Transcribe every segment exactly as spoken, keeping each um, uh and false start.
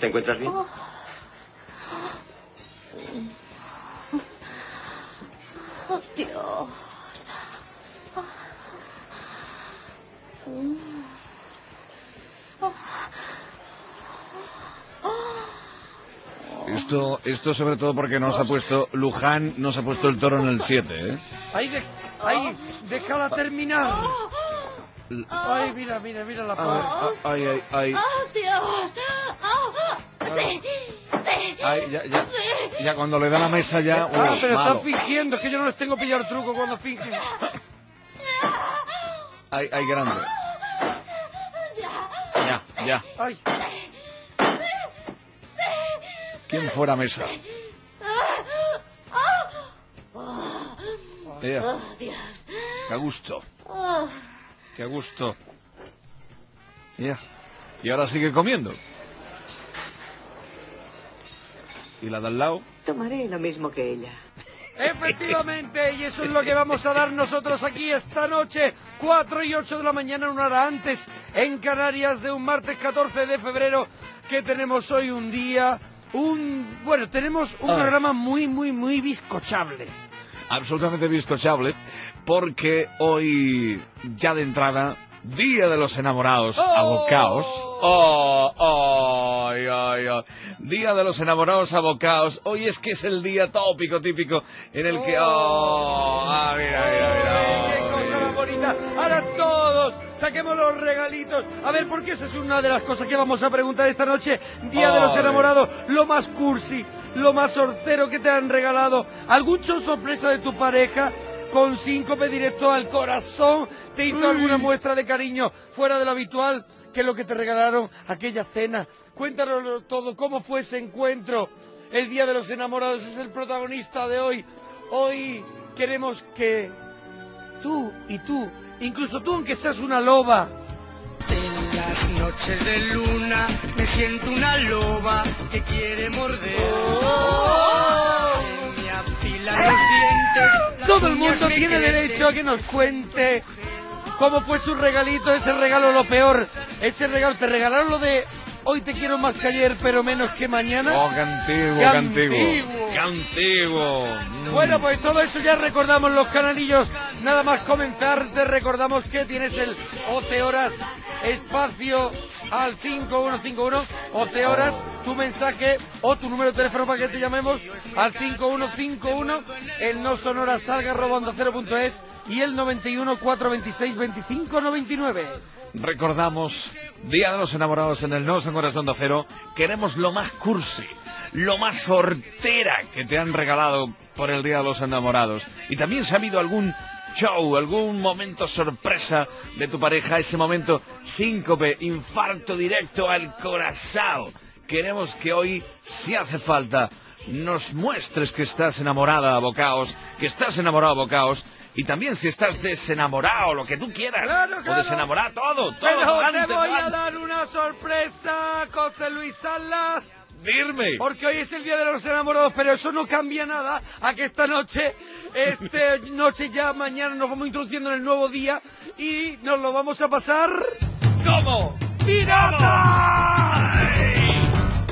¿Te encuentras bien? Oh. Oh, Dios. Oh. Oh. Esto, esto sobre todo porque nos ha puesto Luján, nos ha puesto el toro en el siete, ¿eh? Ahí, de, ahí, déjala terminar. Ay, mira, mira, mira la pobre. Ay, ay, ay. ¡Oh, Dios! ¡Oh! ¡Sí! ¡Sí! Ay, ya, ya, sí. ya cuando le da la mesa ya... Uh, Ah, pero malo. están fingiendo, es que yo no les tengo pillar truco cuando fingen. Ay, ay, grande. Ya, ya. Ay. ¿Quién fuera mesa? Ea. ¡Oh, Dios! Qué a gusto. Oh. Qué a gusto. Ya. Y ahora sigue comiendo. ¿Y la de al lado? Tomaré lo mismo que ella. Efectivamente, y eso es lo que vamos a dar nosotros aquí esta noche, cuatro y ocho de la mañana, una hora antes, en Canarias, de un martes catorce de febrero, que tenemos hoy un día, un... Bueno, tenemos un Ay. programa muy, muy, muy bizcochable. Absolutamente bizcochable, porque hoy, ya de entrada, Día de los Enamorados, ¡Oh! abocaos. Oh, ay, ay, ay. Día de los Enamorados, abocaos. Hoy es que es el día tópico, típico, en el que... Oh, ah, mira, mira, mira. ¡Qué cosa más bonita! Ahora todos saquemos los regalitos. A ver, porque esa es una de las cosas que vamos a preguntar esta noche. Día de los Ay. Enamorados, lo más cursi, lo más sortero que te han regalado. ¿Algún show sorpresa de tu pareja? Con síncope directo al corazón, ¿te hizo alguna muestra de cariño fuera de lo habitual? ¿Qué es lo que te regalaron aquella cena? Cuéntanos todo, ¿cómo fue ese encuentro? El Día de los Enamorados es el protagonista de hoy. Hoy queremos que tú y tú, incluso tú aunque seas una loba. En las noches de luna me siento una loba que quiere morder. ¡Oh! Se me afilan los dientes. las Todo el uñas mundo me tiene crecen. derecho a que nos cuente cómo fue su regalito, ese regalo lo peor. Ese regalo, te regalaron lo de hoy te quiero más que ayer, pero menos que mañana. Oh, qué antiguo, ¡Qué qué antiguo. antiguo! Qué antiguo. Mm. Bueno, pues todo eso ya recordamos los canalillos. Nada más comenzar, te recordamos que tienes el once horas espacio al cinco uno cinco uno, once horas, tu mensaje o tu número de teléfono para que te llamemos al cinco uno cinco uno, el no sonora salga arroba onda cero punto es y el noventa y uno, cuatrocientos veintiséis, veinticinco noventa y nueve. Recordamos, Día de los Enamorados en el No Son Corazón de Acero. Queremos lo más cursi, lo más sortera que te han regalado por el Día de los Enamorados. Y también si ha habido algún show, algún momento sorpresa de tu pareja, ese momento síncope, infarto directo al corazón. Queremos que hoy, si hace falta, nos muestres que estás enamorada, abocaos, que estás enamorado, abocaos. Y también si estás desenamorado, lo que tú quieras. Claro, claro. O desenamorado, todo, todo. Pero adelante, te voy a adelante. dar una sorpresa, José Luis Salas. Dirme. Porque hoy es el Día de los Enamorados, pero eso no cambia nada a que esta noche, esta noche ya mañana nos vamos introduciendo en el nuevo día y nos lo vamos a pasar... ¿Cómo? ¡Pirata! ¡Ay!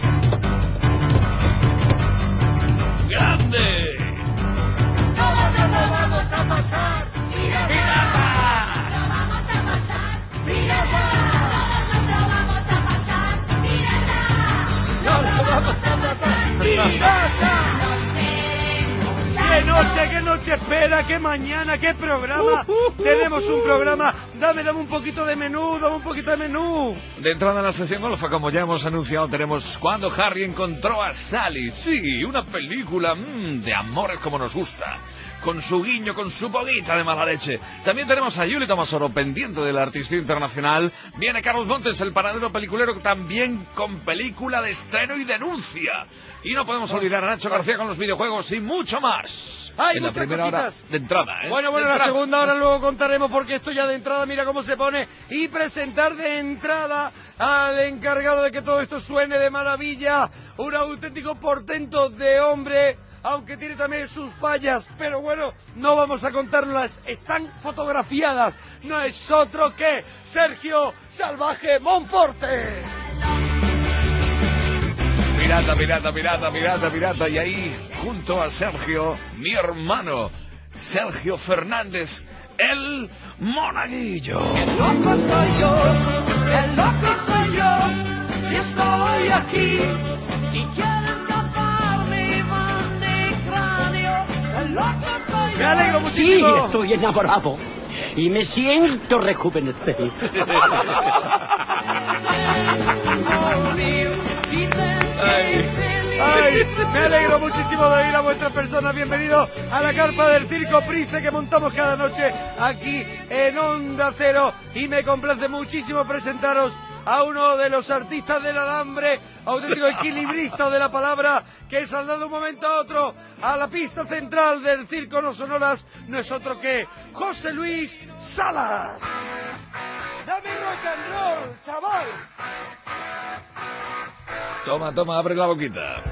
¡Grande! ¡Todos nos lo vamos a pasar! ¡Pirata! ¡Pirata! ¡Lo vamos a pasar! ¡Pirata! ¡Todos nos lo vamos a pasar! ¡Pirata! ¡No lo vamos a pasar! ¡Pirata! ¡Qué noche, qué noche espera! ¡Qué mañana, qué programa! Tenemos un programa. Dame, dame un poquito de menú, dame un poquito de menú. De entrada en la sesión golfa, como ya hemos anunciado, tenemos Cuando Harry encontró a Sally. Sí, una película mmm, de amores como nos gusta. Con su guiño, con su poquita de mala leche. También tenemos a Yuli Tomasoro, pendiente del artista internacional. Viene Carlos Montes, el paradero peliculero, también con película de estreno y denuncia. Y no podemos olvidar a Nacho García con los videojuegos y mucho más. Hay en la muchas primera hora cositas. de entrada, ¿eh? Bueno, bueno, De la entrada. segunda hora luego contaremos porque esto ya de entrada, mira cómo se pone. Y presentar de entrada al encargado de que todo esto suene de maravilla. Un auténtico portento de hombre, aunque tiene también sus fallas. Pero bueno, no vamos a contarlas, están fotografiadas. No es otro que Sergio Salvaje Monforte. pirata, pirata, pirata, pirata, pirata. Y ahí, junto a Sergio, mi hermano, Sergio Fernández, el monaguillo. El loco soy yo, el loco soy yo, y estoy aquí. Si quieren taparme van de cráneo, el loco soy yo. Me alegro Sí, muchísimo. estoy enamorado y me siento rejuvenecer. Ay, me alegro muchísimo de oír a vuestras personas. Bienvenidos a la carpa del Circo Price que montamos cada noche aquí en Onda Cero. Y me complace muchísimo presentaros a uno de los artistas del alambre, auténtico equilibrista de la palabra, que salta de un momento a otro a la pista central del Circo No Sonoras. No es otro que José Luis Salas. Dame rock and roll, chaval. Toma, toma, abre la boquita.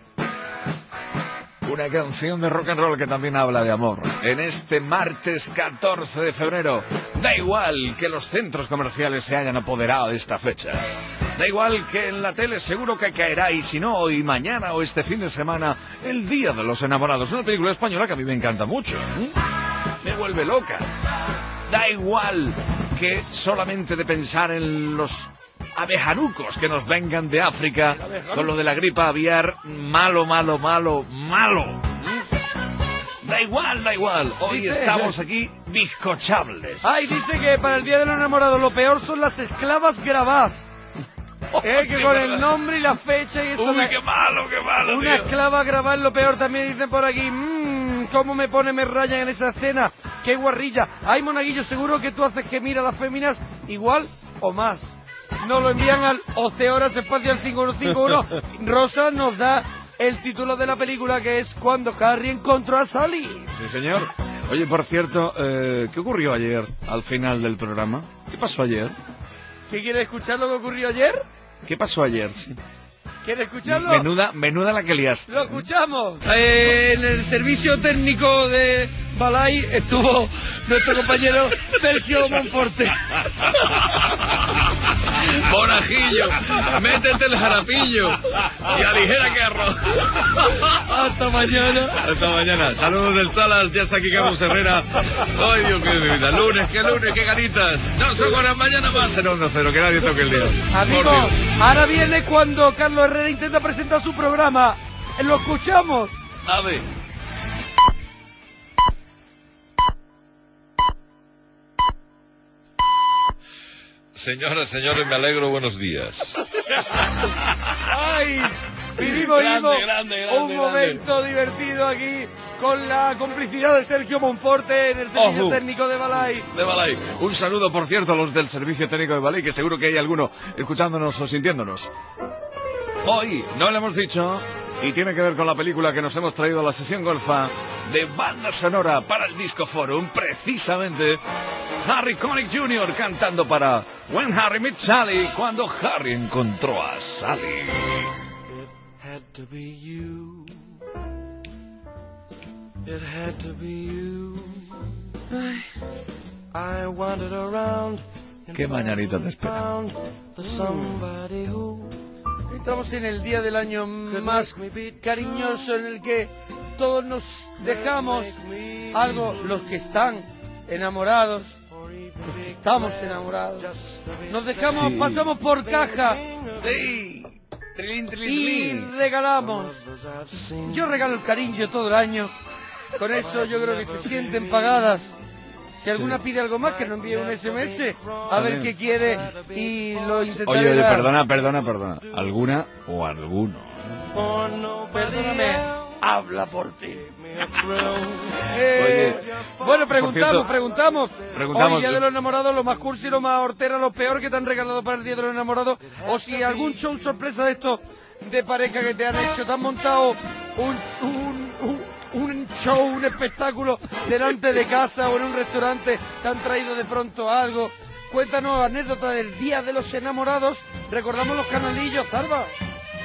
Una canción de rock and roll que también habla de amor. En este martes catorce de febrero, da igual que los centros comerciales se hayan apoderado de esta fecha. Da igual que en la tele seguro que caerá, y si no, hoy, mañana o este fin de semana, El Día de los Enamorados. Una película española que a mí me encanta mucho. Me vuelve loca. Da igual que solamente de pensar en los abejarucos que nos vengan de África con lo de la gripa aviar, malo, malo, malo, malo. Da igual, da igual. Hoy Dice- estamos aquí bizcochables. Ay, dice que para el Día de los Enamorados lo peor son las esclavas grabadas. Eh, que con el nombre y la fecha y eso. Uy, la- qué malo, qué malo, Una tío. esclava grabar lo peor, también dicen por aquí. Mmm, cómo me pone, me rayan en esa escena. Qué guarrilla. Ay, monaguillo, seguro que tú haces que mira a las féminas igual o más. Nos lo envían al Oceoras Espacial cinco uno cinco uno. Rosa nos da el título de la película, que es Cuando Harry encontró a Sally. Sí, señor. Oye, por cierto, eh, ¿qué ocurrió ayer al final del programa? ¿Qué pasó ayer? ¿Qué quiere escuchar lo que ocurrió ayer? ¿Qué pasó ayer? Sí. ¿Quiere escucharlo? Menuda, menuda la que liaste. Lo escuchamos. Eh, en el servicio técnico de Balay estuvo nuestro compañero Sergio Monforte. Monajillo, métete el jarapillo y aligera carro. Hasta mañana. Hasta mañana. Saludos del Salas, ya está aquí Carlos Herrera. Ay, Dios mío, de mi vida. Lunes, qué lunes, qué ganitas. No son horas, mañana más en Onda Cero, que nadie toque el día. Por Amigos, Dios. ahora viene cuando Carlos Herrera intenta presentar su programa. Lo escuchamos. A ver. Señoras, señores, me alegro, buenos días. Ay, vivimos, Grande, vivimos grande, grande, un grande. momento divertido aquí con la complicidad de Sergio Monforte en el servicio Ojo. técnico de Balay. De Balay. Un saludo, por cierto, a los del Servicio Técnico de Balay, que seguro que hay alguno escuchándonos o sintiéndonos. Hoy no le hemos dicho, y tiene que ver con la película que nos hemos traído a la sesión golfa de banda sonora para el Disco Forum, precisamente Harry Connick junior cantando para When Harry Met Sally, cuando Harry encontró a Sally. It had to be you. It had to be you. I wandered around. and Qué mañanita te espera. found the somebody who Estamos en el día del año más cariñoso en el que todos nos dejamos algo, los que están enamorados, los que estamos enamorados. Nos dejamos, Sí. pasamos por caja Sí. Trilín, trilín, y trilín. regalamos. Yo regalo el cariño todo el año. Con eso yo creo que se sienten pagadas. Si alguna pide algo más, que nos envíe un ese eme ese a ver También. qué quiere y lo intentaré Oye, oye, dar. perdona, perdona, perdona. ¿Alguna o alguno? for nobody Perdóname, else habla por ti. gave me a thrill. Eh, bueno, preguntamos, cierto, preguntamos. preguntamos- Hoy, Día de los Enamorados, lo más cursi, lo más hortera, lo peor que te han regalado para el Día de los Enamorados. O si algún show sorpresa de esto de pareja que te han hecho, te han montado un, un, un, un show, un espectáculo delante de casa o en un restaurante, te han traído de pronto algo. Cuéntanos anécdota del Día de los Enamorados. Recordamos los canalillos, Zarba.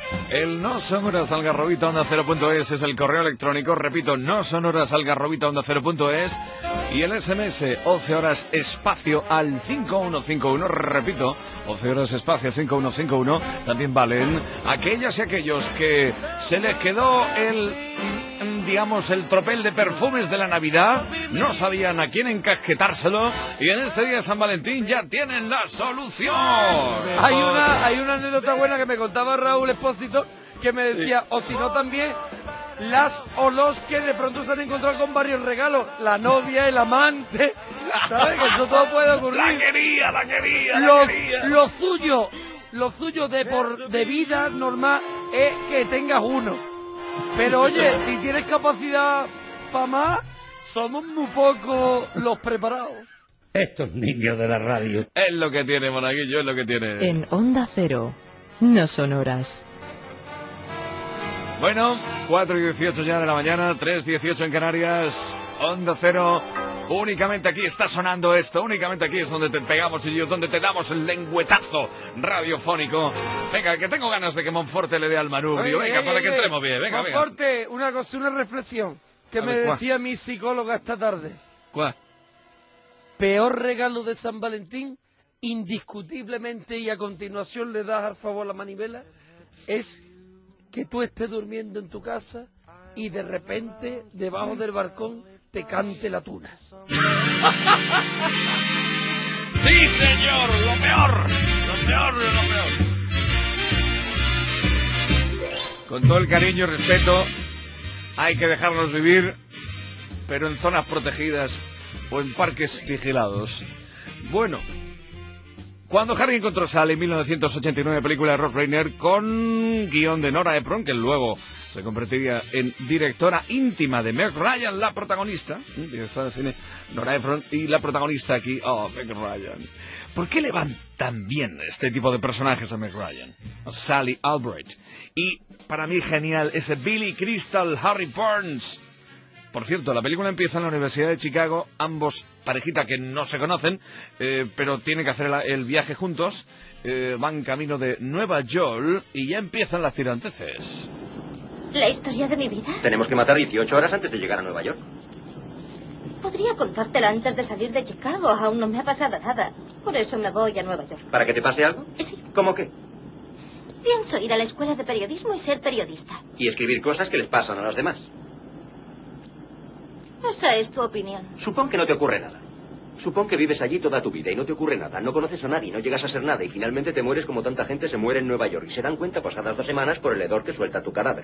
El no son horas algarrobita onda cero punto es es el correo electrónico, repito, no son horas algarrobita onda cero punto es y el S M S once horas espacio al cinco uno cinco uno, repito, once horas espacio cinco uno cinco uno, también valen aquellas y aquellos que se les quedó el, digamos, el tropel de perfumes de la Navidad, no sabían a quién encasquetárselo y en este día de San Valentín ya tienen la solución. Hay una, hay una anécdota buena que me contaba Raúl Espósito, que me decía, o si no también, las o los que de pronto se han encontrado con varios regalos, la novia, el amante, ¿sabes? Que eso todo puede ocurrir. La quería, la quería, la Lo, quería. lo suyo, lo suyo de por de vida normal es que tengas uno. Pero oye, si tienes capacidad para más, somos muy pocos los preparados. Estos niños de la radio. Es lo que tiene, Monaguillo, es lo que tiene. En Onda Cero, no son horas. Bueno, cuatro y dieciocho ya de la mañana, tres dieciocho en Canarias, Onda Cero. Únicamente aquí está sonando esto, únicamente aquí es donde te pegamos y yo, donde te damos el lengüetazo radiofónico. Venga, que tengo ganas de que Monforte le dé al manubrio. Oye, Venga, oye, para que oye, entremos bien, venga, venga. Monforte, una cosa, una reflexión que A me ver, ¿cuál? decía mi psicóloga esta tarde. ¿Cuál? Peor regalo de San Valentín, indiscutiblemente, y a continuación le das al favor la manivela, es que tú estés durmiendo en tu casa y de repente, debajo del balcón, te cante la tuna. ¡Sí, señor! ¡Lo peor! ¡Lo peor de lo peor! Con todo el cariño y respeto, hay que dejarlos vivir, pero en zonas protegidas o en parques vigilados. Bueno, cuando Harry encontró Sally en mil novecientos ochenta y nueve, película de Rob Reiner, con guión de Nora Ephron, que luego se convertiría en directora íntima de Meg Ryan, la protagonista, directora de cine Nora Ephron, y la protagonista aquí, oh, Meg Ryan. ¿Por qué le van tan bien este tipo de personajes a Meg Ryan? A Sally Albright. Y para mí genial ese Billy Crystal, Harry Burns. Por cierto, la película empieza en la Universidad de Chicago, ambos parejita que no se conocen, eh, pero tienen que hacer el, el viaje juntos, eh, van camino de Nueva York y ya empiezan las tiranteces. ¿La historia de mi vida? Tenemos que matar dieciocho horas antes de llegar a Nueva York. Podría contártela antes de salir de Chicago, aún no me ha pasado nada. Por eso me voy a Nueva York. ¿Para que te pase algo? Sí. ¿Cómo qué? Pienso ir a la escuela de periodismo y ser periodista. Y escribir cosas que les pasan a los demás. Esa es tu opinión. Supón que no te ocurre nada. Supón que vives allí toda tu vida y no te ocurre nada. No conoces a nadie, no llegas a ser nada y finalmente te mueres como tanta gente se muere en Nueva York y se dan cuenta pasadas dos semanas por el hedor que suelta tu cadáver.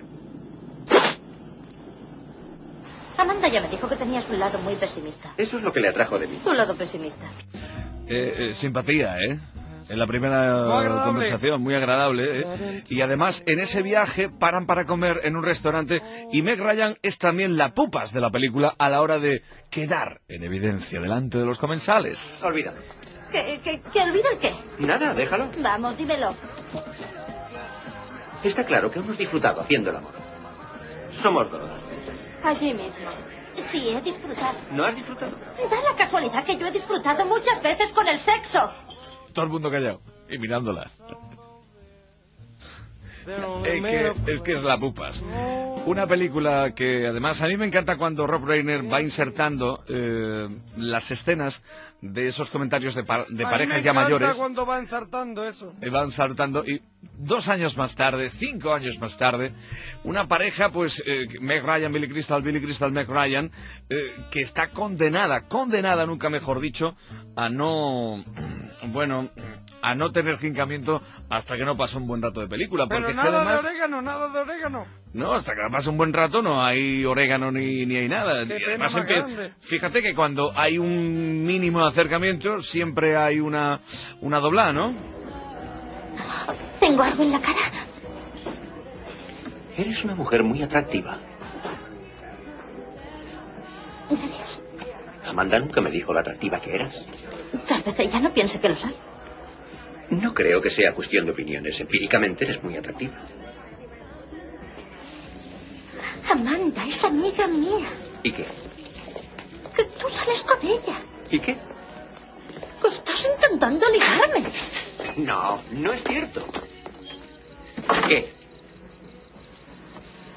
Amanda ya me dijo que tenías un lado muy pesimista. Eso es lo que le atrajo de mí. Tu lado pesimista. Eh, eh, simpatía, ¿eh? En la primera conversación, muy agradable, ¿eh? Y además, en ese viaje paran para comer en un restaurante y Meg Ryan es también la pupas de la película a la hora de quedar en evidencia delante de los comensales. Olvídalo. ¿Qué, qué, qué olvida el qué? Nada, déjalo. Vamos, dímelo. Está claro que hemos disfrutado haciendo el amor. Somos dos. Allí mismo. Sí, he disfrutado. ¿No has disfrutado? Da la casualidad que yo he disfrutado muchas veces con el sexo. Todo el mundo callado y mirándola. Es que, es que es la pupas. Una película que además a mí me encanta cuando Rob Reiner va insertando eh, las escenas de esos comentarios de, pa de parejas ya mayores. Cuando va ensartando eso. Y van saltando y dos años más tarde, cinco años más tarde, una pareja, pues, eh, Meg Ryan, Billy Crystal, Billy Crystal, Meg Ryan, eh, que está condenada, condenada, nunca mejor dicho, a no, bueno, a no tener hincamiento hasta que no pasa un buen rato de película. Pero porque nada es que además, de orégano, nada de orégano. no, hasta que no pasa un buen rato no hay orégano ni, ni hay nada. Qué Y pena además, más empie- grande. fíjate que cuando hay un mínimo de acercamiento siempre hay una, una doblada, ¿no? Tengo algo en la cara. Eres una mujer muy atractiva. Gracias. Amanda nunca me dijo lo atractiva que eras. Tal vez ella no piense que lo soy. No creo que sea cuestión de opiniones. Empíricamente eres muy atractiva. Amanda es amiga mía. ¿Y qué? Que tú sales con ella. ¿Y qué? Que estás intentando ligarme. No, no es cierto. ¿Qué?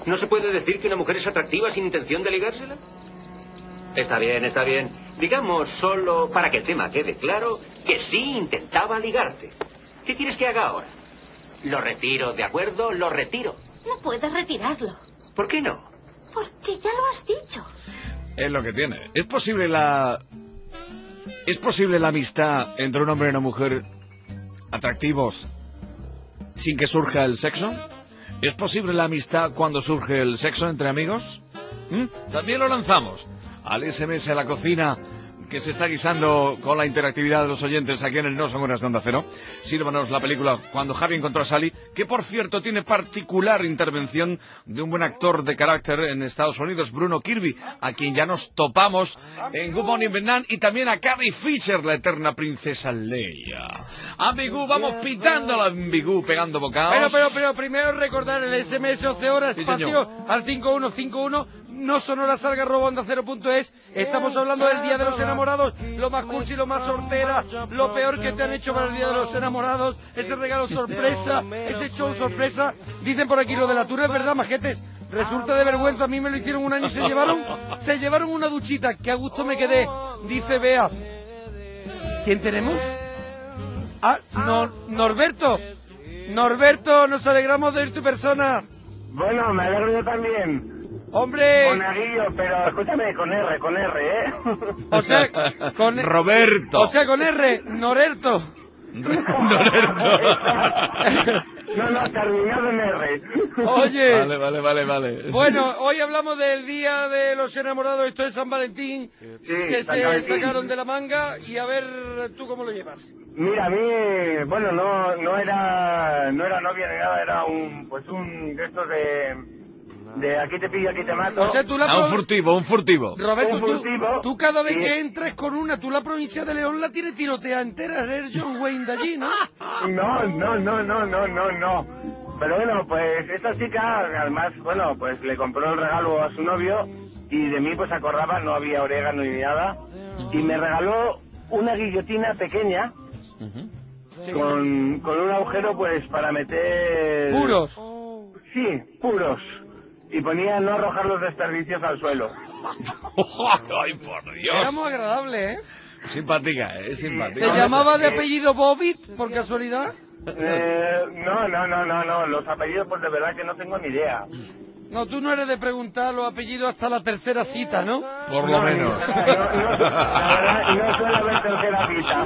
¿No se puede decir que una mujer es atractiva sin intención de ligársela? Está bien, está bien. Digamos solo, para que el tema quede claro, que sí intentaba ligarte. ¿Qué quieres que haga ahora? Lo retiro, ¿de acuerdo? Lo retiro. No puedes retirarlo. ¿Por qué no? Porque ya lo has dicho. Es lo que tiene. ¿Es posible la... ¿Es posible la amistad entre un hombre y una mujer atractivos sin que surja el sexo? ¿Es posible la amistad cuando surge el sexo entre amigos? ¿Mm? También lo lanzamos al ese eme ese a la cocina que se está guisando con la interactividad de los oyentes aquí en el No Son Horas de Onda Cero. Sírvanos la película Cuando Harry encontró a Sally, que por cierto tiene particular intervención de un buen actor de carácter en Estados Unidos, Bruno Kirby, a quien ya nos topamos en Good Morning Vietnam, y también a Carrie Fisher, la eterna princesa Leia. Ambigú, vamos pitando la ambigú, pegando bocados. Pero, pero, pero primero recordar el ese eme ese once horas, Sí, espacio señor. al cinco uno cinco uno, no sonoras salga arroba onda cero punto es. Estamos hablando del Día de los Enamorados, lo más cursi, lo más sortera, lo peor que te han hecho para el Día de los Enamorados, ese regalo sorpresa, ese show sorpresa. Dicen por aquí lo de la tura, es verdad, majetes. Resulta de vergüenza, a mí me lo hicieron un año y se llevaron, se llevaron una duchita, que a gusto me quedé, dice Bea. ¿Quién tenemos? Ah, no, Norberto. Norberto, nos alegramos de ir tu persona. Bueno, me alegro yo también. ¡Hombre! Con Aguillo, pero escúchame, con R, con R, ¿eh? O sea, con... Roberto. O sea, con R, Norberto. Norberto. No, no, terminado en R. Oye. Vale, vale, vale, vale. Bueno, hoy hablamos del Día de los Enamorados, esto es San Valentín, Sí, que San se Valentín. sacaron de la manga, y a ver, ¿tú cómo lo llevas? Mira, a mí, bueno, no, no era, no era novia ni nada, era un, pues un de estos de, de aquí te pillo, aquí te mato. O sea, tú la... Ah, un pro- furtivo, un furtivo. Roberto, un tú, furtivo, tú cada vez y- que entres con una, tú la provincia de León la tienes tiroteada entera, eres John Wayne de allí, ¿no? No, no, no, no, no, no, no. Pero bueno, pues esta chica, además, bueno, pues le compró el regalo a su novio y de mí pues acordaba, no había orégano ni nada. Y me regaló una guillotina pequeña con, con un agujero pues para meter... Puros. Sí, puros. Y ponía no arrojar los desperdicios al suelo. Ay, por Dios. Era muy agradable, ¿eh? Simpática, eh, simpática. ¿Se llamaba de apellido Bobbitt, por casualidad? Eh, no, no, no, no, no, los apellidos pues de verdad que no tengo ni idea. No, tú no eres de preguntar los apellidos hasta la tercera cita, ¿no? Por lo menos. No, no, la verdad, no suele haber tercera cita.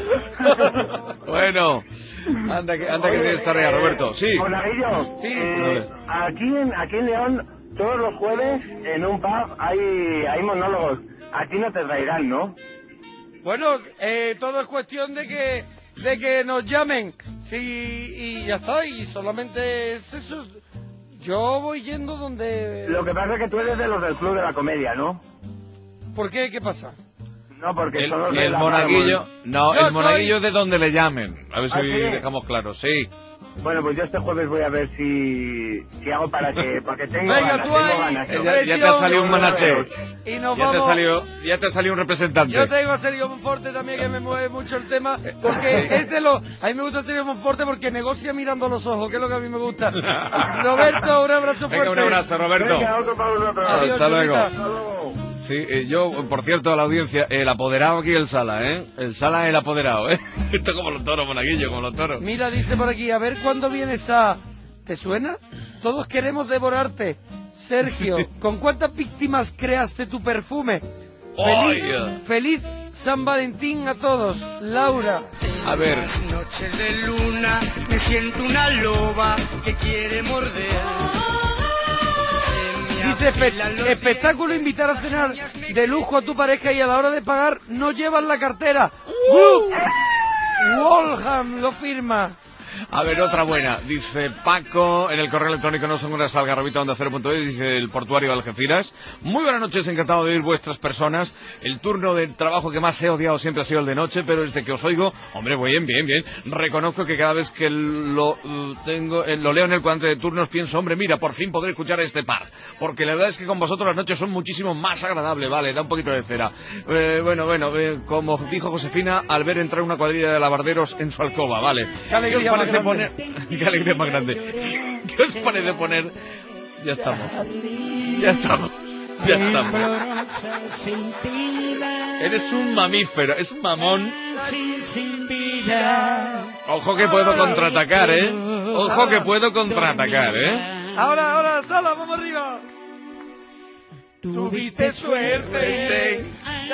Bueno, anda que, anda que Oye, tienes tarea, eh, Roberto. Sí. Monaguillo, Sí. eh, aquí, en, aquí en León, todos los jueves, en un pub, hay, hay monólogos. A ti no te traerán, ¿no? Bueno, eh, todo es cuestión de que de que nos llamen. Sí, y ya está, y solamente es eso. Yo voy yendo donde... Lo que pasa es que tú eres de los del Club de la Comedia, ¿no? ¿Por qué? ¿Qué pasa? No, porque El, son los de el la monaguillo, Paramount. no, Yo el monaguillo soy- es de donde le llamen. A ver si ¿Ah, sí? dejamos claro, sí. Bueno, pues yo este jueves voy a ver si, si hago para que, porque tengo Venga, ganas, tú tengo ahí, ganas. Eh, ¿no? Ya, ya te ha salido un manache. Y nos Ya te, vamos... salió, ya te salió un representante. Yo tengo a Sergio Monforte también, que me mueve mucho el tema, porque es de los... A mí me gusta Sergio Monforte porque negocia mirando a los ojos, que es lo que a mí me gusta. Roberto, un abrazo fuerte. Venga, un abrazo, Roberto. Venga, otro para vosotros. Adiós, Hasta luego. Chulita. Hasta luego. Sí, eh, yo, por cierto, a la audiencia, el apoderado aquí el Sala, ¿eh? El Sala es el apoderado, ¿eh? Esto es como los toros, monaguillo, como los toros. Mira, dice por aquí, a ver cuándo vienes a... ¿Te suena? Todos queremos devorarte. Sergio, ¿con cuántas víctimas creaste tu perfume? Feliz, Oye. feliz San Valentín a todos. Laura. A ver, Las noches de luna me siento una loba que quiere morder. Se me Dice, espe- afilan los espectáculo invitar a cenar de lujo a tu pareja y a la hora de pagar no llevas la cartera. Group Walham lo firma. a ver, otra buena. Dice Paco, en el correo electrónico no son unas algarrobita onda cero punto es, dice el portuario de Algeciras. Muy buenas noches, encantado de oír vuestras personas. El turno de trabajo que más he odiado siempre ha sido el de noche, pero desde que os oigo, hombre, bien, bien, bien. Reconozco que cada vez que lo uh, tengo, eh, lo leo en el cuadrante de turnos, pienso, hombre, mira, por fin podré escuchar a este par. Porque la verdad es que con vosotros las noches son muchísimo más agradables, vale, da un poquito de cera. Eh, bueno, bueno, eh, como dijo Josefina, al ver entrar una cuadrilla de lavarderos en su alcoba, vale. Qué alegría ¿Qué os más parece grande. poner... Qué alegría más grande. ¿Qué os parece poner ya estamos. Ya estamos. Ya estamos. Eres un mamífero, es un mamón. Ojo que puedo contraatacar, ¿eh? Ojo que puedo contraatacar, ¿eh? Ahora, ahora, Sala, vamos arriba. Tuviste suerte.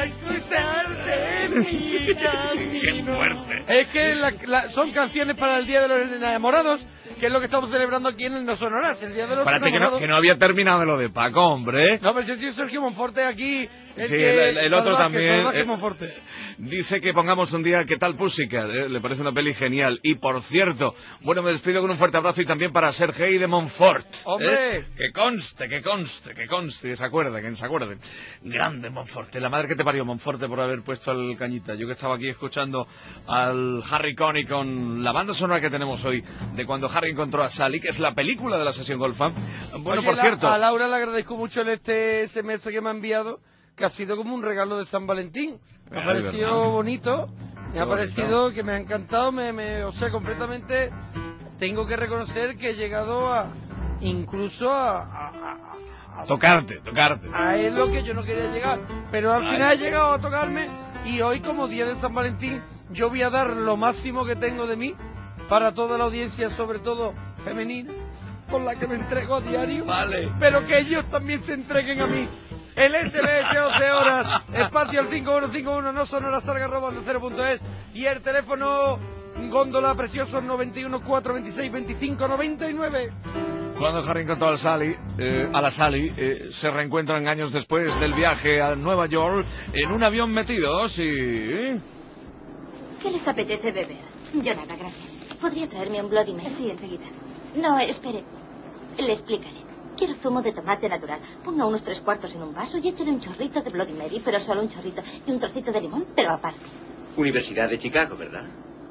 ¡Qué fuerte! Es que la, la, son canciones para el Día de los Enamorados, que es lo que estamos celebrando aquí en el No Sonoras, el Día de los Espérate, Enamorados. que no, que no había terminado lo de Paco, hombre. No, pero si soy Sergio Monforte aquí. El, sí, que, el, el otro salvaje, también. Salvaje eh, Monforte. Dice que pongamos un día ¿Qué tal Pussycat? Eh, le parece una peli genial. Y por cierto, bueno, me despido con un fuerte abrazo y también para Sergei de Montfort. ¡Hombre! ¿eh? Que conste, que conste, que conste, que se acuerden, que se acuerden. Grande Monforte, la madre que te parió Monforte por haber puesto el cañita. Yo que estaba aquí escuchando al Harry Connick con la banda sonora que tenemos hoy de cuando Harry encontró a Sally, que es la película de la sesión Golfa. Bueno, Oye, por la, cierto. a Laura le agradezco mucho el este S M S que me ha enviado, que ha sido como un regalo de San Valentín. Me ha parecido bonito, me ha parecido que me ha encantado, me, me, o sea, completamente tengo que reconocer que he llegado a, incluso a, a, a, a tocarte, tocarte. A es lo que yo no quería llegar, pero al final he llegado a tocarme y hoy como día de San Valentín yo voy a dar lo máximo que tengo de mí para toda la audiencia, sobre todo femenina, con la que me entrego a diario, vale, pero que ellos también se entreguen a mí. El S M S doce horas, espacio al cinco uno cinco uno, no sonoras, salga arroba cero punto es, y el teléfono góndola precioso noventa y uno cuatro veintiséis veinticinco noventa y nueve. Cuando Harry encontró al Sally, eh, a la Sally, eh, se reencuentran años después del viaje a Nueva York en un avión metidos y... ¿Qué les apetece beber? Yo nada, gracias. ¿Podría traerme un Bloody Mary? Sí, enseguida. No, espere. Le explicaré. Quiero zumo de tomate natural. Ponga unos tres cuartos en un vaso y échale un chorrito de Bloody Mary, pero solo un chorrito. Y un trocito de limón, pero aparte. Universidad de Chicago, ¿verdad?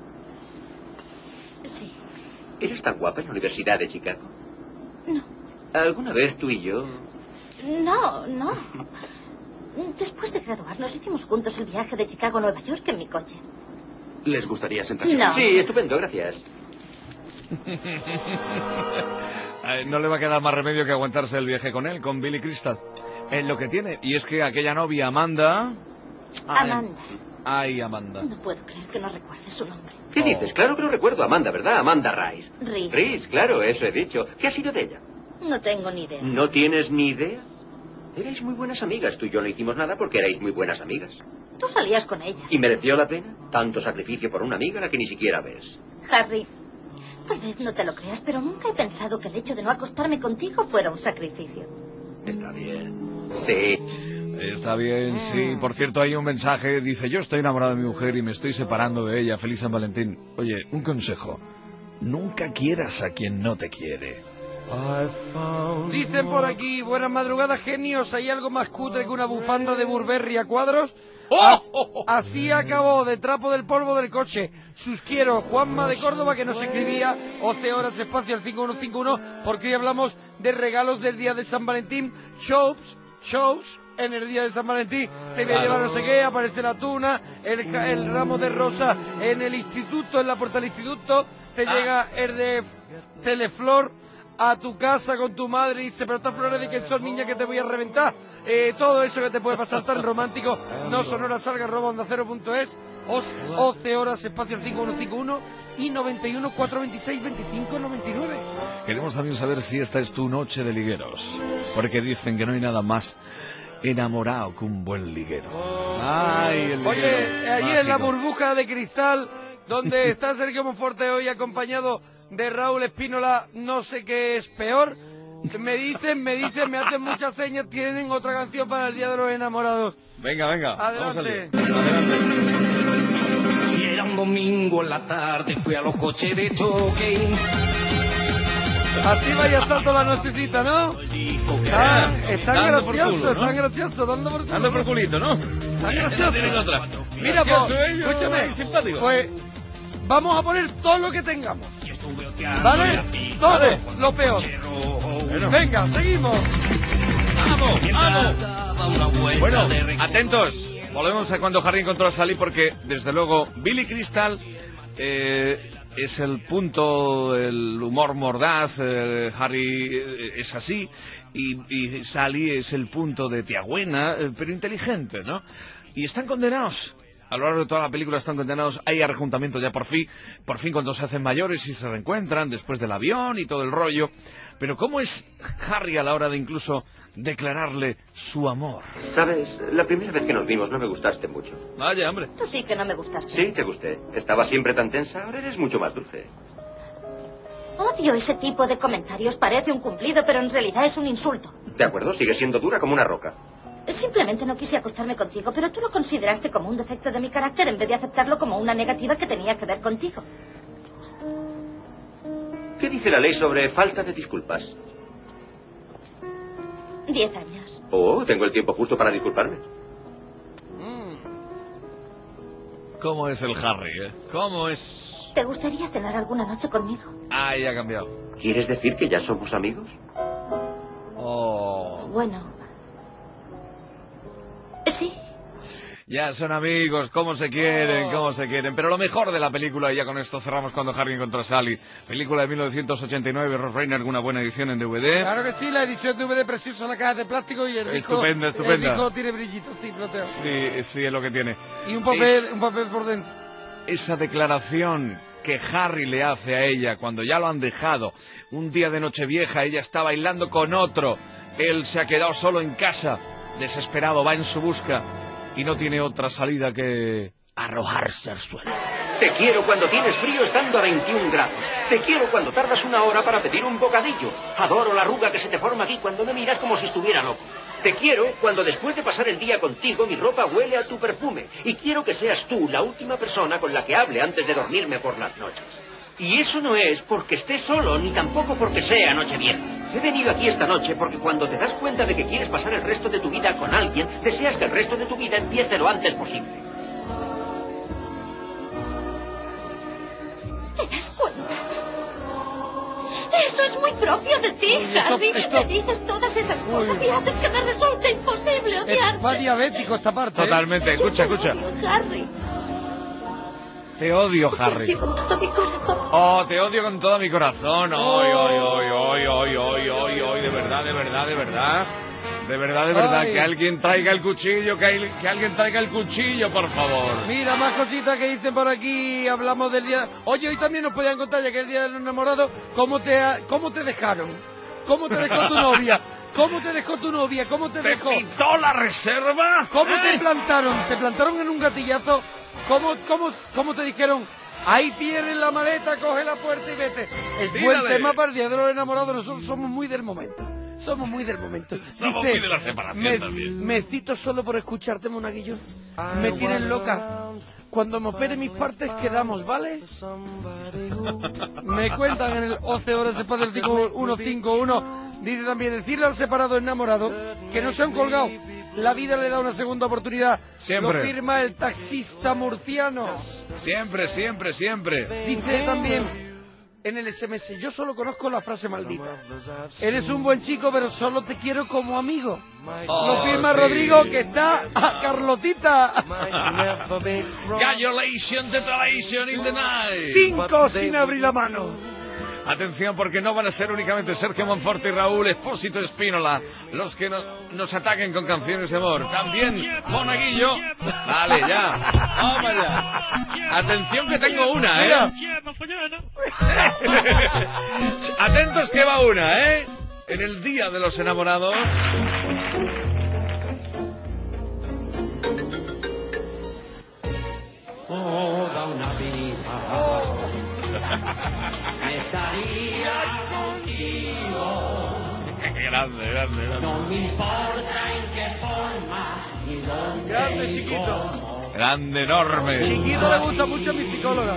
Sí. ¿Eres tan guapa en la Universidad de Chicago? No. ¿Alguna vez tú y yo...? No, no. Después de graduarnos hicimos juntos el viaje de Chicago a Nueva York en mi coche. ¿Les gustaría sentarse? No. Sí, estupendo, gracias. No le va a quedar más remedio que aguantarse el viaje con él, con Billy Crystal. Es lo que tiene. Y es que aquella novia, Amanda... Ay, Amanda. Ay, Amanda. No puedo creer que no recuerdes su nombre. ¿Qué dices? Claro que lo recuerdo. Amanda, ¿verdad? Amanda Rice. Rice. Rice, claro, eso he dicho. ¿Qué ha sido de ella? No tengo ni idea. ¿No tienes ni idea? Erais muy buenas amigas. Tú y yo no hicimos nada porque erais muy buenas amigas. Tú salías con ella. ¿Y mereció la pena? Tanto sacrificio por una amiga a la que ni siquiera ves. Harry, tal vez no te lo creas, pero nunca he pensado que el hecho de no acostarme contigo fuera un sacrificio. Está bien. Sí. Está bien, sí. Por cierto, hay un mensaje. Dice, yo estoy enamorado de mi mujer y me estoy separando de ella. Feliz San Valentín. Oye, un consejo. Nunca quieras a quien no te quiere. Dicen por aquí, buenas madrugadas, genios. ¿Hay algo más cutre que una bufanda de Burberry a cuadros? As, así acabó, de trapo del polvo del coche. Sus quiero, Juanma de Córdoba, que nos escribía once horas espacio al cinco uno cinco uno, porque hoy hablamos de regalos del día de San Valentín. Shows, shows en el día de San Valentín. Te voy a llevar no sé qué, aparece la tuna, el, el ramo de rosa en el instituto, en la puerta del instituto. Te ah. llega el de Teleflor a tu casa con tu madre y dice, pero estas flores de que son, niña, que te voy a reventar. Eh, todo eso que te puede pasar tan romántico. No sonora salga arroba onda cero punto es, once horas espacio cinco uno cinco uno y noventa y uno cuatro veintiséis veinticinco noventa y nueve. Queremos también saber si esta es tu noche de ligueros, porque dicen que no hay nada más enamorado que un buen liguero. Ay, el liguero. Oye, ahí en la burbuja de cristal, donde está Sergio Monforte hoy acompañado de Raúl Espínola, no sé qué es peor. Me dicen, me dicen, me hacen muchas señas, tienen otra canción para el Día de los Enamorados. Venga, venga, adelante. Vamos a adelante. Y era un domingo en la tarde, fui a los coches de choque. Así vaya salto la nochecita, ¿no? Ah, están graciosos, están graciosos, dando por culo. Dando por culito, ¿no? Están graciosos. Mira, pues, escúchame, simpático. Pues vamos a poner todo lo que tengamos. ¿Vale? Todo, lo peor. Bueno. Venga, seguimos. ¡Vamos, vamos! Bueno, atentos. Volvemos a cuando Harry encontró a Sally, porque, desde luego, Billy Crystal... Eh, es el punto, el humor mordaz, eh, Harry eh, es así, y, y Sally es el punto de tía buena, eh, pero inteligente, ¿no? Y están condenados. A lo largo de toda la película están condenados, hay arrejuntamiento ya por fin, por fin cuando se hacen mayores y se reencuentran después del avión y todo el rollo. Pero ¿cómo es Harry a la hora de incluso declararle su amor? ¿Sabes? La primera vez que nos vimos no me gustaste mucho. Vaya, hombre. Tú sí que no me gustaste. Sí, te gusté. Estaba siempre tan tensa, ahora eres mucho más dulce. Odio ese tipo de comentarios. Parece un cumplido, pero en realidad es un insulto. De acuerdo, sigue siendo dura como una roca. Simplemente no quise acostarme contigo, pero tú lo consideraste como un defecto de mi carácter en vez de aceptarlo como una negativa que tenía que ver contigo. ¿Qué dice la ley sobre falta de disculpas? Diez años. Oh, tengo el tiempo justo para disculparme. ¿Cómo es el Harry, eh? ¿Cómo es? ¿Te gustaría cenar alguna noche conmigo? Ah, ya ha cambiado. ¿Quieres decir que ya somos amigos? Oh. Bueno... Sí. Ya son amigos, cómo se quieren, cómo se quieren. Pero lo mejor de la película, y ya con esto cerramos cuando Harry encontró a Sally. Película de mil novecientos ochenta y nueve, Rob Reiner, alguna buena edición en D V D. Claro que sí, la edición D V D preciosa, la caja de plástico y el disco. Estupenda, estupenda. El disco tiene brillitos, sí, plateo. Sí, sí, es lo que tiene. Y un papel, es un papel por dentro. Esa declaración que Harry le hace a ella cuando ya lo han dejado. Un día de Nochevieja, ella está bailando con otro. Él se ha quedado solo en casa. Desesperado, va en su busca y no tiene otra salida que arrojarse al suelo. Te quiero cuando tienes frío estando a veintiún grados. Te quiero cuando tardas una hora para pedir un bocadillo. Adoro la arruga que se te forma aquí cuando me miras como si estuviera loco. Te quiero cuando después de pasar el día contigo mi ropa huele a tu perfume. Y quiero que seas tú la última persona con la que hable antes de dormirme por las noches. Y eso no es porque estés solo, ni tampoco porque sea Nochevieja. He venido aquí esta noche porque cuando te das cuenta de que quieres pasar el resto de tu vida con alguien, deseas que el resto de tu vida empiece lo antes posible. ¿Te das cuenta? Eso es muy propio de ti, Uy, esto- Harry. esto- Me dices todas esas cosas Uy. y haces que me resulte imposible Es, odiarte. va diabético esta parte. ¿eh? Totalmente, escucha, escucha. Harry. Te odio, Harry. Con todo mi corazón. Oh, te odio con todo mi corazón. Ay, ay, ay, ay, ay, ay, ay, ay, de verdad, de verdad, de verdad. De verdad, de verdad, Ay. que alguien traiga el cuchillo, que, hay- que alguien traiga el cuchillo, por favor. Mira, más cositas que dicen por aquí, hablamos del día... Oye, hoy también nos podían contar, ya que es el Día de los Enamorados, ¿cómo te, ha- cómo te dejaron? ¿Cómo te dejó tu novia? ¿Cómo te dejó tu novia? ¿Cómo te ¿Te dejó? quitó la reserva? ¿Cómo ¿Eh? te plantaron? ¿Te plantaron en un gatillazo? ¿Cómo, cómo, cómo te dijeron? Ahí tienes la maleta, coge la puerta y vete. Es buen Dígale. tema para el Día de los Enamorados, nosotros somos muy del momento. Somos muy del momento. Somos Dice, muy de la separación me, también. me cito solo por escucharte, monaguillo. Me tienen loca. Cuando me opere mis partes quedamos, ¿vale? Me cuentan en el once horas después del cinco uno cinco uno. Dice también, decirle al separado enamorado que no se han colgado. La vida le da una segunda oportunidad. Siempre. Lo firma el taxista murciano. Siempre, siempre, siempre. Dice también en el S M S, yo solo conozco la frase maldita. Eres un buen chico, pero solo te quiero como amigo. Oh, Lo firma sí. Rodrigo, que está a Carlotita. Congratulations, detonation in the night. Cinco sin abrir la mano. Atención, porque no van a ser únicamente Sergio Monforte y Raúl Espósito Espínola los que no- nos ataquen con canciones de amor. También Monaguillo. Vale, ya. Vamos ya. Atención que tengo una, ¿eh? Atentos que va una, ¿eh? En el Día de los Enamorados. Toda una vida estaría contigo. Grande, grande, grande. No me importa en qué forma ni dónde. Grande, y chiquito. cómo. Grande, enorme. Chiquito le gusta mucho a mi psicóloga.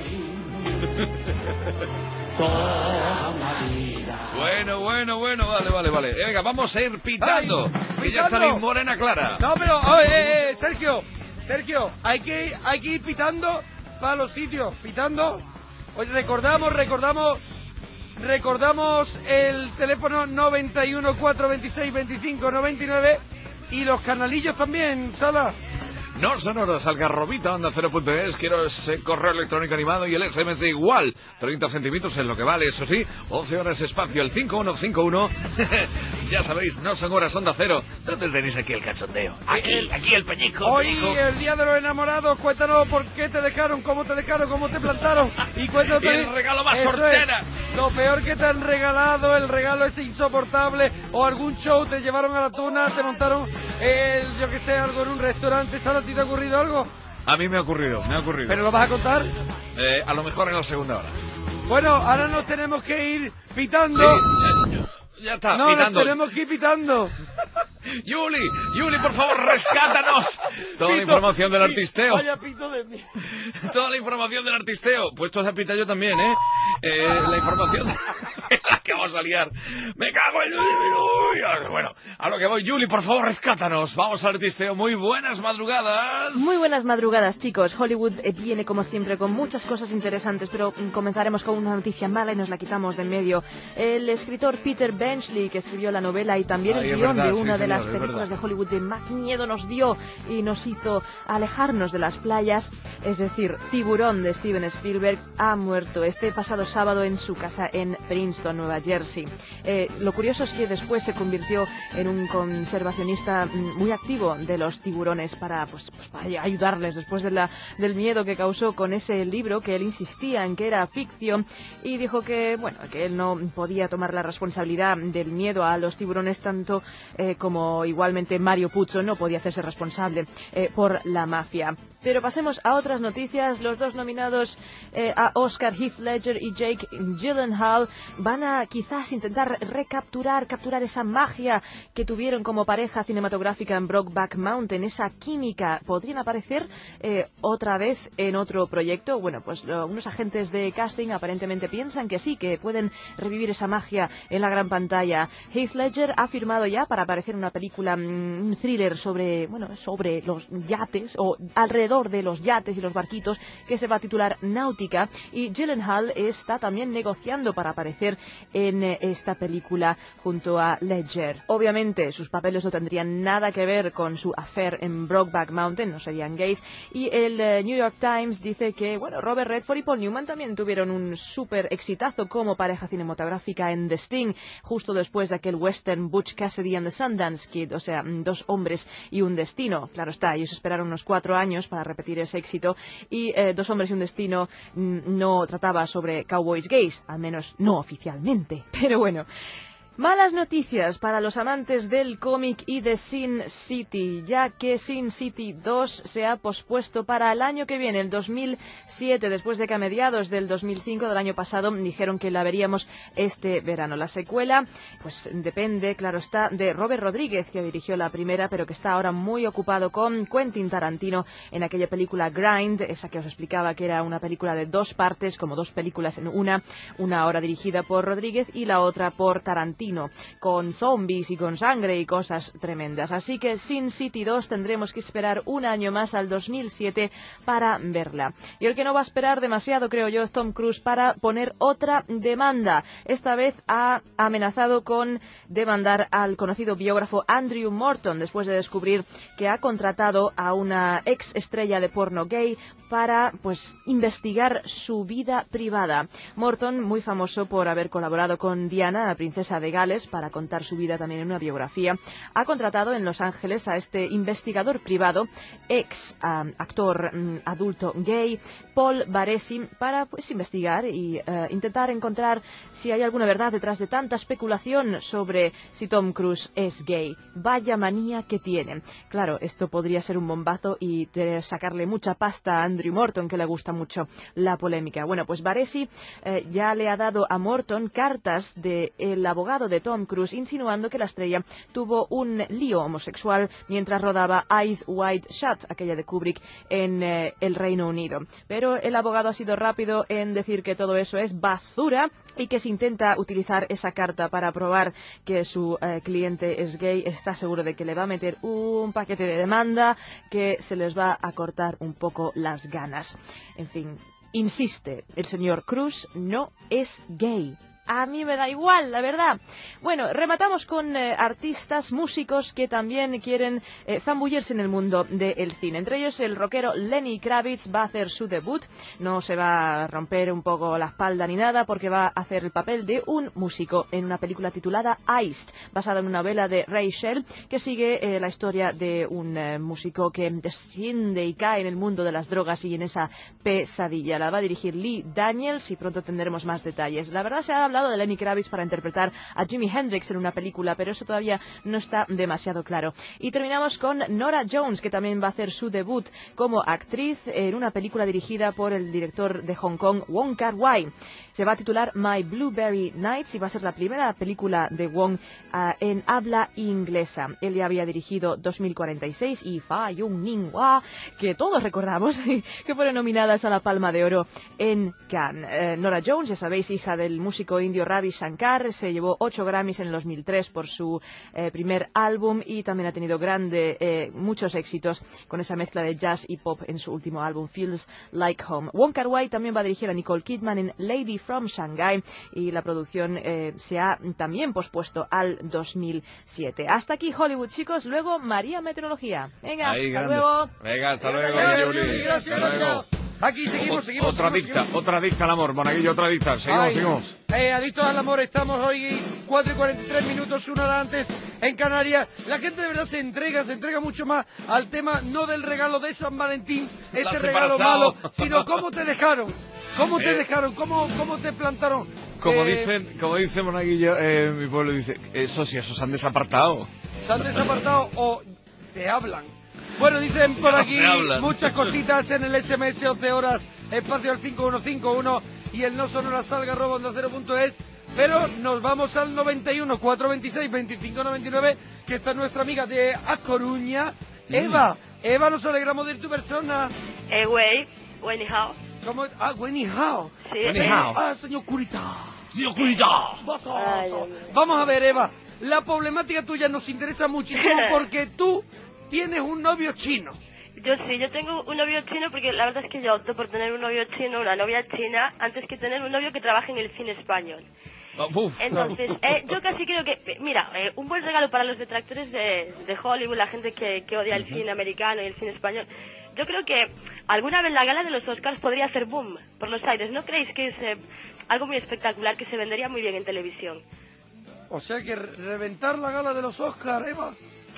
Toda una vida. Bueno, bueno, bueno, vale, vale, vale. Eh, Venga, vamos a ir pitando. Ay, Que ya está pitando. mi morena clara. No, pero, oye, eh, eh, Sergio, Sergio, hay que, hay que ir pitando para los sitios, pitando. Oye, recordamos, recordamos, recordamos el teléfono noventa y uno, cuatrocientos veintiséis, veinticinco, noventa y nueve y los canalillos también, Sala. No son horas, algarrobita, onda cero punto es. Quiero ese correo electrónico animado y el S M S igual. treinta centímetros es lo que vale, eso sí. once horas espacio, el cinco uno cinco uno. Ya sabéis, no son horas, onda cero. ¿Dónde tenéis aquí el cachondeo? Aquí, aquí el pellizco. Hoy, pellizco. el día de los enamorados, cuéntanos por qué te dejaron, cómo te dejaron, cómo te plantaron. Y cuéntanos Y el regalo más eso sortera. es, lo peor que te han regalado, el regalo es insoportable. O algún show, te llevaron a la tuna, te montaron, el, yo que sé, algo en un restaurante. ¿Sara, a ti te ha ocurrido algo? A mí me ha ocurrido, me ha ocurrido. ¿Pero lo vas a contar? Eh, a lo mejor en la segunda hora. Bueno, ahora nos tenemos que ir pitando. Sí, ya, ya está, no, pitando. nos tenemos que ir pitando. Yuli, Yuli, por favor, rescátanos. Toda Pito, la información del pi- artisteo. Vaya pito de mí. Toda la información del artisteo. Pues tú has pitado yo también, ¿eh? eh la información de la que vamos a liar. Me cago en... Uy, bueno, a lo que voy. Yuli, por favor, rescátanos. Vamos al artisteo. Muy buenas madrugadas. Muy buenas madrugadas, chicos. Hollywood eh, viene como siempre con muchas cosas interesantes, pero mm, comenzaremos con una noticia mala y nos la quitamos de en medio. El escritor Peter Benchley, que escribió la novela y también Ay, el es guión verdad, de sí, una de señor, las es películas verdad. de Hollywood que más miedo nos dio y nos hizo alejarnos de las playas, es decir, Tiburón de Steven Spielberg, ha muerto este pasado sábado en su casa en Princeton, Nueva Jersey. Eh, lo curioso es que después se convirtió en un conservacionista mm, muy activo de los tiburones para, pues, pues, para ayudarles después de la, del miedo que causó con ese libro que él insistía en que era ficción y dijo que, bueno, que él no podía tomar la responsabilidad del miedo a los tiburones tanto eh, como igualmente Mario Puzo no podía hacerse responsable eh, por la mafia. Pero pasemos a otras noticias. Los dos nominados eh, a Oscar, Heath Ledger y Jake Gyllenhaal, van a quizás intentar recapturar, capturar esa magia que tuvieron como pareja cinematográfica en Brokeback Mountain, esa química. ¿Podrían aparecer eh, otra vez en otro proyecto? Bueno, pues lo, unos agentes de casting aparentemente piensan que sí, que pueden revivir esa magia en la gran pantalla. Heath Ledger ha firmado ya para aparecer en una película, un thriller sobre, bueno, sobre los yates o alrededor de los yates y los barquitos que se va a titular Náutica, y Gyllenhaal está también negociando para aparecer en eh, esta película junto a Ledger. Obviamente sus papeles no tendrían nada que ver con su affair en Brokeback Mountain, no serían gays, y el eh, New York Times dice que, bueno, Robert Redford y Paul Newman también tuvieron un súper exitazo como pareja cinematográfica en The Sting, justo después de aquel western Butch Cassidy and the Sundance Kid, o sea, dos hombres y un destino. Claro está, ellos esperaron unos cuatro años para repetir ese éxito y eh, Dos hombres y un destino mm, no trataba sobre cowboys gays, al menos no oficialmente. Pero bueno, malas noticias para los amantes del cómic y de Sin City, ya que Sin City dos se ha pospuesto para el año que viene, el dos mil siete, después de que a mediados del dos mil cinco del año pasado dijeron que la veríamos este verano. La secuela, pues depende, claro está, de Robert Rodríguez, que dirigió la primera, pero que está ahora muy ocupado con Quentin Tarantino en aquella película Grind, esa que os explicaba que era una película de dos partes, como dos películas en una, una ahora dirigida por Rodríguez y la otra por Tarantino, con zombies y con sangre y cosas tremendas. Así que Sin City dos tendremos que esperar un año más al dos mil siete para verla. Y el que no va a esperar demasiado, creo yo, es Tom Cruise para poner otra demanda. Esta vez ha amenazado con demandar al conocido biógrafo Andrew Morton después de descubrir que ha contratado a una ex estrella de porno gay para, pues, investigar su vida privada. Morton, muy famoso por haber colaborado con Diana, princesa de Gales, para contar su vida también en una biografía, ha contratado en Los Ángeles a este investigador privado, ex um, actor um, adulto gay, Paul Baresi, para, pues, investigar y uh, intentar encontrar si hay alguna verdad detrás de tanta especulación sobre si Tom Cruise es gay. Vaya manía que tiene. Claro, esto podría ser un bombazo y sacarle mucha pasta a Andrew Morton, que le gusta mucho la polémica. Bueno, pues Baresi eh, ya le ha dado a Morton cartas del abogado de Tom Cruise insinuando que la estrella tuvo un lío homosexual mientras rodaba Eyes Wide Shut, aquella de Kubrick, en eh, el Reino Unido. Pero el abogado ha sido rápido en decir que todo eso es basura y que si intenta utilizar esa carta para probar que su eh, cliente es gay, está seguro de que le va a meter un paquete de demanda que se les va a cortar un poco las ganas. En fin, insiste, el señor Cruise no es gay. a mí me da igual, la verdad. Bueno, rematamos con eh, artistas, músicos que también quieren eh, zambullirse en el mundo del cine. Entre ellos el rockero Lenny Kravitz va a hacer su debut. No se va a romper un poco la espalda ni nada porque va a hacer el papel de un músico en una película titulada Iced, basada en una novela de Ray Shell que sigue eh, la historia de un eh, músico que desciende y cae en el mundo de las drogas y en esa pesadilla. La va a dirigir Lee Daniels y pronto tendremos más detalles. La verdad se ha hablado de Lenny Kravitz para interpretar a Jimi Hendrix en una película, pero eso todavía no está demasiado claro. Y terminamos con Norah Jones, que también va a hacer su debut como actriz en una película dirigida por el director de Hong Kong, Wong Kar-wai. Se va a titular My Blueberry Nights y va a ser la primera película de Wong uh, en habla inglesa. Él ya había dirigido dos mil cuarenta y seis y Fa Yung Ning Hua, que todos recordamos, que fueron nominadas a la Palma de Oro en Cannes. Eh, Norah Jones, ya sabéis, hija del músico indio Ravi Shankar, se llevó ocho Grammys en el dos mil tres por su eh, primer álbum y también ha tenido grande, eh, muchos éxitos con esa mezcla de jazz y pop en su último álbum, Feels Like Home. Wong Kar-wai también va a dirigir a Nicole Kidman en Lady from Shanghai y la producción eh, se ha también pospuesto al dos mil siete. Hasta aquí Hollywood, chicos. Luego María Meteorología. Venga, Ahí, hasta grandes. luego. Venga, hasta luego, Gracias, Julie. gracias, Hasta luego. gracias. Aquí seguimos, O- seguimos. Otra seguimos, adicta, seguimos. otra adicta al amor, Monaguillo, otra adicta. Seguimos, Ay, seguimos. Eh, adictos al amor, estamos hoy cuatro y cuarenta y tres minutos, una hora antes en Canarias. La gente de verdad se entrega, se entrega mucho más al tema, no del regalo de San Valentín, este Las regalo embarazado. malo, sino cómo te dejaron, cómo te Eh. dejaron, cómo, cómo te plantaron. Como Eh, dicen, como dice Monaguillo, eh, mi pueblo dice, esos sí, esos han desapartado. Se han desapartado o te hablan. Bueno, dicen por No aquí se hablan. muchas cositas en el S M S once horas, espacio al cinco uno cinco uno y el no sonora salga arroba onda cero punto es. Pero nos vamos al noventa y uno, cuatrocientos veintiséis, veinticinco noventa y nueve, que está nuestra amiga de A Coruña, Mm. Eva. Eva, nos alegramos de ir tu persona. Eh, güey, güey, ni hao. ¿Cómo? Ah, Winnie Hao. Sí, Winnie sí. Hao. Ah, señor Curita. ¡Dios, cuidado! Ay, ay, ay. Vamos a ver, Eva. La problemática tuya nos interesa muchísimo porque tú tienes un novio chino. Yo sí, yo tengo un novio chino porque la verdad es que yo opto por tener un novio chino, una novia china, antes que tener un novio que trabaje en el cine español. Uf. Entonces, eh, yo casi creo que, eh, mira, eh, un buen regalo para los detractores de, de Hollywood, la gente que, que odia el cine americano y el cine español. Yo creo que alguna vez la gala de los Oscars podría hacer boom por los aires. ¿No creéis que es eh, algo muy espectacular que se vendería muy bien en televisión? O sea que re- reventar la gala de los Oscars, Eva.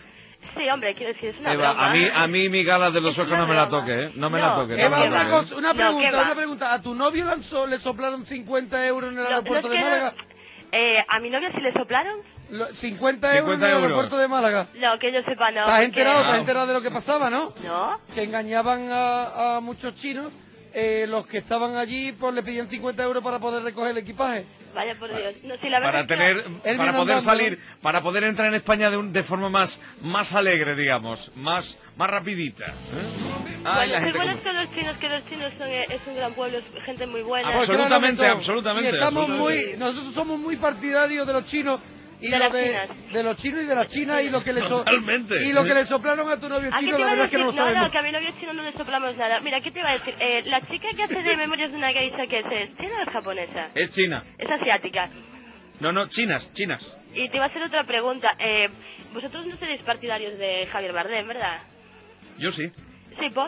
Sí, hombre, quiero decir, es una Eva, broma. a mí, a mí mi gala de los Es Oscars una no me la broma. toque, ¿eh? No me No, la toque. no Eva, me la una toque, cosa, una No, pregunta, ¿qué va? una pregunta. ¿A tu novio lanzó, le soplaron cincuenta euros en el No, aeropuerto no es de que no- Málaga? eh, ¿A mi novia sí le soplaron? Lo- cincuenta euros en el cincuenta euros. aeropuerto de Málaga. No, que yo sepa, no. ¿Estás porque- enterado? ¿Estás Ah. enterado de lo que pasaba, no? ¿No? Que engañaban a, a muchos chinos. Eh, los que estaban allí pues le pedían cincuenta euros para poder recoger el equipaje. Vaya por Dios. No, sí, la verdad Para es que- tener, Él para viene poder andando, salir, para poder entrar en España de, un- de forma más, más alegre, digamos, más, más rapidita. ¿eh? Ay, Bueno, la soy gente buenas como- con los chinos, que los chinos son, eh, es un gran pueblo, es gente muy buena. Absolutamente, Pues claro que todo. absolutamente, Y estamos absolutamente. muy, nosotros somos muy partidarios de los chinos y De lo las de, chinas. de los chinos y de la China y lo que le so- Totalmente. y lo que le soplaron a tu novio ¿A qué chino, te la iba a verdad es que decir? no lo No, sabemos. no, que a mi novio chino no le soplamos nada. Mira, ¿qué te iba a decir? Eh, la chica que hace de Memorias de una Geisha, ¿qué es? ¿Es china o es japonesa? Es China. Es asiática. No, no, chinas, chinas. Y te iba a hacer otra pregunta. Eh, vosotros no seréis partidarios de Javier Bardem, ¿verdad? Yo sí. Sí, ¿por?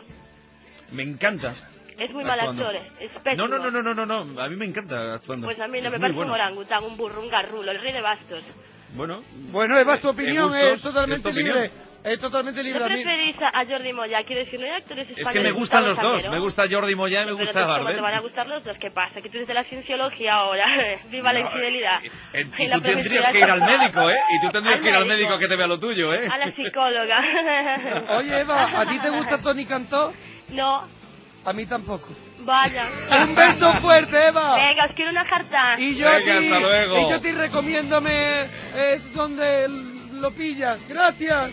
Me encanta. Es muy mal Actuando. actor, es pésimo. No, no, no, no, no, no, no. A mí me encanta actuando. Pues a mí no Es me muy parece bueno. un orangután, un burro, un garrulo, el rey de bastos. Bueno. Bueno, Eva, es tu Eh, opinión, gustos, es totalmente es tu opinión. libre. Es totalmente libre. ¿No a mí- preferís a, a Jordi Moya? Quiero decir, no hay actores españoles. Es que me gustan los Gustavo dos. Salguero. Me gusta Jordi Moya y me Pero gusta entonces, ¿cómo te van a Bardem. gustar los dos? ¿Qué pasa? Que tú eres de la cienciología ahora. Viva la No, infidelidad. Eh, Y Y la tú tendrías promiscuidad que ir al sexual. médico, ¿eh? Y tú tendrías Al que ir al médico. médico que te vea lo tuyo, ¿eh? A la psicóloga. Oye, Eva, ¿a ti te gusta Tony Cantó? No, A mí tampoco. vaya. Un beso fuerte, Eva. Venga, os quiero una jarta. Y yo Venga, a ti, hasta luego. y yo a ti recomiéndome eh, donde lo pillas. Gracias.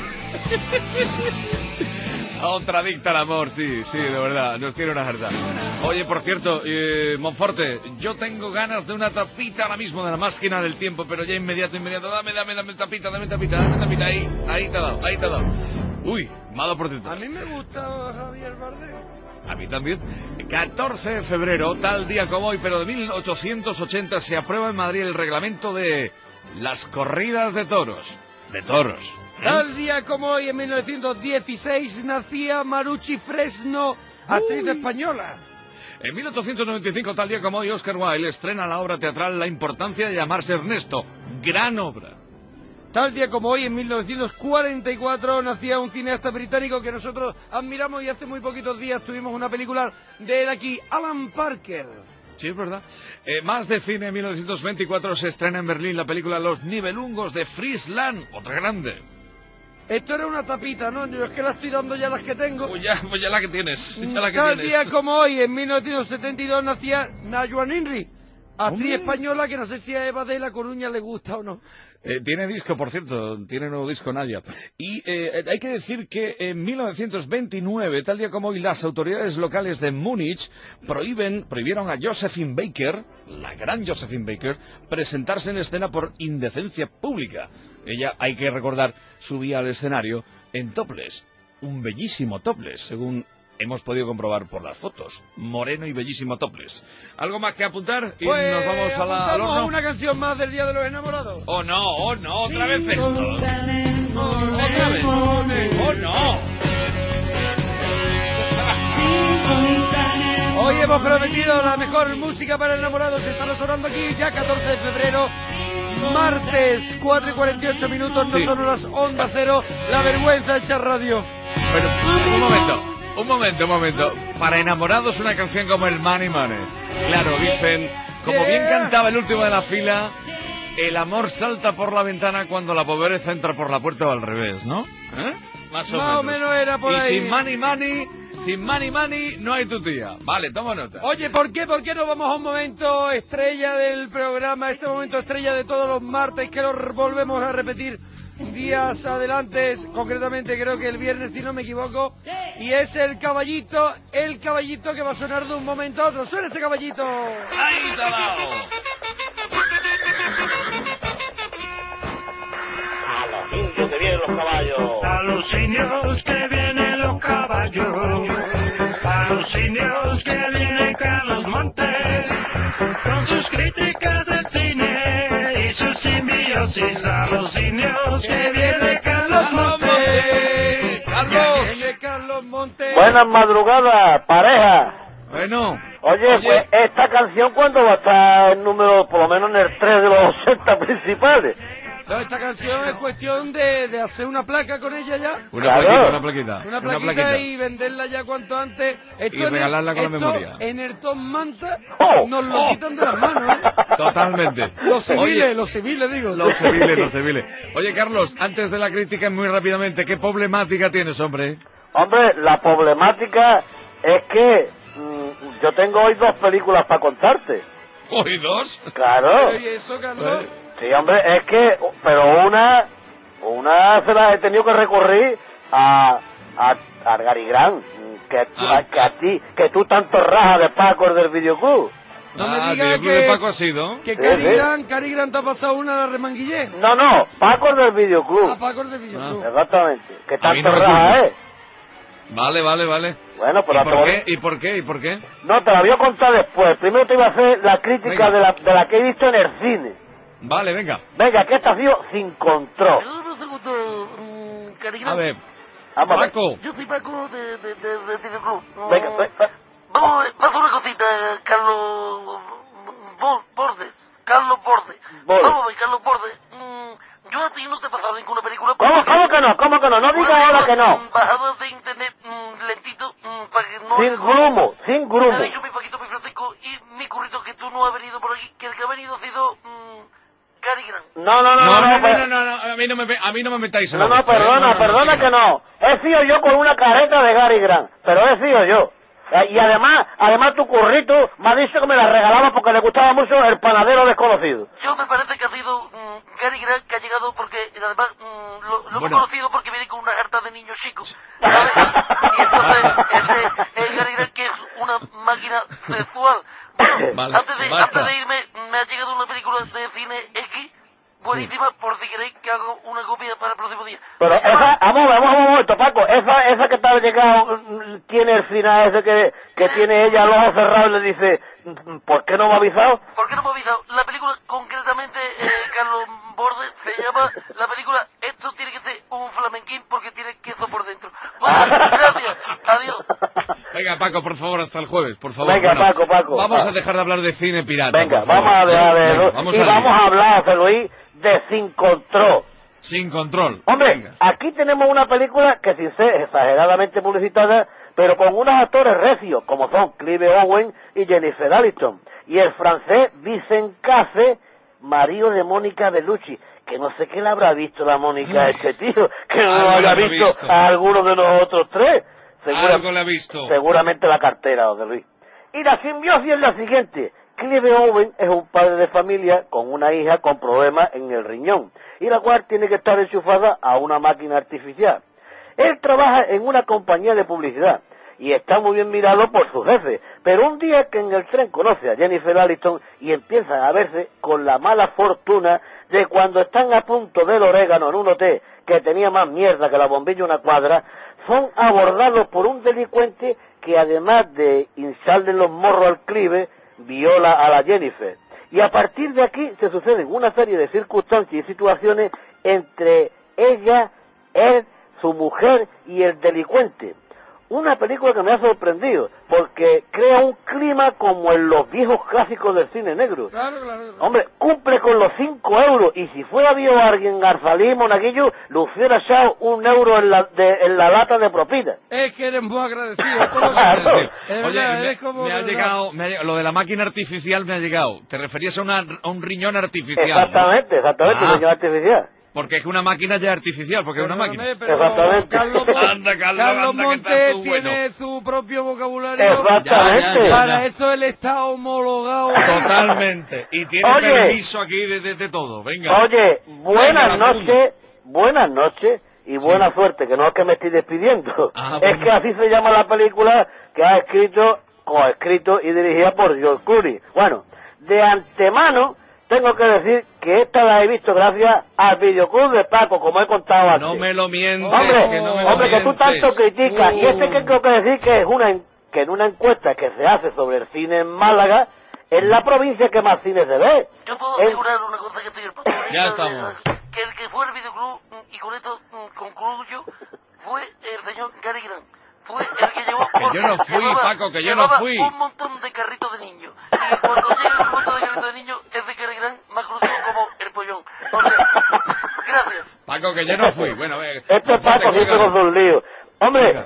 Otra adicta al amor, sí, sí, de verdad, nos tiene una jarta. Oye, por cierto, eh, Monforte, yo tengo ganas de una tapita ahora mismo de la máquina del tiempo, pero ya inmediato, inmediato, dame, dame, dame tapita, dame tapita, dame tapita, ahí, ahí te ha dado, ahí te ha dado. Uy, me ha dado por A detrás. mí me gusta Javier Bardem. A mí también. catorce de febrero, tal día como hoy, pero de mil ochocientos ochenta, se aprueba en Madrid el reglamento de las corridas de toros. De toros. ¿eh? Tal día como hoy, en mil novecientos dieciséis, nacía Marucci Fresno, actriz Uy. española. En mil ochocientos noventa y cinco, tal día como hoy, Oscar Wilde estrena la obra teatral La importancia de llamarse Ernesto. Gran obra. Tal día como hoy, en mil novecientos cuarenta y cuatro, nacía un cineasta británico que nosotros admiramos y hace muy poquitos días tuvimos una película de él aquí, Alan Parker. Sí, es verdad. Eh, más de cine, en mil novecientos veinticuatro se estrena en Berlín la película Los Nibelungos de Friesland, otra grande. Esto era una tapita, ¿no? Yo es que la estoy dando ya las que tengo. Pues ya, pues ya la que tienes, ya la que Tal tienes. día como hoy, en mil novecientos setenta y dos, nacía Najuan Inri, actriz ¡Hombre! española que no sé si a Eva de La Coruña le gusta o no. Eh, tiene disco, por cierto, tiene nuevo disco Nadia. Y eh, hay que decir que en mil novecientos veintinueve, tal día como hoy, las autoridades locales de Múnich prohíben, prohibieron a Josephine Baker, la gran Josephine Baker, presentarse en escena por indecencia pública. Ella, hay que recordar, subía al escenario en topless, un bellísimo topless, según hemos podido comprobar por las fotos. Moreno y bellísimo topless. ¿Algo más que apuntar? Y Pues nos vamos a la, al apuntamos horno. una canción más del Día de los Enamorados. Oh no, oh no, otra vez esto. Otra vez. Morning. Oh no. Hoy hemos prometido la mejor música para enamorados. Está sonando aquí ya catorce de febrero, martes, cuatro y cuarenta y ocho minutos. No Sí. son las Onda Cero. La vergüenza hecha radio. Bueno, un momento, un momento, un momento. Para enamorados una canción como el Money Money. Claro, dicen, como bien cantaba el último de la fila, el amor salta por la ventana cuando la pobreza entra por la puerta o al revés, ¿no? ¿Eh? Más o Más menos. o menos era por y ahí. sin money money, sin money money, no hay tu tía. Vale, toma nota. Oye, ¿por qué? ¿Por qué no vamos a un momento estrella del programa? Este momento estrella de todos los martes que lo volvemos a repetir días adelante, concretamente creo que el viernes si no me equivoco, y es el caballito, el caballito que va a sonar de un momento a otro. ¡Suena ese caballito! ¡Ahí talao! A los indios que vienen los caballos. A los indios que vienen los caballos, a los indios que viene Carlos Montes, con sus críticas del cine y sus simbiosis. A los indios que viene Carlos Montes. ¡Carlos! Viene Carlos Montes. Buenas madrugadas, pareja. Bueno. Oye, Oye. pues esta canción cuando va a estar en número, por lo menos en el tres de los ochenta principales. No, esta canción es cuestión de, de hacer una placa con ella ya. Una Claro. plaquita, una plaquita. Una plaquita y venderla ya cuanto antes. Esto Y en el- regalarla con la esto memoria. En el Tom Manta Oh, nos lo oh. quitan de las manos, ¿eh? Totalmente. Los civiles, Oye, los civiles, digo. los civiles, los civiles. Oye, Carlos, antes de la crítica, muy rápidamente, ¿qué problemática tienes, hombre? Hombre, la problemática es que mm, yo tengo hoy dos películas para contarte. ¿Hoy dos? Claro. Oye, eso, Carlos. Sí, hombre, es que, pero una, una se la he tenido que recurrir a, a, a Gary Grant, que, tú- Ah. a, que a ti, que tú tanto rajas de Paco del videoclub. No me Ah, digas el club de que- Paco ha sido. Que Sí, Cari sí. Grant, Cari Grant te ha pasado una de remanguillé. No, no, Paco del videoclub. A Paco de Videoclub. Exactamente, que A mí tanto no me raja culpes. es. Vale, vale, vale. Bueno, ¿Y pero te por voy- qué? ¿Y por qué? ¿Y por qué? no, te la voy a contar después. Primero te iba a hacer la crítica Venga. de la, de la que he visto en el cine. Vale, venga. Venga, que esta ha sido sin control. Un segundo, mm, cariño. A ver, Vamos a ver. Paco. Yo soy Paco de, de, de, de Videoclub. Mm, Venga, ve- ve- Vamos, pasa una cosita, Carlos Bo- Bordes. Carlos Bordes. Bordes. Vamos a ver, Carlos Bordes. Mm, yo a ti no te he pasado ninguna película. ¿Cómo, cómo que no? ¿Cómo que no? No digas ahora que no. Bajado de internet mm, lentito mm, para que no... Sin grumo, sin Me grumo. ha dicho mi Paquito, mi Francisco y mi currito que tú no has venido por aquí, que el que ha venido ha sido mm, Gary Grant. No, no, no, No, no, no, pues- no, no, no, no, a mí no me, a mí no me metáis en No, la no, vuestra, ¿eh? perdona, No, no, no, perdona sí que no. He sido yo con una careta de Gary Grant, pero he sido yo. Eh, Y además, además tu currito me ha dicho que me la regalaba porque le gustaba mucho el panadero desconocido. Yo me parece que ha sido mm, Gary Grant que ha llegado porque, además, mm, lo, lo Bueno. hemos conocido porque viene con una carta de niños chicos. ¿sabes? Y entonces, ese es Gary Grant que es una máquina sexual. Bueno, Vale, antes, de, basta. antes de irme, me ha llegado una película de cine X buenísima, por si queréis que haga una copia para el próximo día. Pero esa, vamos, vamos, un momento, Paco, esa, esa que está llegado, mm, tiene el final ese que, que tiene ella los ojos cerrados y le dice, mm, ¿por qué no me ha avisado? ¿Por qué no me ha avisado? La película, concretamente, eh, Carlos Bordes, se llama la película Esto tiene que ser un flamenquín porque tiene queso por dentro. Bueno, gracias, adiós. Venga, Paco, por favor, hasta el jueves, por favor. Venga, Bueno, Paco, Paco. Vamos Ah. a dejar de hablar de cine pirata. Venga, por favor. vamos a dejar de Venga, eso vamos y a vamos a hablar, José Luis, de Sin Control. Sin Control. Hombre, Venga. aquí tenemos una película que sin ser exageradamente publicitada, pero con unos actores recios, como son Clive Owen y Jennifer Aniston, y el francés Vincent Cassel, marido de Mónica Bellucci, que no sé qué le habrá visto la Mónica a este tío, que no Algo lo le haya habrá visto, visto. a alguno de nosotros tres. Segura- Algo le ha visto. Seguramente la cartera, José Luis. Y la simbiosis es la siguiente. Clive Owen es un padre de familia con una hija con problemas en el riñón, y la cual tiene que estar enchufada a una máquina artificial. Él trabaja en una compañía de publicidad, y está muy bien mirado por su jefe, pero un día que en el tren conoce a Jennifer Aniston y empiezan a verse con la mala fortuna de cuando están a punto del orégano en un hotel que tenía más mierda que la bombilla una cuadra, son abordados por un delincuente que además de hincharle los morros al Clive, viola a la Jennifer. Y a partir de aquí se suceden una serie de circunstancias y situaciones entre ella, él, su mujer y el delincuente. Una película que me ha sorprendido, porque crea un clima como en los viejos clásicos del cine negro. Claro, claro, claro. Hombre, cumple con los cinco euros, y si fuera habido alguien, Garzalí, Monaguillo, le hubiera echado un euro en la, de, en la lata de propina. Es que eres muy agradecido. Todo lo que Claro. haces. Es Oye, verdad, me, eres como me ha de verdad. llegado, me ha llegado- lo de la máquina artificial me ha llegado. ¿Te referías a, una, a un riñón artificial? ¿no? Exactamente, exactamente, Ah. señor artificial. Porque es que una máquina ya es artificial, porque es una máquina. Pero Exactamente. Carlos, Mon- Anda, Carlos, Carlos anda, que estás Montes tú bueno. tiene su propio vocabulario. Exactamente. Ya, ya, ya, Para ya. eso él está homologado. Totalmente. Y tiene Oye. permiso aquí de, de- de todo. Venga. Oye, buenas Venga, la noches, buenas noches y buena suerte, que no es que me estoy despidiendo. Ah, es bueno. que así se llama la película que ha escrito, coescrito y dirigida por George Clooney. Bueno, de antemano tengo que decir que esta la he visto gracias al videoclub de Paco, como he contado antes. No me lo mientes. Hombre, que no me lo hombre, que tú mientes. tanto criticas, y este Uh. que tengo que decir que es una en- que en una encuesta que se hace sobre el cine en Málaga, es la provincia que más cine se ve. Yo puedo En- asegurar una cosa que estoy el paso. Ya estamos. Que el que fue el videoclub, mm, y con esto mm, concluyo, fue el señor Gary Grant. Fue el que llevó... Que yo no fui, llevaba- Paco, que yo no llevaba fui. un montón de carritos de niños. Y cuando llega un montón de carritos de niños, es de Gary Grant, más conocido como el pollón. O sea, gracias. Paco, que yo no fui. Bueno, ve. Este ponte, Paco siempre cuélgalo. con sus líos. Hombre, Venga.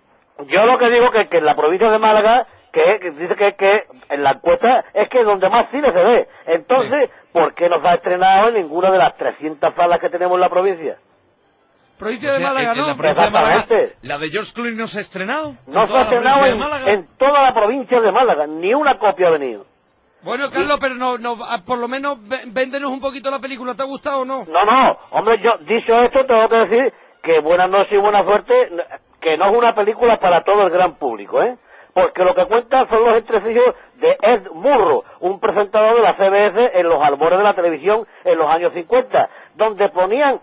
yo lo que digo que, que en la provincia de Málaga, que, que dice que, que en la encuesta es que donde más cine se ve. Entonces, ¿por qué no se ha estrenado en ninguna de las trescientas salas que tenemos en la provincia? Provincia O de sea, Málaga, en- en ¿no? la provincia de Málaga, Exactamente. ¿la de George Clooney no se ha estrenado? No ¿En se toda ha la estrenado provincia en, de Málaga? en toda la provincia de Málaga, ni una copia ha venido. Bueno, Carlos, pero no, no, ah, por lo menos vé- véndenos un poquito la película. ¿Te ha gustado o no? No, no, hombre, yo, dicho esto, tengo que decir que buenas noches y buena suerte, n- que no es una película para todo el gran público, ¿eh? Porque lo que cuenta son los entresijos de Ed Murro, un presentador de la C B S en los albores de la televisión en los años cincuenta, donde ponían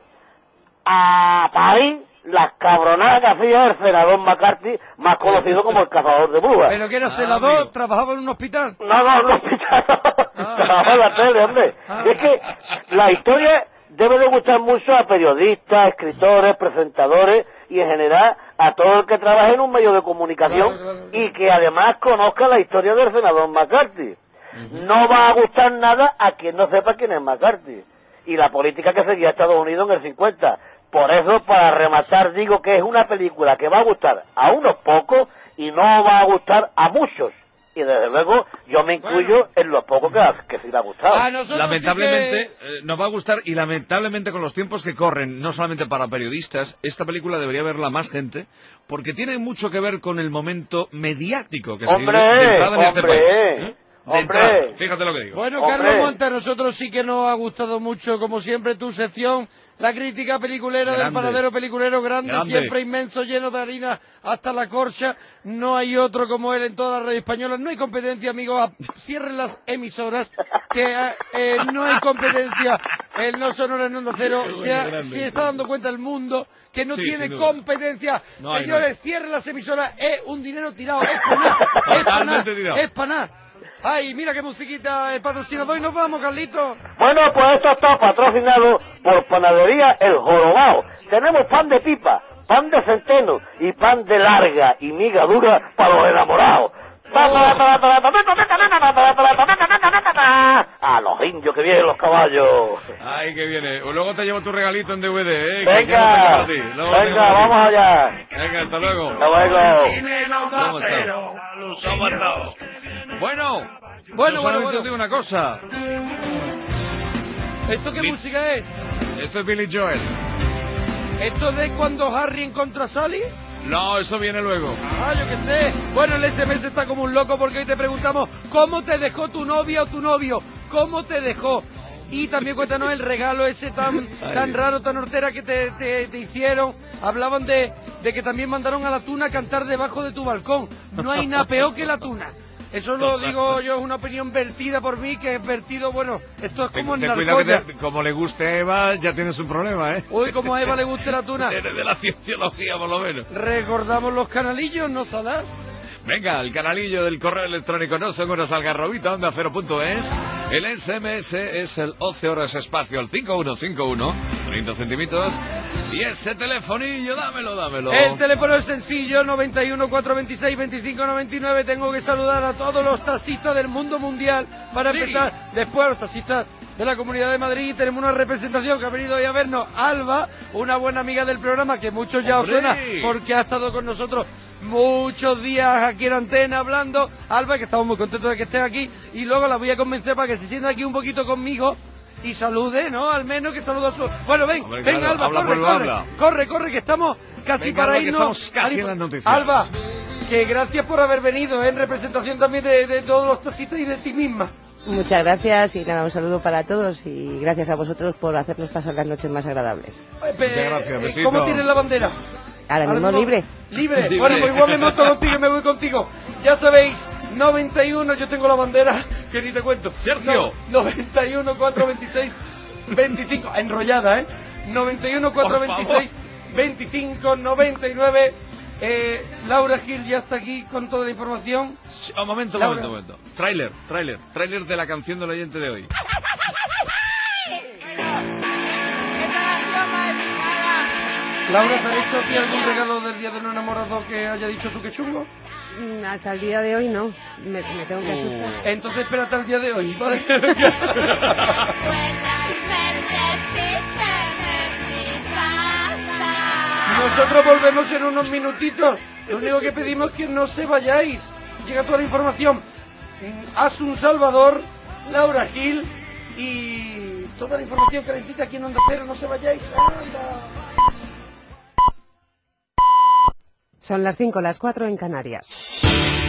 a parir las cabronadas que hacía el senador McCarthy, más conocido como el cazador de brujas. Pero que era Ah, celador, amigo. trabajaba en un hospital. No, no, no, trabajaba en la tele, hombre. Es que la historia debe de gustar mucho a periodistas, escritores, presentadores y en general a todo el que trabaje en un medio de comunicación Claro, claro, claro. y que además conozca la historia del senador McCarthy. No va a gustar nada a quien no sepa quién es McCarthy y la política que seguía Estados Unidos en el cincuenta. Por eso, para rematar, digo que es una película que va a gustar a unos pocos y no va a gustar a muchos. Y desde luego yo me incluyo en los pocos que, que sí le ha gustado. A nosotros Lamentablemente sí eh, nos va a gustar y lamentablemente con los tiempos que corren, no solamente para periodistas, esta película debería verla más gente porque tiene mucho que ver con el momento mediático que se vive ¡Hombre! de entrada en este ¡Hombre! país. ¿eh? De ¡Hombre! entrada, fíjate lo que digo. Bueno, Hombre. Carlos Monte, a nosotros sí que nos ha gustado mucho, como siempre, tu sección La crítica peliculera Grande. del panadero peliculero grande, Grande. siempre inmenso, lleno de harina hasta la corcha. No hay otro como él en toda la radio española. No hay competencia, amigos. Cierren las emisoras, que eh, no hay competencia. El No Sonora en Onda Cero Qué se, ha- grande. se está dando cuenta el mundo que no Sí, tiene sin duda. competencia. No hay, Señores, no hay. cierren las emisoras. Es un dinero tirado. Es para nada. Es para Totalmente nada. tirado. Es para nada. Ay, mira qué musiquita el patrocinador y nos vamos, Carlito. Bueno, pues esto está patrocinado por Panadería El Jorobao. Tenemos pan de pipa, pan de centeno y pan de larga y miga dura para los enamorados. A los indios que vienen los caballos. Ay, que viene. Luego te llevo tu regalito en D V D, ¿eh? Que Venga, aquí lo tengo para ti. Luego lo tengo venga, para ti. vamos allá. Venga, hasta luego. Hasta luego. ¿Cómo estamos? ¿Cómo estamos? Bueno, Bueno, yo solamente bueno, bueno. os digo una cosa. ¿Esto qué Mi- música es? Esto es Billy Joel. ¿Esto de cuando Harry encontró a Sally? No, eso viene luego. Ah, yo qué sé. Bueno, el S M S está como un loco porque hoy te preguntamos ¿cómo te dejó tu novia o tu novio? ¿Cómo te dejó? Y también cuéntanos el regalo ese tan tan raro, tan hortera que te, te, te hicieron. Hablaban de, de que también mandaron a la tuna a cantar debajo de tu balcón. No hay nada peor que la tuna. Eso lo digo yo, es una opinión vertida por mí, que es vertido, bueno, esto es como en Ten cuidado que narcóticos. te- como le guste a Eva, ya tienes un problema, ¿eh? Uy, como a Eva le guste la tuna. Eres de la cienciología, por lo menos. Recordamos los canalillos, ¿no, Salas? Venga, el canalillo del correo electrónico no son horas algarrobita, onda cero punto es. El S M S es el once horas espacio, el cinco uno cinco uno, treinta centímetros. Y ese telefonillo, dámelo, dámelo. El teléfono es sencillo, noventa y uno, cuatrocientos veintiséis, veinticinco noventa y nueve. Tengo que saludar a todos los taxistas del mundo mundial para Sí. empezar. Después a los taxistas de la Comunidad de Madrid. Tenemos una representación que ha venido hoy a vernos, Alba, una buena amiga del programa que muchos ya os ¡Hombre! suena porque ha estado con nosotros muchos días aquí en Antena hablando. Alba, que estamos muy contentos de que estés aquí. Y luego la voy a convencer para que se sienta aquí un poquito conmigo y salude, ¿no? Al menos que salude a su... Bueno, ven, Hombre, ven, claro, Alba, habla, corre, pueblo, corre, habla. corre, corre, que estamos casi Venga, para Alba, que irnos. estamos casi Ari- en las noticias. Alba, que gracias por haber venido, ¿eh? En representación también de, de todos los taxistas y de ti misma. Muchas gracias y nada, un saludo para todos y gracias a vosotros por hacernos pasar las noches más agradables. Eh, pe- Muchas gracias, eh, besito. ¿Cómo tienes la bandera? Ahora mismo libre. Libre. Libre. Bueno, pues igual me monto contigo y me voy contigo. Ya sabéis, noventa y uno, yo tengo la bandera, que ni te cuento. Sergio. No, noventa y uno, cuatrocientos veintiséis, veinticinco, enrollada, ¿eh? noventa y uno, cuatrocientos veintiséis, veinticinco noventa y nueve. Eh, Laura Gil ya está aquí con toda la información. Un momento, un Laura. momento, un momento. Tráiler, tráiler, tráiler de la canción del oyente de hoy. Laura, ¿te han hecho a ti algún regalo del Día de los Enamorados que haya dicho tú que chungo? Mm, Hasta el día de hoy no, me, me tengo que asustar. Entonces espérate al día de hoy, ¿vale? Nosotros volvemos en unos minutitos. Lo único que pedimos es que no se vayáis. Llega toda la información. Mm, Asun Salvador, Laura Gil y toda la información calentita aquí en Onda Cero. No se vayáis. Anda. Son las cinco, las cuatro en Canarias.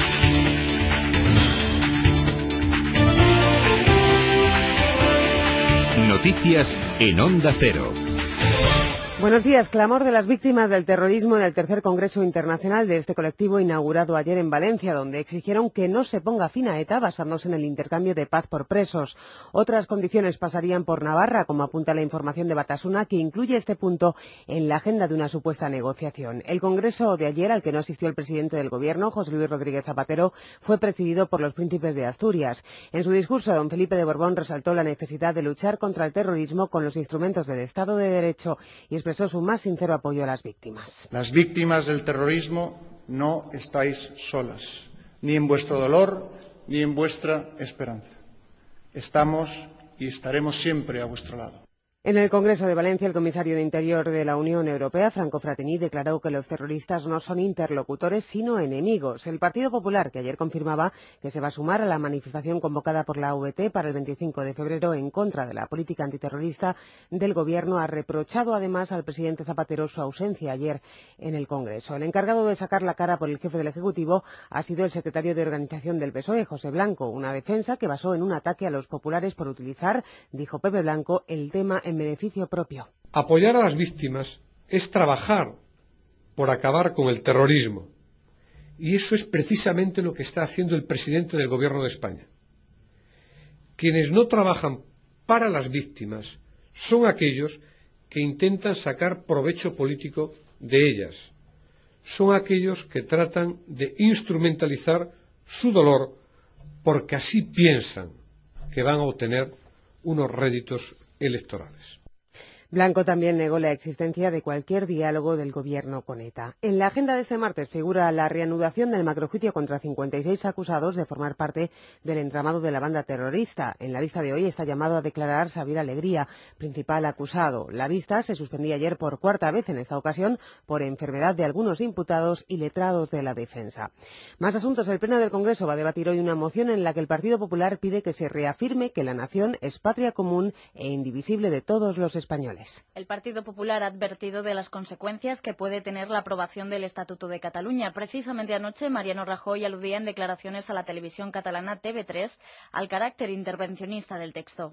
Noticias en Onda Cero. Buenos días. Clamor de las víctimas del terrorismo en el tercer Congreso Internacional de este colectivo inaugurado ayer en Valencia, donde exigieron que no se ponga fin a ETA basándose en el intercambio de paz por presos. Otras condiciones pasarían por Navarra, como apunta la información de Batasuna, que incluye este punto en la agenda de una supuesta negociación. El Congreso de ayer, al que no asistió el presidente del Gobierno, José Luis Rodríguez Zapatero, fue presidido por los príncipes de Asturias. En su discurso, don Felipe de Borbón resaltó la necesidad de luchar contra el terrorismo con los instrumentos del Estado de Derecho y expresó su más sincero apoyo a las víctimas. Las víctimas del terrorismo no estáis solas, ni en vuestro dolor, ni en vuestra esperanza. Estamos y estaremos siempre a vuestro lado. En el Congreso de Valencia, el comisario de Interior de la Unión Europea, Franco Frattini, declaró que los terroristas no son interlocutores, sino enemigos. El Partido Popular, que ayer confirmaba que se va a sumar a la manifestación convocada por la U V T para el veinticinco de febrero en contra de la política antiterrorista del Gobierno, ha reprochado además al presidente Zapatero su ausencia ayer en el Congreso. El encargado de sacar la cara por el jefe del Ejecutivo ha sido el secretario de Organización del P S O E, José Blanco, una defensa que basó en un ataque a los populares por utilizar, dijo Pepe Blanco, el tema en beneficio propio. Apoyar a las víctimas es trabajar por acabar con el terrorismo. Y eso es precisamente lo que está haciendo el presidente del Gobierno de España. Quienes no trabajan para las víctimas son aquellos que intentan sacar provecho político de ellas. Son aquellos que tratan de instrumentalizar su dolor porque así piensan que van a obtener unos réditos electorales. Blanco también negó la existencia de cualquier diálogo del gobierno con ETA. En la agenda de este martes figura la reanudación del macrojuicio contra cincuenta y seis acusados de formar parte del entramado de la banda terrorista. En la vista de hoy está llamado a declarar Xavier Alegría, principal acusado. La vista se suspendía ayer por cuarta vez en esta ocasión por enfermedad de algunos imputados y letrados de la defensa. Más asuntos. El Pleno del Congreso va a debatir hoy una moción en la que el Partido Popular pide que se reafirme que la nación es patria común e indivisible de todos los españoles. El Partido Popular ha advertido de las consecuencias que puede tener la aprobación del Estatuto de Cataluña. Precisamente anoche, Mariano Rajoy aludía en declaraciones a la televisión catalana T V tres al carácter intervencionista del texto.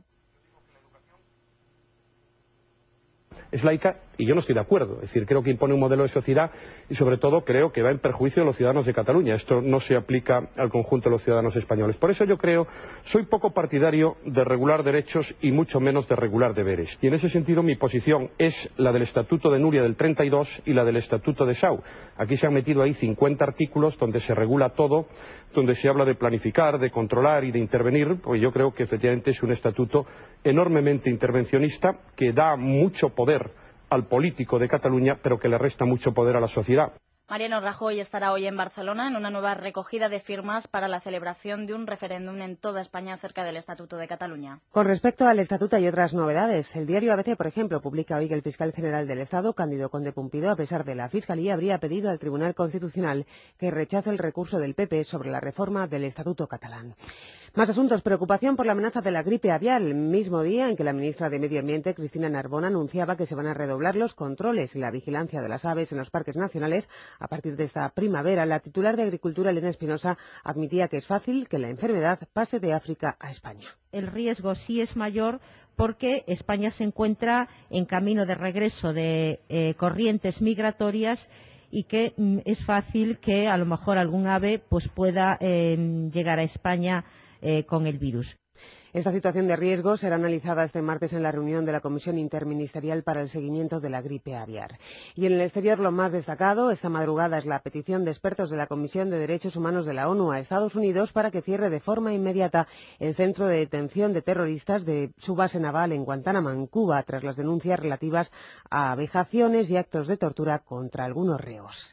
Es laica y yo no estoy de acuerdo. Es decir, creo que impone un modelo de sociedad y sobre todo creo que va en perjuicio de los ciudadanos de Cataluña. Esto no se aplica al conjunto de los ciudadanos españoles. Por eso yo creo, soy poco partidario de regular derechos y mucho menos de regular deberes. Y en ese sentido mi posición es la del Estatuto de Núria del treinta y dos y la del Estatuto de Sau. Aquí se han metido ahí cincuenta artículos donde se regula todo, donde se habla de planificar, de controlar y de intervenir, pues yo creo que efectivamente es un estatuto enormemente intervencionista que da mucho poder al político de Cataluña, pero que le resta mucho poder a la sociedad. Mariano Rajoy estará hoy en Barcelona en una nueva recogida de firmas para la celebración de un referéndum en toda España acerca del Estatuto de Cataluña. Con respecto al Estatuto hay otras novedades. El diario A B C, por ejemplo, publica hoy que el fiscal general del Estado, Cándido Conde Pumpido, a pesar de la Fiscalía, habría pedido al Tribunal Constitucional que rechace el recurso del P P sobre la reforma del Estatuto catalán. Más asuntos. Preocupación por la amenaza de la gripe aviar, el mismo día en que la ministra de Medio Ambiente, Cristina Narbona, anunciaba que se van a redoblar los controles y la vigilancia de las aves en los parques nacionales. A partir de esta primavera, la titular de Agricultura, Elena Espinosa, admitía que es fácil que la enfermedad pase de África a España. El riesgo sí es mayor porque España se encuentra en camino de regreso de eh, corrientes migratorias y que mm, es fácil que a lo mejor algún ave pues pueda eh, llegar a España Eh, con el virus. Esta situación de riesgo será analizada este martes en la reunión de la Comisión Interministerial para el Seguimiento de la Gripe Aviar. Y en el exterior lo más destacado esta madrugada es la petición de expertos de la Comisión de Derechos Humanos de la ONU a Estados Unidos para que cierre de forma inmediata el centro de detención de terroristas de su base naval en Guantánamo, en Cuba, tras las denuncias relativas a vejaciones y actos de tortura contra algunos reos.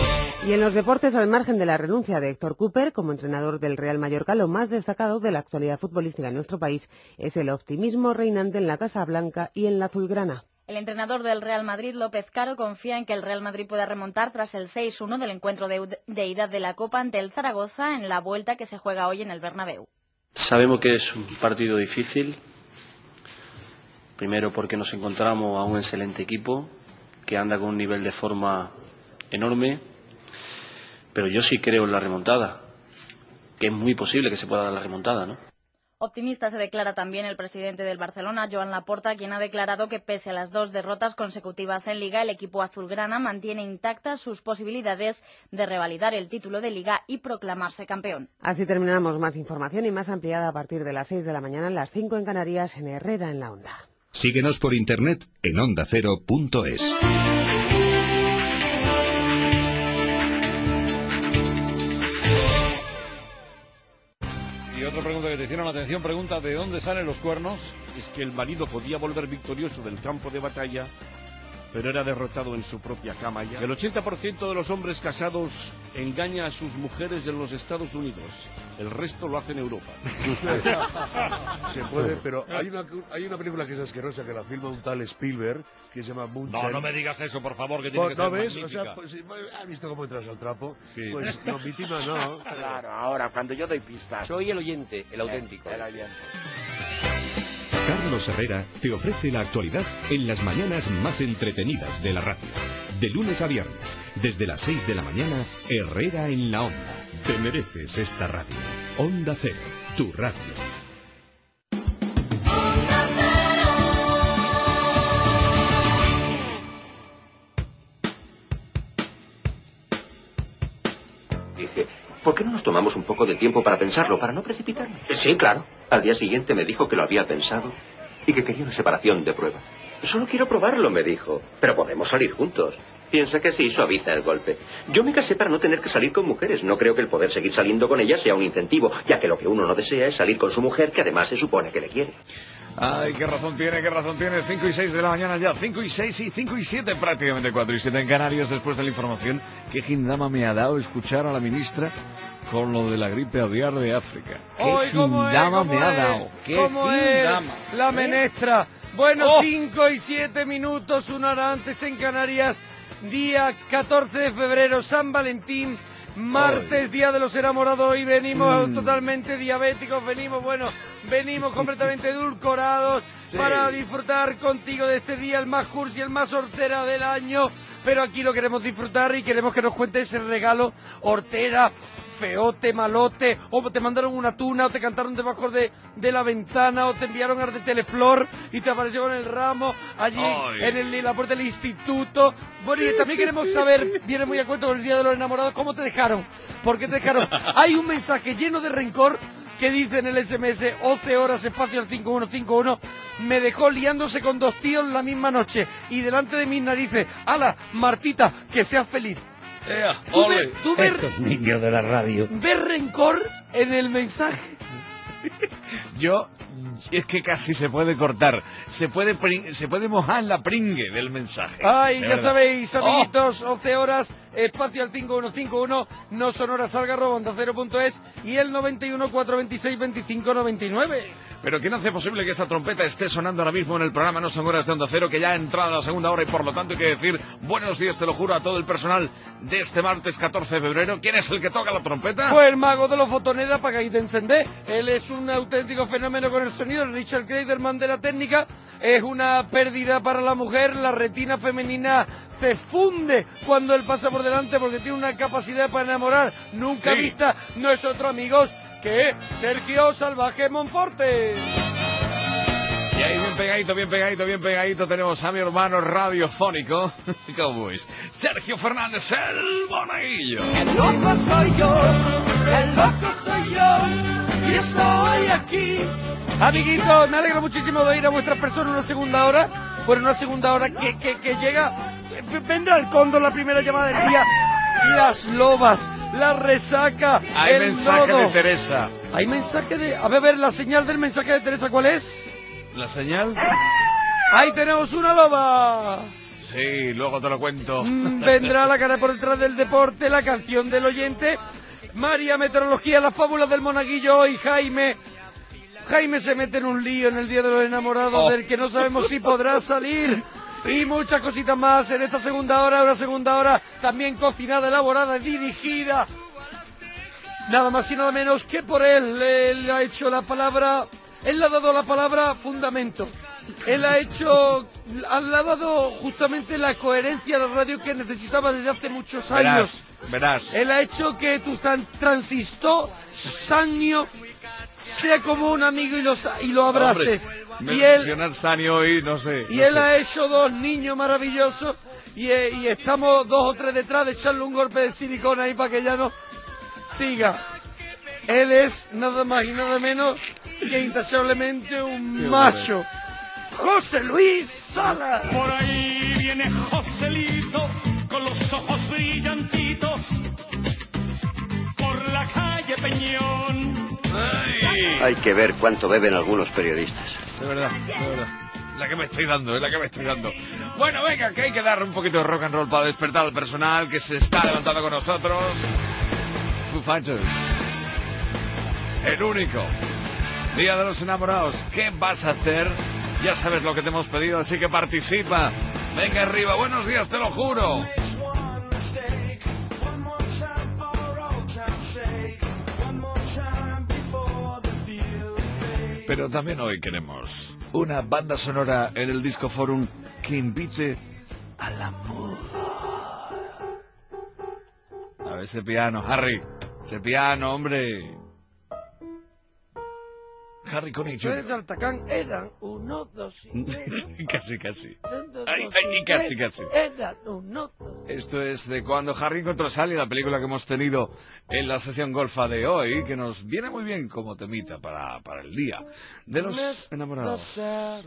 Y en los deportes, al margen de la renuncia de Héctor Cooper como entrenador del Real Mallorca, lo más destacado de la actualidad futbolística en nuestro país es el optimismo reinante en la Casa Blanca y en la azulgrana. El entrenador del Real Madrid, López Caro, confía en que el Real Madrid pueda remontar tras el seis uno del encuentro de, de ida de la Copa ante el Zaragoza en la vuelta que se juega hoy en el Bernabéu. Sabemos que es un partido difícil, primero porque nos encontramos a un excelente equipo que anda con un nivel de forma enorme, pero yo sí creo en la remontada, que es muy posible que se pueda dar la remontada, ¿no? Optimista se declara también el presidente del Barcelona, Joan Laporta, quien ha declarado que pese a las dos derrotas consecutivas en Liga, el equipo azulgrana mantiene intactas sus posibilidades de revalidar el título de Liga y proclamarse campeón. Así terminamos. Más información y más ampliada a partir de las seis de la mañana, las cinco en Canarias, en Herrera en la Onda. Síguenos por internet en onda cero punto es. Y otra pregunta que te hicieron, atención, pregunta, ¿de dónde salen los cuernos? Es que el marido podía volver victorioso del campo de batalla, pero era derrotado en su propia cama ya. El ochenta por ciento de los hombres casados engaña a sus mujeres en los Estados Unidos. El resto lo hace en Europa. Se puede, pero hay una, hay una película que es asquerosa, que la filma un tal Spielberg, que se llama Bunsen. No, no me digas eso, por favor, que tiene que ser ¿No ves? magnífica. O sea, pues, ¿has visto cómo entras al trapo? Sí. Pues no, mi tima no. Claro, ahora, cuando yo doy pistas, soy el oyente, el auténtico. El oyente. Carlos Herrera te ofrece la actualidad en las mañanas más entretenidas de la radio. De lunes a viernes, desde las seis de la mañana, Herrera en la Onda. Te mereces esta radio. Onda Cero, tu radio. Dije, ¿por qué no nos tomamos un poco de tiempo para pensarlo, para no precipitarnos? Sí, claro. Al día siguiente me dijo que lo había pensado y que quería una separación de prueba. Solo quiero probarlo, me dijo. Pero podemos salir juntos. Piensa que sí, suaviza el golpe. Yo me casé para no tener que salir con mujeres. No creo que el poder seguir saliendo con ellas sea un incentivo, ya que lo que uno no desea es salir con su mujer, que además se supone que le quiere. Ay, qué razón tiene, qué razón tiene. cinco y seis de la mañana ya. cinco y seis y cinco y siete, prácticamente cuatro y siete en Canarias, después de la información. Qué gindama me ha dado escuchar a la ministra con lo de la gripe aviar de África. Qué Hoy, ¿cómo es? gindama ¿Cómo me ha es? dado. Qué ¿Cómo es? gindama. La ¿Eh? menestra. Bueno, Oh. cinco y siete minutos, una hora antes en Canarias. Día catorce de febrero, San Valentín. Martes, Día de los Enamorados, y venimos Mm. totalmente diabéticos, venimos, bueno, venimos completamente edulcorados Sí. para disfrutar contigo de este día, el más cursi, el más hortera del año, pero aquí lo queremos disfrutar y queremos que nos cuentes ese regalo hortera, feote, malote, o te mandaron una tuna, o te cantaron debajo de, de la ventana, o te enviaron al de Teleflor y te apareció con el ramo allí Ay. en, el, en la puerta del instituto. Bueno, y también queremos saber, viene muy a cuento con el Día de los Enamorados, ¿cómo te dejaron? ¿Por qué te dejaron? Hay un mensaje lleno de rencor que dice en el ese eme ese, once horas, espacio al cinco uno cinco uno, me dejó liándose con dos tíos la misma noche y delante de mis narices. ¡Hala, Martita, que seas feliz! Ea, ¿Tú, ole. ves, tú ves- Estos niños de la radio. ves rencor en el mensaje? Yo, es que casi se puede cortar. Se puede, prin- se puede mojar la pringue del mensaje. Ay, de ya verdad. sabéis, Oh. amiguitos, once horas, espacio al cinco uno cinco uno, no son horas algarroba, onda cero punto es y el noventa y uno, cuatrocientos veintiséis, veinticinco noventa y nueve. Pero ¿quién hace posible que esa trompeta esté sonando ahora mismo en el programa No Son Horas de Onda Cero, que ya ha entrado a la segunda hora y por lo tanto hay que decir buenos días, te lo juro, a todo el personal de este martes catorce de febrero? ¿Quién es el que toca la trompeta? Pues el mago de los botones de apagar y de encender. Él es un auténtico fenómeno con el sonido. Richard Kleiderman de la técnica. Es una pérdida para la mujer. La retina femenina se funde cuando él pasa por delante porque tiene una capacidad para enamorar nunca Sí. vista. No es otro, amigos, que Sergio Salvaje Monforte. Y ahí bien pegadito, bien pegadito, bien pegadito tenemos a mi hermano radiofónico. ¿Cómo es? Sergio Fernández, el monaguillo. El loco soy yo, el loco soy yo, y estoy aquí. Amiguitos, me alegra muchísimo de ir a vuestras personas una segunda hora. Bueno, una segunda hora que, que, que llega. Vendrá el cóndor, la primera llamada del día. Las lobas, la resaca, Hay el mensaje nodo. de Teresa. Hay mensaje de... A ver, a ver, la señal del mensaje de Teresa, ¿cuál es? ¿La señal? ¡Ahí tenemos una loba! Sí, luego te lo cuento. Mm, Vendrá la cara por detrás del deporte, la canción del oyente, María Meteorología, las fábulas del monaguillo y Jaime. Jaime se mete en un lío en el Día de los Enamorados Oh. del que no sabemos si podrá salir. Y muchas cositas más en esta segunda hora, una segunda hora también cocinada, elaborada y dirigida. Nada más y nada menos que por él. Él ha hecho la palabra, él le ha dado la palabra fundamento. Él ha hecho, le ha dado justamente la coherencia a la radio que necesitaba desde hace muchos años. Verás, verás. Él ha hecho que tu tran- transistor sanio sea como un amigo y lo, sa- y lo abraces. Hombre, y él, mencionar Sani hoy, no sé. y no él sé. ha hecho dos niños maravillosos y, eh, y estamos dos o tres detrás de echarle un golpe de silicona ahí para que ya no siga. Él es nada más y nada menos que intachablemente un Qué macho. José Luis Sala. Por ahí viene Joselito con los ojos brillantitos por la calle Peñón. Hay que ver cuánto beben algunos periodistas. De verdad, de verdad. La que me estoy dando, es la que me estoy dando. Bueno, venga, que hay que dar un poquito de rock and roll para despertar al personal que se está levantando con nosotros. Foo Fighters. El único. Día de los Enamorados. ¿Qué vas a hacer? Ya sabes lo que te hemos pedido, así que participa. Venga arriba, buenos días, te lo juro. Pero también hoy queremos una banda sonora en el Disco Forum que invite al amor. A ver ese piano, Harry. Ese piano, hombre. Harry Connick Soy junior de Altacán, eran uno, dos y tres. Casi, casi. Un, dos, Ay, dos ay, y casi, tres. casi. Eran uno, dos. Esto es de Cuando Harry encontró a Sally, la película que hemos tenido en la sesión golfa de hoy, que nos viene muy bien como temita para, para el día de los enamorados.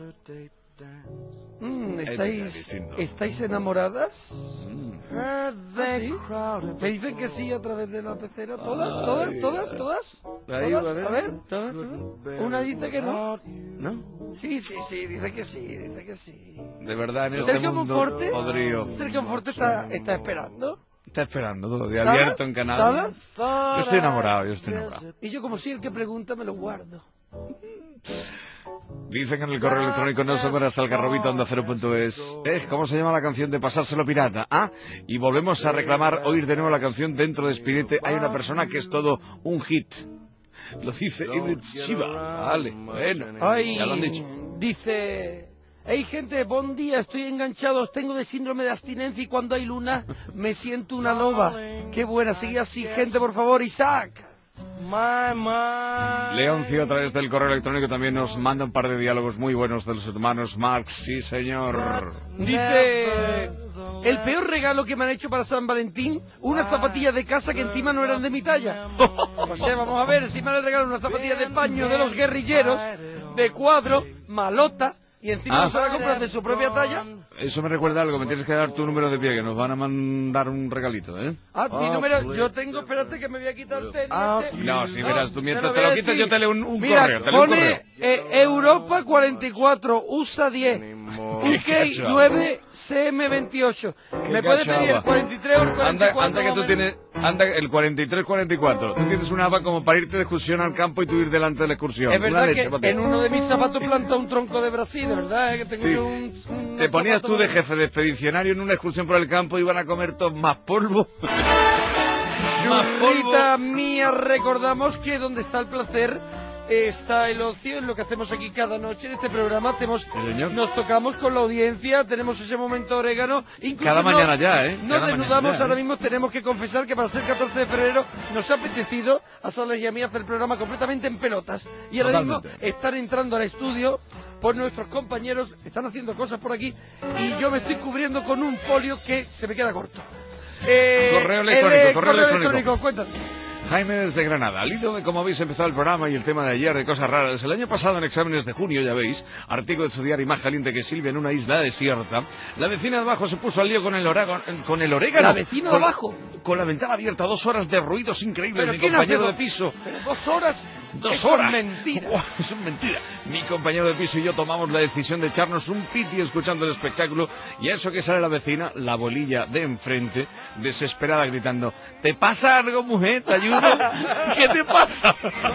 Mm, Es ¿estáis, distinto. ¿Estáis enamoradas? Mm. ¿Ah, sí? ¿Me dicen que sí a través de la pecera? ¿Todas, todas, Ay, todas, ay. todas? Ahí, ¿Todas? a ver. A ver, todas, todas. Una dice que no. ¿No? Sí, sí, sí, dice que sí, dice que sí. De verdad, en este Sergio mundo Monforte, podrido. Sergio Monforte está, está esperando. Está esperando todo el día ¿Salas? abierto en canal. ¿Salas? Yo estoy enamorado, yo estoy enamorado. Y yo como si el que pregunta me lo guardo. Dicen en el correo electrónico no son horas algarrobito onda cero punto es. Eh, ¿Cómo se llama la canción de Pasárselo Pirata? Ah, y volvemos a reclamar oír de nuevo la canción Dentro de Espinete. Hay una persona que es todo un hit. Lo dice Ibrit Shiva. Vale, bueno, Ay, ya lo han dicho. dice... Hey gente, buen día, estoy enganchado, os tengo de síndrome de abstinencia y cuando hay luna me siento una loba. Qué buena, sigue así, gente, por favor, Isaac. Leoncio a través del correo electrónico también nos manda un par de diálogos muy buenos de los hermanos Marx, sí señor. Dice, el peor regalo que me han hecho para San Valentín, unas zapatillas de casa que encima no eran de mi talla. O sea, vamos a ver, encima le regalan unas zapatillas de paño de los guerrilleros, de cuadro, malota, y encima Ah. no se la compran de su propia talla. Eso me recuerda algo, me tienes que dar tu número de pie, que nos van a mandar un regalito, ¿eh? Ah, mi número, yo tengo, espérate que me voy a quitar el tenis. este. No, si verás, tú mientras lo te voy lo a quitas decir. yo te leo un, un Mira, correo, te leo un pone correo. eh, Europa cuarenta y cuatro, U S A diez, U K casual. nueve, C M veintiocho. Me puede pedir el cuarenta y tres o el cuarenta y Anda, cuatro. anda que tú más o menos. tienes, anda el cuarenta y tres cuarenta y cuatro. Tú tienes una aba como para irte de excursión al campo y tú ir delante de la excursión. Es Una verdad leche, que papi. en uno de mis zapatos planta un tronco de Brasil, de verdad, eh, que tengo Sí. yo un, un Te ponías zapato tú de muy- jefe de expedicionario en una excursión por el campo y iban a comer todos más polvo. Más Churrita mía, recordamos que donde está el placer está el ocio, en lo que hacemos aquí cada noche en este programa. Hacemos, señor. nos tocamos con la audiencia, tenemos ese momento orégano. Incluso Cada nos- mañana ya, ¿eh? Nos Cada desnudamos, mañana ya, ahora ¿eh? mismo tenemos que confesar que para ser catorce de febrero nos ha apetecido a Salas y a mí hacer el programa completamente en pelotas. Y ahora Totalmente. mismo están entrando al estudio por nuestros compañeros, están haciendo cosas por aquí y yo me estoy cubriendo con un folio que se me queda corto. Eh, Correo el, electrónico, eh, correo electrónico. cuéntame. Jaime desde Granada, al hilo de cómo habéis empezado el programa y el tema de ayer de cosas raras. El año pasado en exámenes de junio, ya veis, artículo de su diario más caliente que Silvia en una isla desierta, la vecina de abajo se puso al lío con el orégano. Con el orégano. ¿La vecina de Con- abajo? Con la ventana abierta, dos horas de ruidos increíbles. ¿Pero Mi quién compañero hace de dos- piso. Pero dos horas. Dos Eso horas. Es mentira. Buah, eso es mentira. Mi compañero de piso y yo tomamos la decisión de echarnos un piti escuchando el espectáculo y a eso que sale la vecina, la bolilla de enfrente, desesperada gritando: ¿te pasa algo, mujer? ¿Te ayudo? ¿Qué te pasa?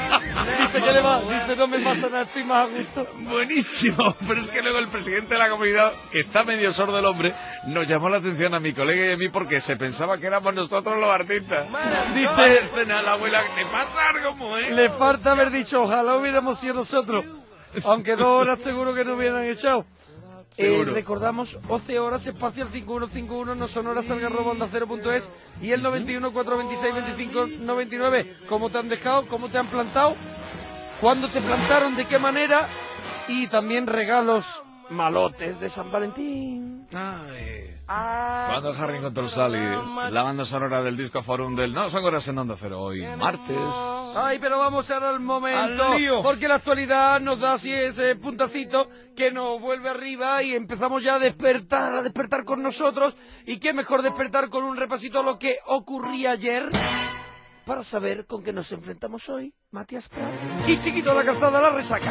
Dice que le va, dice no me pasa nada, estoy más a gusto. Buenísimo, pero es que luego el presidente de la comunidad, que está medio sordo el hombre, nos llamó la atención a mi colega y a mí porque se pensaba que éramos nosotros los artistas. Dice- escena la abuela: ¿te pasa algo, mujer? Le falta haber dicho, ojalá hubiéramos sido nosotros. Aunque dos horas seguro que no hubieran echado. Eh, Seguro. recordamos, once horas, espacio al cinco uno cinco uno, no son horas, salga arroba onda cero punto es y el noventa y uno, cuatro veintiséis, veinticinco, noventa y nueve. ¿Cómo te han dejado? ¿Cómo te han plantado? ¿Cuándo te plantaron? ¿De qué manera? Y también regalos malotes de San Valentín. Ay. Cuando Harry encontró Sally, la banda sonora del disco Forum del No son horas en Onda Cero, hoy martes. Ay, pero vamos ahora al momento, Al lío. porque la actualidad nos da así ese puntacito que nos vuelve arriba y empezamos ya a despertar, a despertar con nosotros. Y qué mejor despertar con un repasito a lo que ocurría ayer para saber con qué nos enfrentamos hoy, Matías Prats y Chiquito la Calzada, la resaca.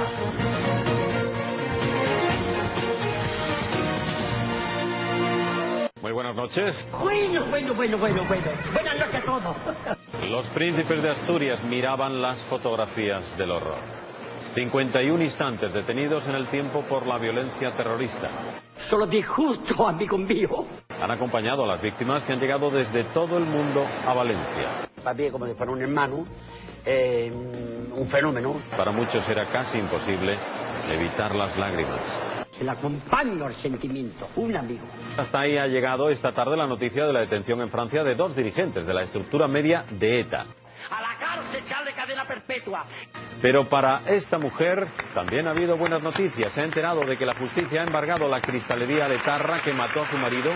Muy buenas noches. Bueno, bueno, bueno, bueno, bueno. Buenas noches a todos. Los príncipes de Asturias miraban las fotografías del horror. cincuenta y un instantes detenidos en el tiempo por la violencia terrorista. Solo di justo, amigo mío. Han acompañado a las víctimas que han llegado desde todo el mundo a Valencia. Para mí, como si fuera un hermano, eh, un fenómeno. Para muchos era casi imposible evitar las lágrimas. Se le acompaña el sentimiento, un amigo. Hasta ahí ha llegado esta tarde la noticia de la detención en Francia de dos dirigentes de la estructura media de ETA. A la cárcel, echarle cadena perpetua. Pero para esta mujer también ha habido buenas noticias. Se ha enterado de que la justicia ha embargado la cristalería de Tarra que mató a su marido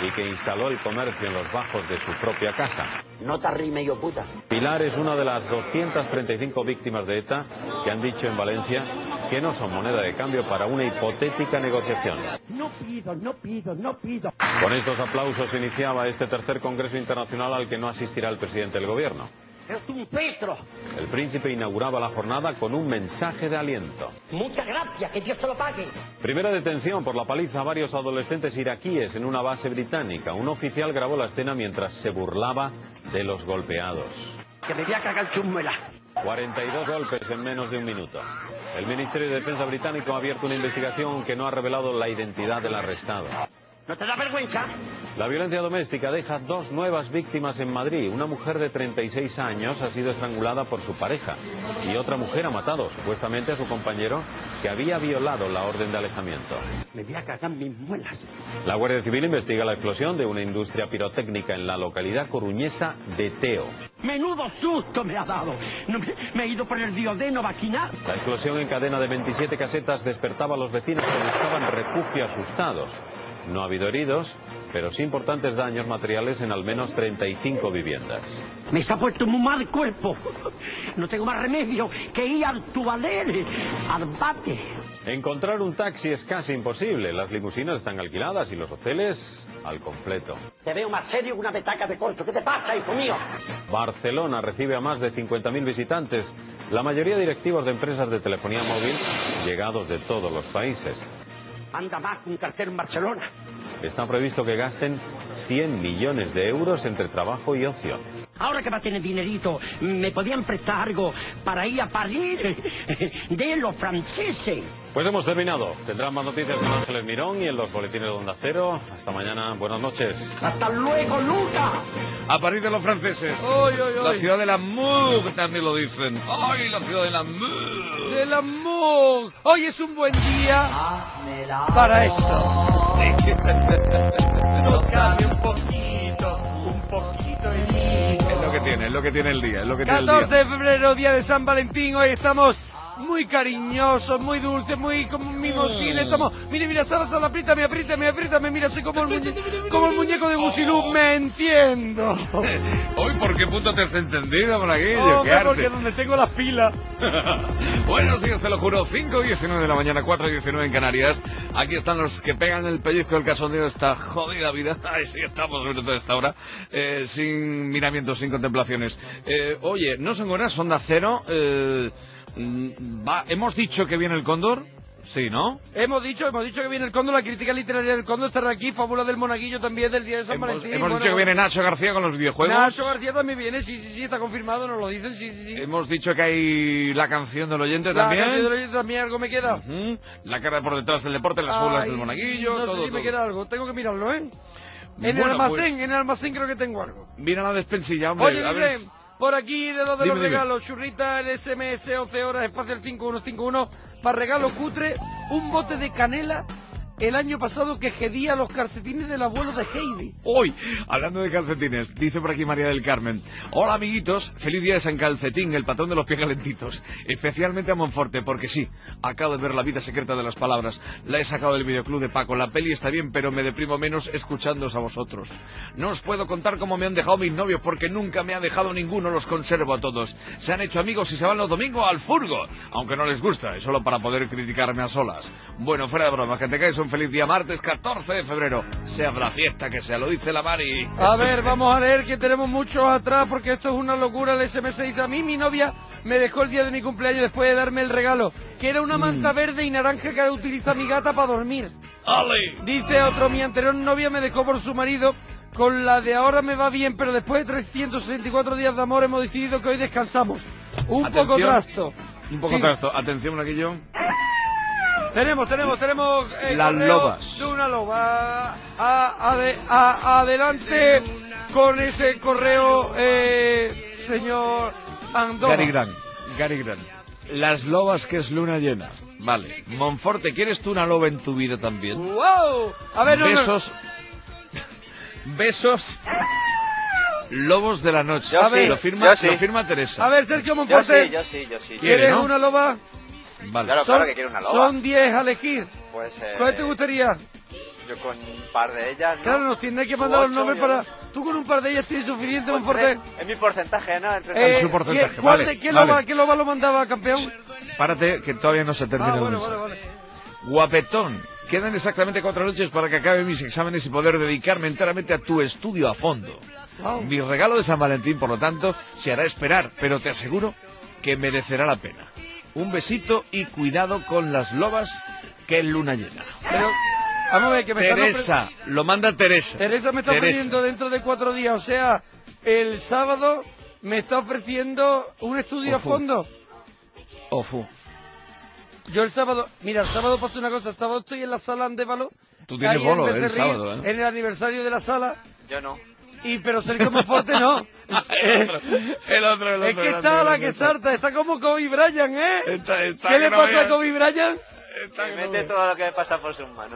y que instaló el comercio en los bajos de su propia casa. No te rime, yo puta. Pilar es una de las doscientas treinta y cinco víctimas de ETA que han dicho en Valencia que no son moneda de cambio para una hipotética negociación. No pido, no pido, no pido. Con estos aplausos se iniciaba este tercer Congreso Internacional al que no asistirá el presidente del Gobierno. Es un petro. El príncipe inauguraba la jornada con un mensaje de aliento. Muchas gracias, que Dios se lo pague. Primera detención por la paliza a varios adolescentes iraquíes en una base británica. Un oficial grabó la escena mientras se burlaba de los golpeados. Que me voy a cagar chumuela. cuarenta y dos golpes en menos de un minuto. El Ministerio de Defensa británico ha abierto una investigación que no ha revelado la identidad del arrestado. ¿No te da vergüenza? La violencia doméstica deja dos nuevas víctimas en Madrid. Una mujer de treinta y seis años ha sido estrangulada por su pareja y otra mujer ha matado supuestamente a su compañero que había violado la orden de alejamiento. Me voy a cagar mis muelas. La Guardia Civil investiga la explosión de una industria pirotécnica en la localidad coruñesa de Teo. Menudo susto me ha dado. No me, me he ido por el diodeno vaginal. La explosión en cadena de veintisiete casetas despertaba a los vecinos que buscaban refugio asustados. No ha habido heridos, pero sí importantes daños materiales en al menos treinta y cinco viviendas. Me se ha puesto muy mal el cuerpo. No tengo más remedio que ir al tualete, al bate. Encontrar un taxi es casi imposible. Las limusinas están alquiladas y los hoteles al completo. Te veo más serio que una petaca de corcho. ¿Qué te pasa, hijo mío? Barcelona recibe a más de cincuenta mil visitantes, la mayoría directivos de empresas de telefonía móvil llegados de todos los países. Anda más que un cartero en Barcelona. Está previsto que gasten cien millones de euros entre trabajo y ocio. Ahora que va a tener dinerito, ¿me podían prestar algo para ir a París de los franceses? Pues hemos terminado. Tendrán más noticias con Ángeles Mirón y en los boletines de Onda Cero. Hasta mañana. Buenas noches. ¡Hasta luego, Luca! A París de los franceses. Oy, oy, oy. La ciudad de l'amour también lo dicen. ¡Ay, la ciudad de l'amour! ¡Del amor! Hoy es un buen día para esto. Sí. Tócame un poquito, un poquito de mí. Es lo que tiene, es lo que tiene el día, es lo que tiene el catorce día. de febrero, día de San Valentín. Hoy estamos muy cariñosos, muy dulces, muy como mimosines. Estamos, mire, mira, Sara, Sara, apriétame, apriétame, apriétame. Mira, soy como el, muñe como el muñeco de Busilú. Me entiendo. Hoy, ¿por qué punto te has entendido por aquí? Hombre, porque donde tengo las pilas. Buenos días, te lo juro. cinco y diecinueve de la mañana, cuatro y diecinueve en Canarias. Aquí están los que pegan el pellizco del cachondeo de esta jodida vida. Ay, sí, estamos sobre todo a esta hora. Eh, sin miramientos, sin contemplaciones. Eh, oye, no son horas, Onda Cero. Eh, va, hemos dicho que viene el Cóndor. Sí, ¿no? Hemos dicho, hemos dicho que viene el Cóndor, la crítica literaria del Cóndor estará aquí, Fábula del Monaguillo también del día de San hemos, Valentín. Hemos bueno, dicho que viene Nacho García con los videojuegos. Nacho García también viene, sí, sí, sí, está confirmado, nos lo dicen, sí, sí, sí. Hemos dicho que hay la canción del oyente la también. La canción del oyente también, algo me queda. Uh-huh. La cara por detrás del deporte, las Fábulas del Monaguillo, no todo, sé si todo. me queda algo, tengo que mirarlo, ¿eh? En Bueno, el almacén, pues, en el almacén creo que tengo algo. Mira la despensilla, hombre. Oye, a ver... por aquí de los de dime, los regalos, churrita, el S M S, once horas, espacio el cinco uno cinco uno, para regalo cutre, un bote de canela. El año pasado que gedía los calcetines del abuelo de Heidi. Hoy, hablando de calcetines, dice por aquí María del Carmen. Hola amiguitos, feliz día de San Calcetín, el patrón de los pies calentitos. Especialmente a Monforte, porque sí, acabo de ver La vida secreta de las palabras. La he sacado del videoclub de Paco. La peli está bien, pero me deprimo menos escuchándoos a vosotros. No os puedo contar cómo me han dejado mis novios, porque nunca me ha dejado ninguno, los conservo a todos. Se han hecho amigos y se van los domingos al furgo. Aunque no les gusta, es solo para poder criticarme a solas. Bueno, fuera de broma, que te caes un feliz día martes catorce de febrero, sea la fiesta que sea, lo dice la Mari. A ver, vamos a leer que tenemos muchos atrás porque esto es una locura. El S M S dice: a mí mi novia me dejó el día de mi cumpleaños después de darme el regalo, que era una manta mm. verde y naranja que utiliza mi gata para dormir. ¡Ale! Dice otro: mi anterior novia me dejó por su marido, con la de ahora me va bien, pero después de trescientos sesenta y cuatro días de amor hemos decidido que hoy descansamos. Un Atención, poco trasto. Un poco sí. trasto. Atención, Blanquillo. Tenemos, tenemos, tenemos eh, las lobas de una loba. A, a, de, a, adelante con ese correo, eh, señor Andorra. Gary Grant, Gary Grant. Las lobas que es luna llena. Vale. Monforte, ¿quieres tú una loba en tu vida también? ¡Wow! A ver, no, besos. No. Besos. Lobos de la noche. A ver, lo firma, sí. lo firma Teresa. A ver, Sergio Monforte. Yo sí, yo sí, yo sí. ¿Quieres ¿no? una loba? Vale. Claro, son, claro que quiero una loba. Son diez a elegir. Pues, eh, ¿Cuál te gustaría? yo con un par de ellas, ¿no? Claro, nos tienes que Tú mandar los ocho, nombres yo para... dos. Tú con un par de ellas tienes suficiente, Con Monforte. tres. Es mi porcentaje, ¿no? Entre Eh, Es su porcentaje, ¿quién- cuál vale, de- ¿Qué vale. loba, qué loba lo mandaba, campeón? Párate, que todavía no se termina Ah, el bueno, mensaje. vale, vale. Guapetón, quedan exactamente cuatro noches para que acabe mis exámenes y poder dedicarme enteramente a tu estudio a fondo. Wow. Mi regalo de San Valentín, por lo tanto, se hará esperar, pero te aseguro que merecerá la pena. Un besito y cuidado con las lobas, que es luna llena. Pero, vamos a ver, que me están Teresa, lo manda Teresa. Teresa me está Teresa. ofreciendo dentro de cuatro días, o sea, el sábado me está ofreciendo un estudio Ojo. a fondo. Ofu. Yo el sábado, mira, el sábado pasa una cosa, el sábado estoy en la sala Andévalo. Tú tienes ahí en bolo, eh, el Becerril, sábado, ¿eh? En el aniversario de la sala. Yo no. Y pero Sergio Monforte no. el otro, el otro, el Es otro, que el está otro, la el que otro. salta, está como Kobe Bryant, ¿eh? Está- está ¿Qué que le no pasa veas. a Kobe Bryant? Que mete todo lo que me pasa por sus manos.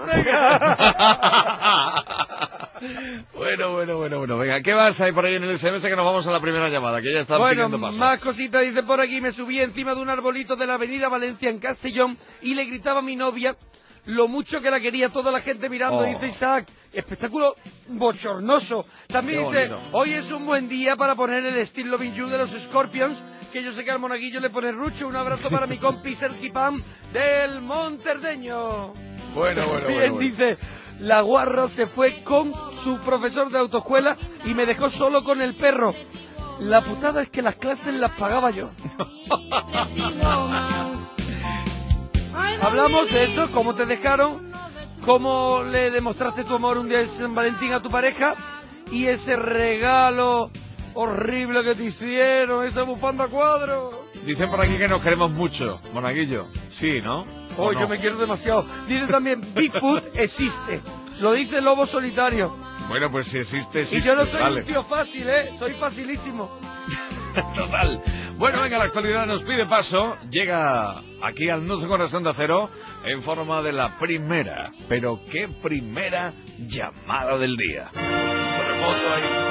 Bueno, bueno, bueno, bueno. Venga, ¿qué más hay por ahí en el S M S que nos vamos a la primera llamada? Que ya está Bueno, pidiendo paso. más cositas, dice por aquí, me subí encima de un arbolito de la avenida Valencia en Castellón y le gritaba a mi novia lo mucho que la quería, toda la gente mirando, Oh. dice Isaac, espectáculo bochornoso. También Qué dice, bonito. hoy es un buen día para poner el Still Loving You de los Scorpions, que yo sé que al monaguillo le pone rucho. Un abrazo para mi compi Sergi Pam del Monterdeño. Bueno, bueno, También bueno, bueno. dice, la guarra se fue con su profesor de autoescuela y me dejó solo con el perro. La putada es que las clases las pagaba yo. Hablamos de eso, cómo te dejaron, cómo le demostraste tu amor un día de San Valentín a tu pareja y ese regalo horrible que te hicieron, esa bufanda a cuadros. Dicen por aquí que nos queremos mucho, Monaguillo. Sí, ¿no? ¿O Oh, no? yo me quiero demasiado. Dice también, Bigfoot existe. Lo dice Lobo Solitario. Bueno, pues si existe, existe. Y yo no soy vale. un tío fácil, ¿eh? Soy facilísimo. Total. Bueno, venga, la actualidad nos pide paso. Llega aquí al No sé Corazón de Acero en forma de la primera, pero qué primera llamada del día. Remoto ahí.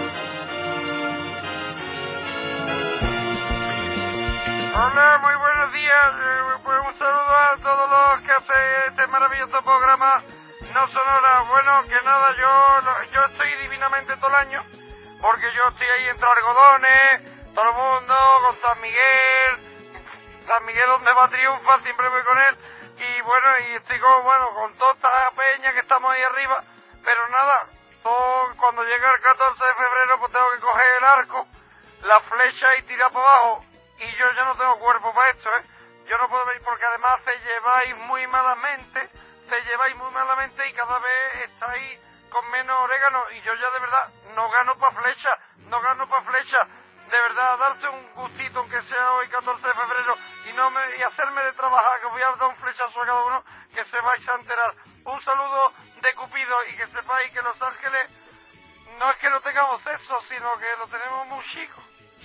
Hola, muy buenos días. Eh, pues un saludo a todos los que hacen este maravilloso programa No Sonora. Bueno, que nada, yo yo estoy divinamente todo el año, porque yo estoy ahí entre algodones, todo el mundo, con San Miguel. San Miguel donde va triunfa, siempre voy con él. Y bueno, y estoy con, bueno, con toda esta peña que estamos ahí arriba. Pero nada, todo, cuando llega el catorce de febrero, pues tengo que coger el arco, la flecha y tirar para abajo. Y yo ya no tengo cuerpo para esto, ¿eh? Yo no puedo venir porque además te lleváis muy malamente, te lleváis muy malamente y cada vez estáis con menos orégano. Y yo ya de verdad no gano para flecha, no gano para flecha. De verdad, darte un gustito, aunque sea hoy catorce de febrero, y no me y hacerme de trabajar, que voy a dar un flechazo a cada uno, que se vais a enterar. Un saludo de Cupido y que sepáis que Los Ángeles no es que no tengamos sexo, sino que lo tenemos muy chico.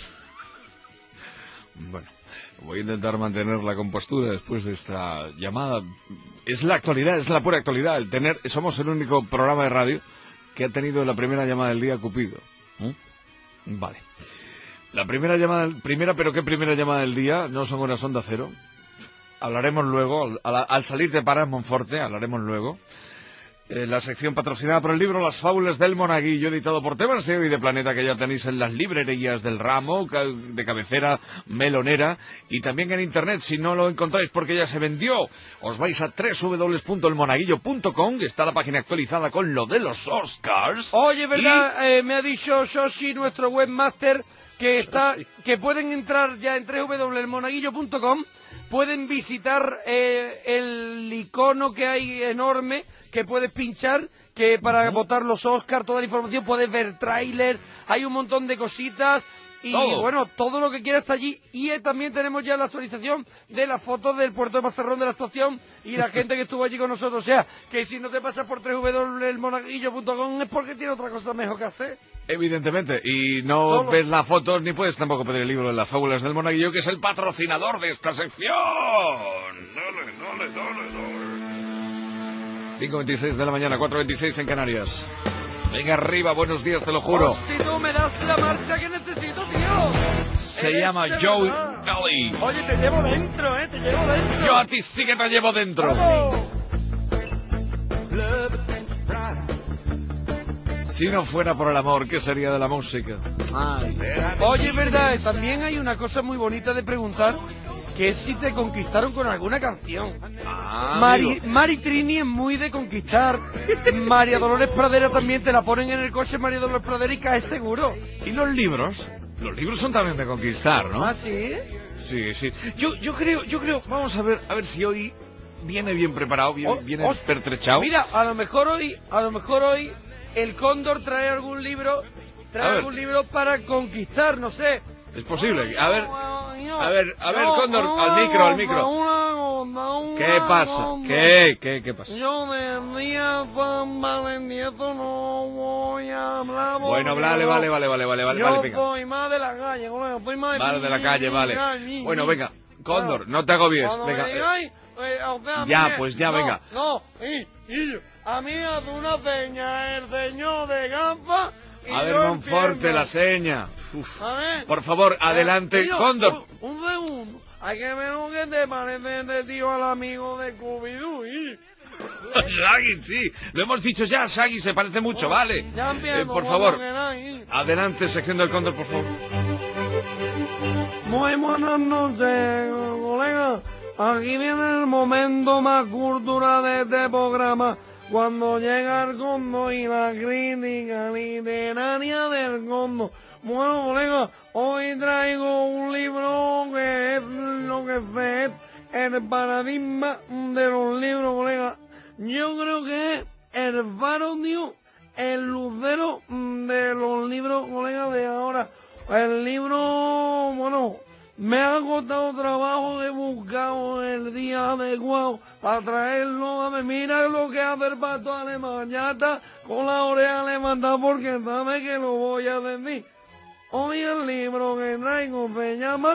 Bueno, voy a intentar mantener la compostura después de esta llamada. Es la actualidad, es la pura actualidad. El tener, somos el único programa de radio que ha tenido la primera llamada del día Cupido. ¿Eh? Vale. La primera llamada, primera, pero qué primera llamada del día, no son horas onda cero. Hablaremos luego, al, al salir de Parás Monforte, hablaremos luego. Eh, la sección patrocinada por el libro Las Fábulas del Monaguillo, editado por Tebas y de Planeta, que ya tenéis en las librerías del ramo, de cabecera melonera, y también en internet, si no lo encontráis porque ya se vendió. Os vais a doble u doble u doble u punto el monaguillo punto com, que está la página actualizada con lo de los Oscars. Oye, ¿verdad? Eh, me ha dicho Shoshi, nuestro webmaster, que está, que pueden entrar ya en doble u doble u doble u punto el monaguillo punto com, pueden visitar eh, el icono que hay enorme, que puedes pinchar, que para uh-huh. votar los Oscars, toda la información, puedes ver tráiler, hay un montón de cositas, y todo. Bueno, todo lo que quieras está allí. Y eh, también tenemos ya la actualización de las fotos del puerto de Mazarrón de la actuación y la gente que estuvo allí con nosotros. O sea, que si no te pasas por doble u doble u doble u punto el monaguillo punto com es porque tiene otra cosa mejor que hacer. Evidentemente, y no Solo. ves las fotos ni puedes tampoco pedir el libro de las fábulas del monaguillo, que es el patrocinador de esta sección. Dale, dale, dale, dale. cinco veintiséis de la mañana, cuatro veintiséis en Canarias. Venga arriba, buenos días, te lo juro. Hostia, tú me das la marcha que necesito, tío. Se Eres llama Joe Kelly. Oye, te llevo dentro, eh, te llevo dentro. Yo a ti sí que te llevo dentro. ¡Vamos! Si no fuera por el amor, ¿qué sería de la música? Ay. Oye, es verdad, también hay una cosa muy bonita de preguntar, que es si te conquistaron con alguna canción. Ah, Mari, amigo. Mari Trini es muy de conquistar. María Dolores Pradera también, te la ponen en el coche, María Dolores Pradera, y caes seguro. ¿Y los libros? Los libros son también de conquistar, ¿no? ¿Ah, sí? Sí, sí. Yo, yo creo, yo creo, vamos a ver, a ver si hoy viene bien preparado, bien, O- viene os- pertrechado. Mira, a lo mejor hoy, a lo mejor hoy, el Cóndor trae algún libro, trae A ver. algún libro para conquistar, no sé. Es posible. A ver, a ver, a ver, Cóndor, al micro, al micro. ¿Qué pasa? ¿Qué, qué, qué pasa? Yo del día San Valentín no voy a hablar. Bueno, porque vale, no- vale, vale, vale, vale, vale, Yo vale, venga. soy más de la calle, colega, soy más de... Vale, de la calle, vale. Bueno, venga, Cóndor, no te agobies. Cuando Venga. me eh, digáis, eh, o sea, a mí Ya, me- pues ya, no, venga. No, y, y, a mí hace una seña el señor de gafas. y A ver, yo Monforte, empiezo. la seña. Uf. A ver. Por favor, Eh, adelante, tío, Cóndor. Un, un segundo. Hay que ver lo que te parece de tío al amigo de Scooby-Doo. y- Shaggy, sí. Lo hemos dicho ya, Shaggy se parece mucho, vale. Ya empiezo, Eh, por cuando favor, queráis. adelante, sección del Cóndor, por favor. Muy buenas noches, colega. Aquí viene el momento más cultural de este programa, cuando llega el Cóndor y la crítica literaria del Cóndor. Bueno, colega, hoy traigo un libro que es lo que es el paradigma de los libros, colega. Yo creo que es el faro, tío, el lucero de los libros, colega, de ahora. El libro, bueno, me ha costado trabajo de buscar el día adecuado para traerlo. A ver, mira lo que hace el pato alemán. Ya está con la oreja levantada porque sabe que lo voy a decir. Hoy el libro que traigo se llama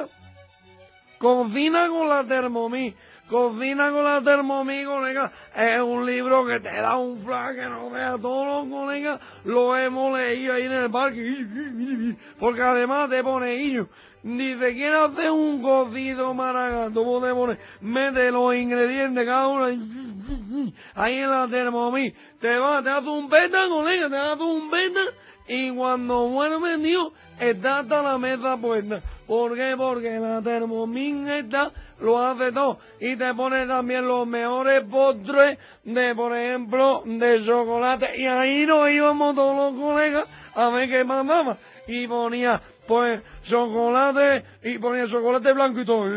Cocina con la Thermomix. Cocina con la Thermomix, colega, es un libro que te da un flash que no veas. Todos los colegas lo hemos leído ahí en el parque, porque además te pone guillo. Dice, ¿quieres hacer un cocido maragato? Vos te pones, mete los ingredientes cada uno ahí en la Thermomix. Te va, te hace un beta, colega, te hace un beta. Y cuando vuelve, tío, está hasta la mesa puesta. ¿Por qué? Porque la Thermomix esta lo hace todo. Y te pone también los mejores postres de, por ejemplo, de chocolate. Y ahí nos íbamos todos los colegas a ver qué mandaba. Y ponía, pues, chocolate, y ponía chocolate blanco y todo.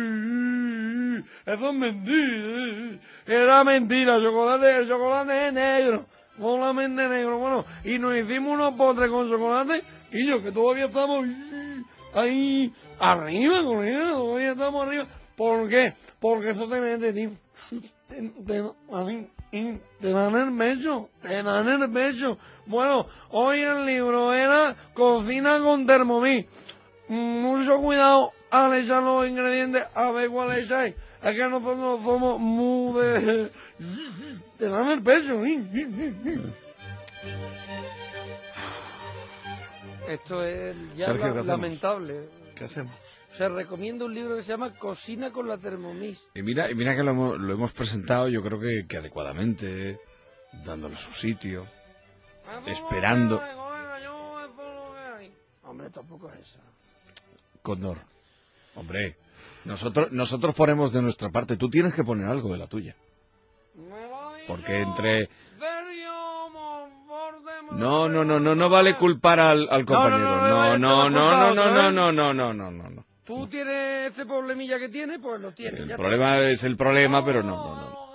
Eso es mentira. Era mentira, chocolate, el chocolate es negro. Solamente negro, bueno, y nos hicimos unos postres con chocolate, y yo que todavía estamos ahí arriba, colega, todavía estamos arriba. ¿Por qué? Porque eso te mete, tío. Te, te, así, y te dan el pecho, te dan el pecho. Bueno, hoy el libro era Cocina con Thermomix. Mucho cuidado al echar los ingredientes, a ver cuál echáis. Es que nosotros somos muy de... Te dan el pecho. Esto es ya Sergio, la- ¿qué hacemos? lamentable. ¿Qué hacemos? Se recomienda un libro que se llama Cocina con la Thermomix. Y mira, y mira que lo hemos, lo hemos presentado, yo creo que, que adecuadamente, dándole su sitio, esperando. Hombre, tampoco es esa. Cóndor, hombre, nosotros, nosotros ponemos de nuestra parte, tú tienes que poner algo de la tuya. Porque entre... No, no, no, no, no vale culpar al, al compañero. No, no, no, no, no, no, no, no, no, no, no, no. Tú tienes ese problemilla que tienes, pues lo tienes. El ya problema es el problema, pero no, no, no.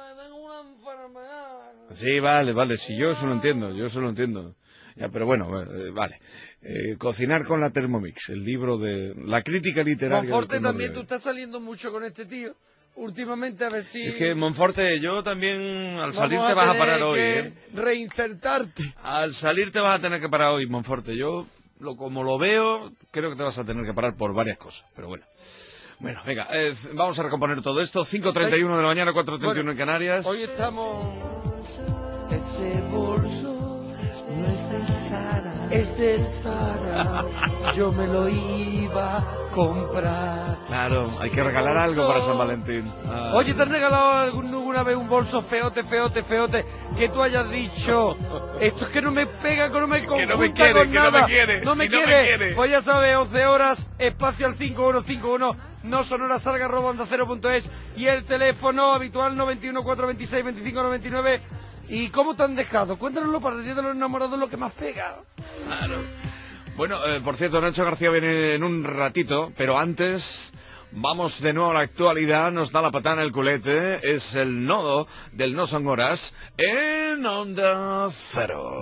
Sí, vale, vale, sí, yo eso lo entiendo, yo eso lo entiendo. Ya, pero bueno, eh, vale. Eh, cocinar con la Thermomix, el libro de la crítica literaria. del Monforte, Cóndor también de tú hoy. estás saliendo mucho con este tío. Últimamente, a ver si... Es que, Monforte, yo también al vamos salir te vas a tener parar hoy, que ¿eh? reinsertarte. Al salir te vas a tener que parar hoy, Monforte. Yo, lo, como lo veo, creo que te vas a tener que parar por varias cosas, pero bueno. Bueno, venga, eh, vamos a recomponer todo esto. cinco treinta y uno de la mañana, cuatro treinta y uno en Canarias. Hoy estamos... Ese bolso no es de Sara. es del Zara, yo me lo iba a comprar. Claro, hay que regalar algo para San Valentín. Ay. Oye, ¿te han regalado algún- alguna vez un bolso feote, feote, feote, que tú hayas dicho, esto es que no me pega, que no me conjunta no me quiere, con que no nada, me quiere, no me y no me quiere. quiere. Pues ya sabes, once horas, espacio al cinco uno cinco uno, no sonora salga arroba onda cero punto es, y el teléfono habitual noventa y uno, cuatrocientos veintiséis, veinticinco noventa y nueve. ¿Y cómo te han dejado? Cuéntanoslo para el Día de los Enamorados, lo que más pega. Claro. Bueno, eh, por cierto, Nacho García viene en un ratito, pero antes vamos de nuevo a la actualidad. Nos da la patada en el culete. Es el nodo del No Son Horas en Onda Cero.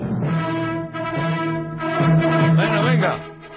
Venga, venga.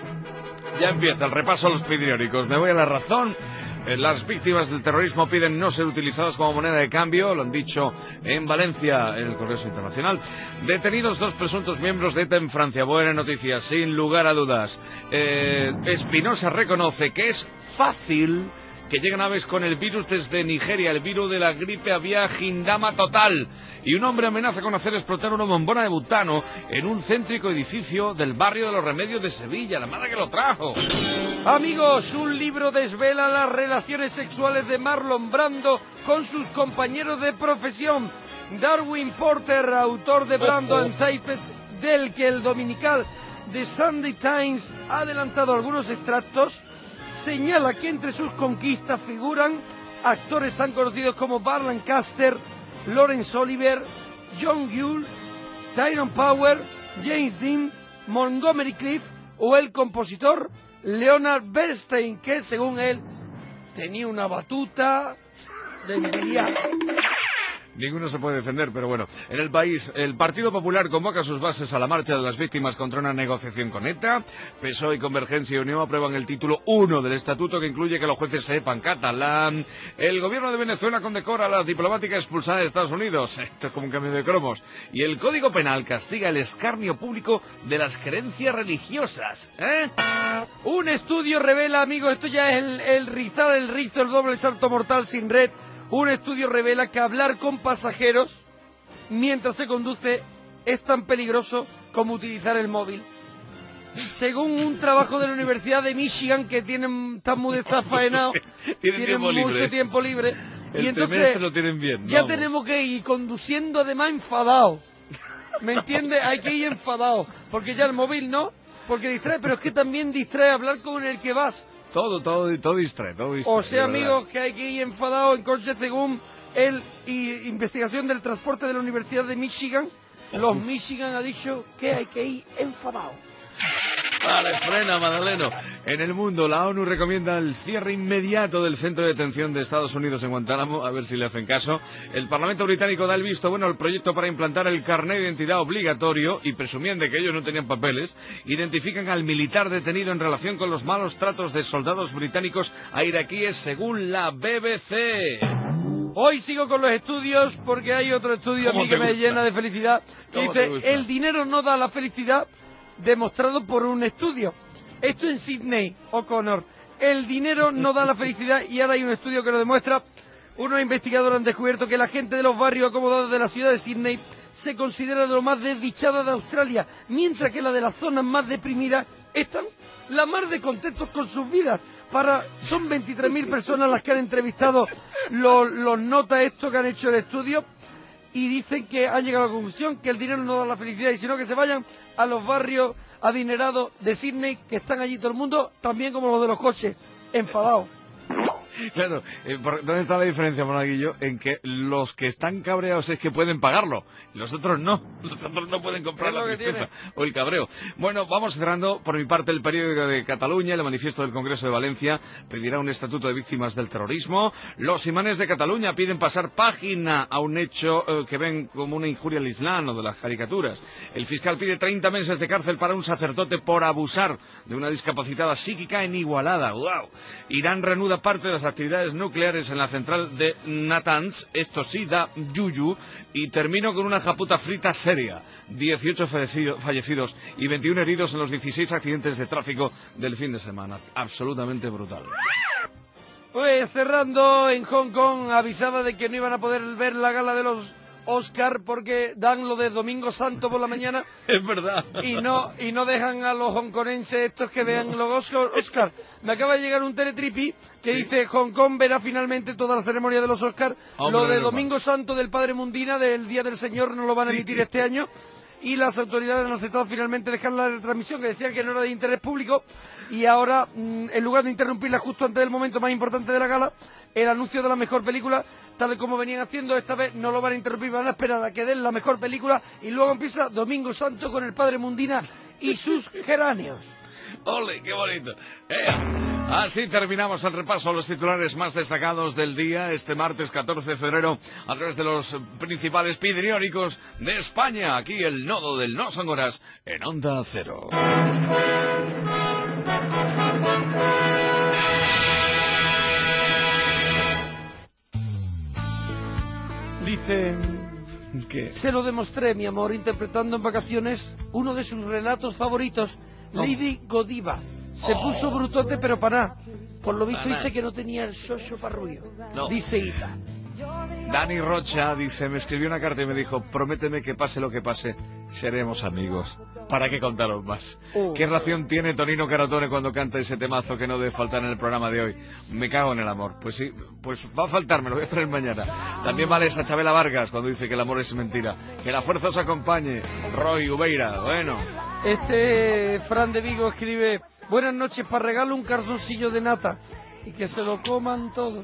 Ya empieza el repaso a los periódicos. Me voy a La Razón. Eh, Las víctimas del terrorismo piden no ser utilizadas como moneda de cambio, lo han dicho en Valencia, en el Congreso Internacional. Detenidos dos presuntos miembros de E T A en Francia. Buena noticia, sin lugar a dudas. Eh, Espinosa reconoce que es fácil que lleguen aves con el virus desde Nigeria, el virus de la gripe aviar Gindama total. Y un hombre amenaza con hacer explotar una bombona de butano en un céntrico edificio del barrio de los Remedios de Sevilla. La madre que lo trajo. Amigos, un libro desvela las relaciones sexuales de Marlon Brando con sus compañeros de profesión. Darwin Porter, autor de Brando and Taped, del que el dominical The Sunday Times ha adelantado algunos extractos, señala que entre sus conquistas figuran actores tan conocidos como Burt Lancaster, Laurence Olivier, John Yule, Tyrone Power, James Dean, Montgomery Clift o el compositor Leonard Bernstein, que según él tenía una batuta de envidiar. Ninguno se puede defender, pero bueno. En El País, el Partido Popular convoca a sus bases a la marcha de las víctimas contra una negociación con ETA. P S O E y Convergencia y Unión aprueban el título uno del estatuto, que incluye que los jueces sepan catalán. El gobierno de Venezuela condecora a la diplomática expulsada de Estados Unidos. Esto es como un cambio de cromos. Y el Código Penal castiga el escarnio público de las creencias religiosas. ¿Eh? Un estudio revela, amigos, esto ya es el, el rizar el rizo, el doble salto mortal sin red. Un estudio revela que hablar con pasajeros mientras se conduce es tan peligroso como utilizar el móvil. Según un trabajo de la Universidad de Michigan, que tienen, están muy desafaenados, Tienen tienen tiempo mucho libre. tiempo libre, El y entonces trimestre lo tienen bien. ya vamos. tenemos que ir conduciendo además enfadado. ¿Me entiendes? Hay que ir enfadado, porque ya el móvil no, porque distrae, pero es que también distrae hablar con el que vas. Todo, todo, todo distrae, todo distrae. O sea, de verdad. amigos, que hay que ir enfadado en coche según el y, investigación del transporte de la Universidad de Michigan. Los Michigan ha dicho que hay que ir enfadado. Vale, frena, Madaleno. En el mundo, la ONU recomienda el cierre inmediato del centro de detención de Estados Unidos en Guantánamo, a ver si le hacen caso. El Parlamento británico da el visto bueno al proyecto para implantar el carnet de identidad obligatorio y presumían de que ellos no tenían papeles. Identifican al militar detenido en relación con los malos tratos de soldados británicos a iraquíes, según la B B C. Hoy sigo con los estudios porque hay otro estudio a ¿Cómo mí que te me gusta? llena de felicidad. Que ¿Cómo te dice, gusta? el dinero no da la felicidad, demostrado por un estudio. Esto en Sydney, O'Connor. El dinero no da la felicidad y ahora hay un estudio que lo demuestra. Unos investigadores han descubierto que la gente de los barrios acomodados de la ciudad de Sydney se considera de lo más desdichada de Australia, mientras que la de las zonas más deprimidas están la más de contentos con sus vidas. Para, son veintitrés mil personas las que han entrevistado los, los notas estos que han hecho el estudio y dicen que han llegado a la conclusión que el dinero no da la felicidad y sino que se vayan a los barrios adinerados de Sydney, que están allí todo el mundo, también como los de los coches, enfadados. Claro, eh, por- ¿dónde está la diferencia, Monaguillo? En que los que están cabreados es que pueden pagarlo, los otros no, los otros no pueden comprar Es lo la que tristeza tiene. o el cabreo. Bueno, vamos cerrando por mi parte el periódico de Cataluña, el manifiesto del Congreso de Valencia pedirá un estatuto de víctimas del terrorismo. Los imanes de Cataluña piden pasar página a un hecho eh, que ven como una injuria al Islam o de las caricaturas. El fiscal pide treinta meses de cárcel para un sacerdote por abusar de una discapacitada psíquica en Igualada. ¡Wow! Irán reanuda parte de las actividades nucleares en la central de Natanz, esto sí da yuyu, y termino con una japuta frita seria. dieciocho fallecido- fallecidos y veintiún heridos en los dieciséis accidentes de tráfico del fin de semana. Absolutamente brutal. Pues cerrando, en Hong Kong avisaba de que no iban a poder ver la gala de los Oscar porque dan lo de Domingo Santo por la mañana. Es verdad. Y no y no dejan a los hongkonenses estos que vean los Oscar. Oscar, me acaba de llegar un teletripi que ¿sí? dice Hong Kong verá finalmente toda la ceremonia de los Oscar. Hombre, lo de Domingo Santo del Padre Mundina, del Día del Señor, no lo van a emitir sí. este año. Y las autoridades han aceptado finalmente dejar la transmisión, que decían que no era de interés público. Y ahora, mmm, en lugar de interrumpirla justo antes del momento más importante de la gala, el anuncio de la mejor película, tal y como venían haciendo, esta vez no lo van a interrumpir, van a esperar a que den la mejor película y luego empieza Domingo Santo con el Padre Mundina y sus geráneos. ¡Ole, qué bonito! Eh, así terminamos el repaso a los titulares más destacados del día, este martes catorce de febrero, a través de los principales periódicos de España. Aquí el nodo del No Son Horas en Onda Cero. Dice... ¿Qué? Se lo demostré, mi amor, interpretando en vacaciones uno de sus relatos favoritos, oh. Lady Godiva. Se oh. puso brutote pero para nada. Por lo visto dice que no tenía el socio parrullo. No. Dice Ita. Dani Rocha dice, me escribió una carta y me dijo, prométeme que pase lo que pase, seremos amigos. ¿Para qué contaros más? Uh. ¿Qué relación tiene Tonino Carotone cuando canta ese temazo que no debe faltar en el programa de hoy? Me cago en el amor. Pues sí, pues va a faltar, me lo voy a traer mañana. También vale esa Chabela Vargas cuando dice que el amor es mentira. Que la fuerza os acompañe. Roy Ubeira, bueno. Este Fran de Vigo escribe, buenas noches, para regalo un cardoncillo de nata y que se lo coman todo.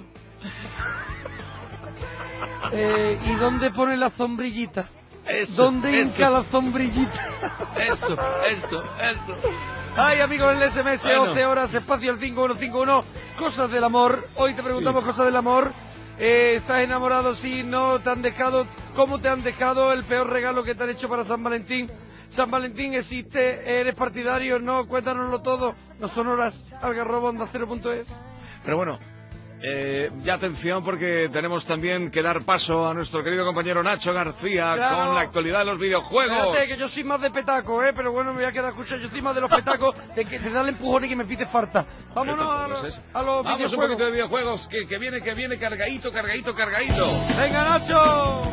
Eh, ¿Y dónde pone la sombrillita? Eso, ¿Dónde eso. hinca la sombrillita? Eso, eso, eso. Ay, amigos, el S M S, bueno. once horas, espacio el cinco uno cinco uno, cosas del amor. Hoy te preguntamos sí. cosas del amor. Eh, ¿Estás enamorado? Sí, no, te han dejado. ¿Cómo te han dejado? El peor regalo que te han hecho para San Valentín. San Valentín existe, eres partidario, no, cuéntanoslo todo. No son horas, algarrobo onda cero punto es. Pero bueno, eh, ya atención porque tenemos también que dar paso a nuestro querido compañero Nacho García claro. con la actualidad de los videojuegos. Espérate, que yo soy más de petaco, eh, pero bueno, me voy a quedar a escuchar. Yo soy más de los petacos, de que te da el empujón y que me pite farta. Vámonos a, pues a los Vamos videojuegos. un poquito de videojuegos, que, que viene, que viene cargadito, cargadito, cargadito. ¡Venga, Nacho!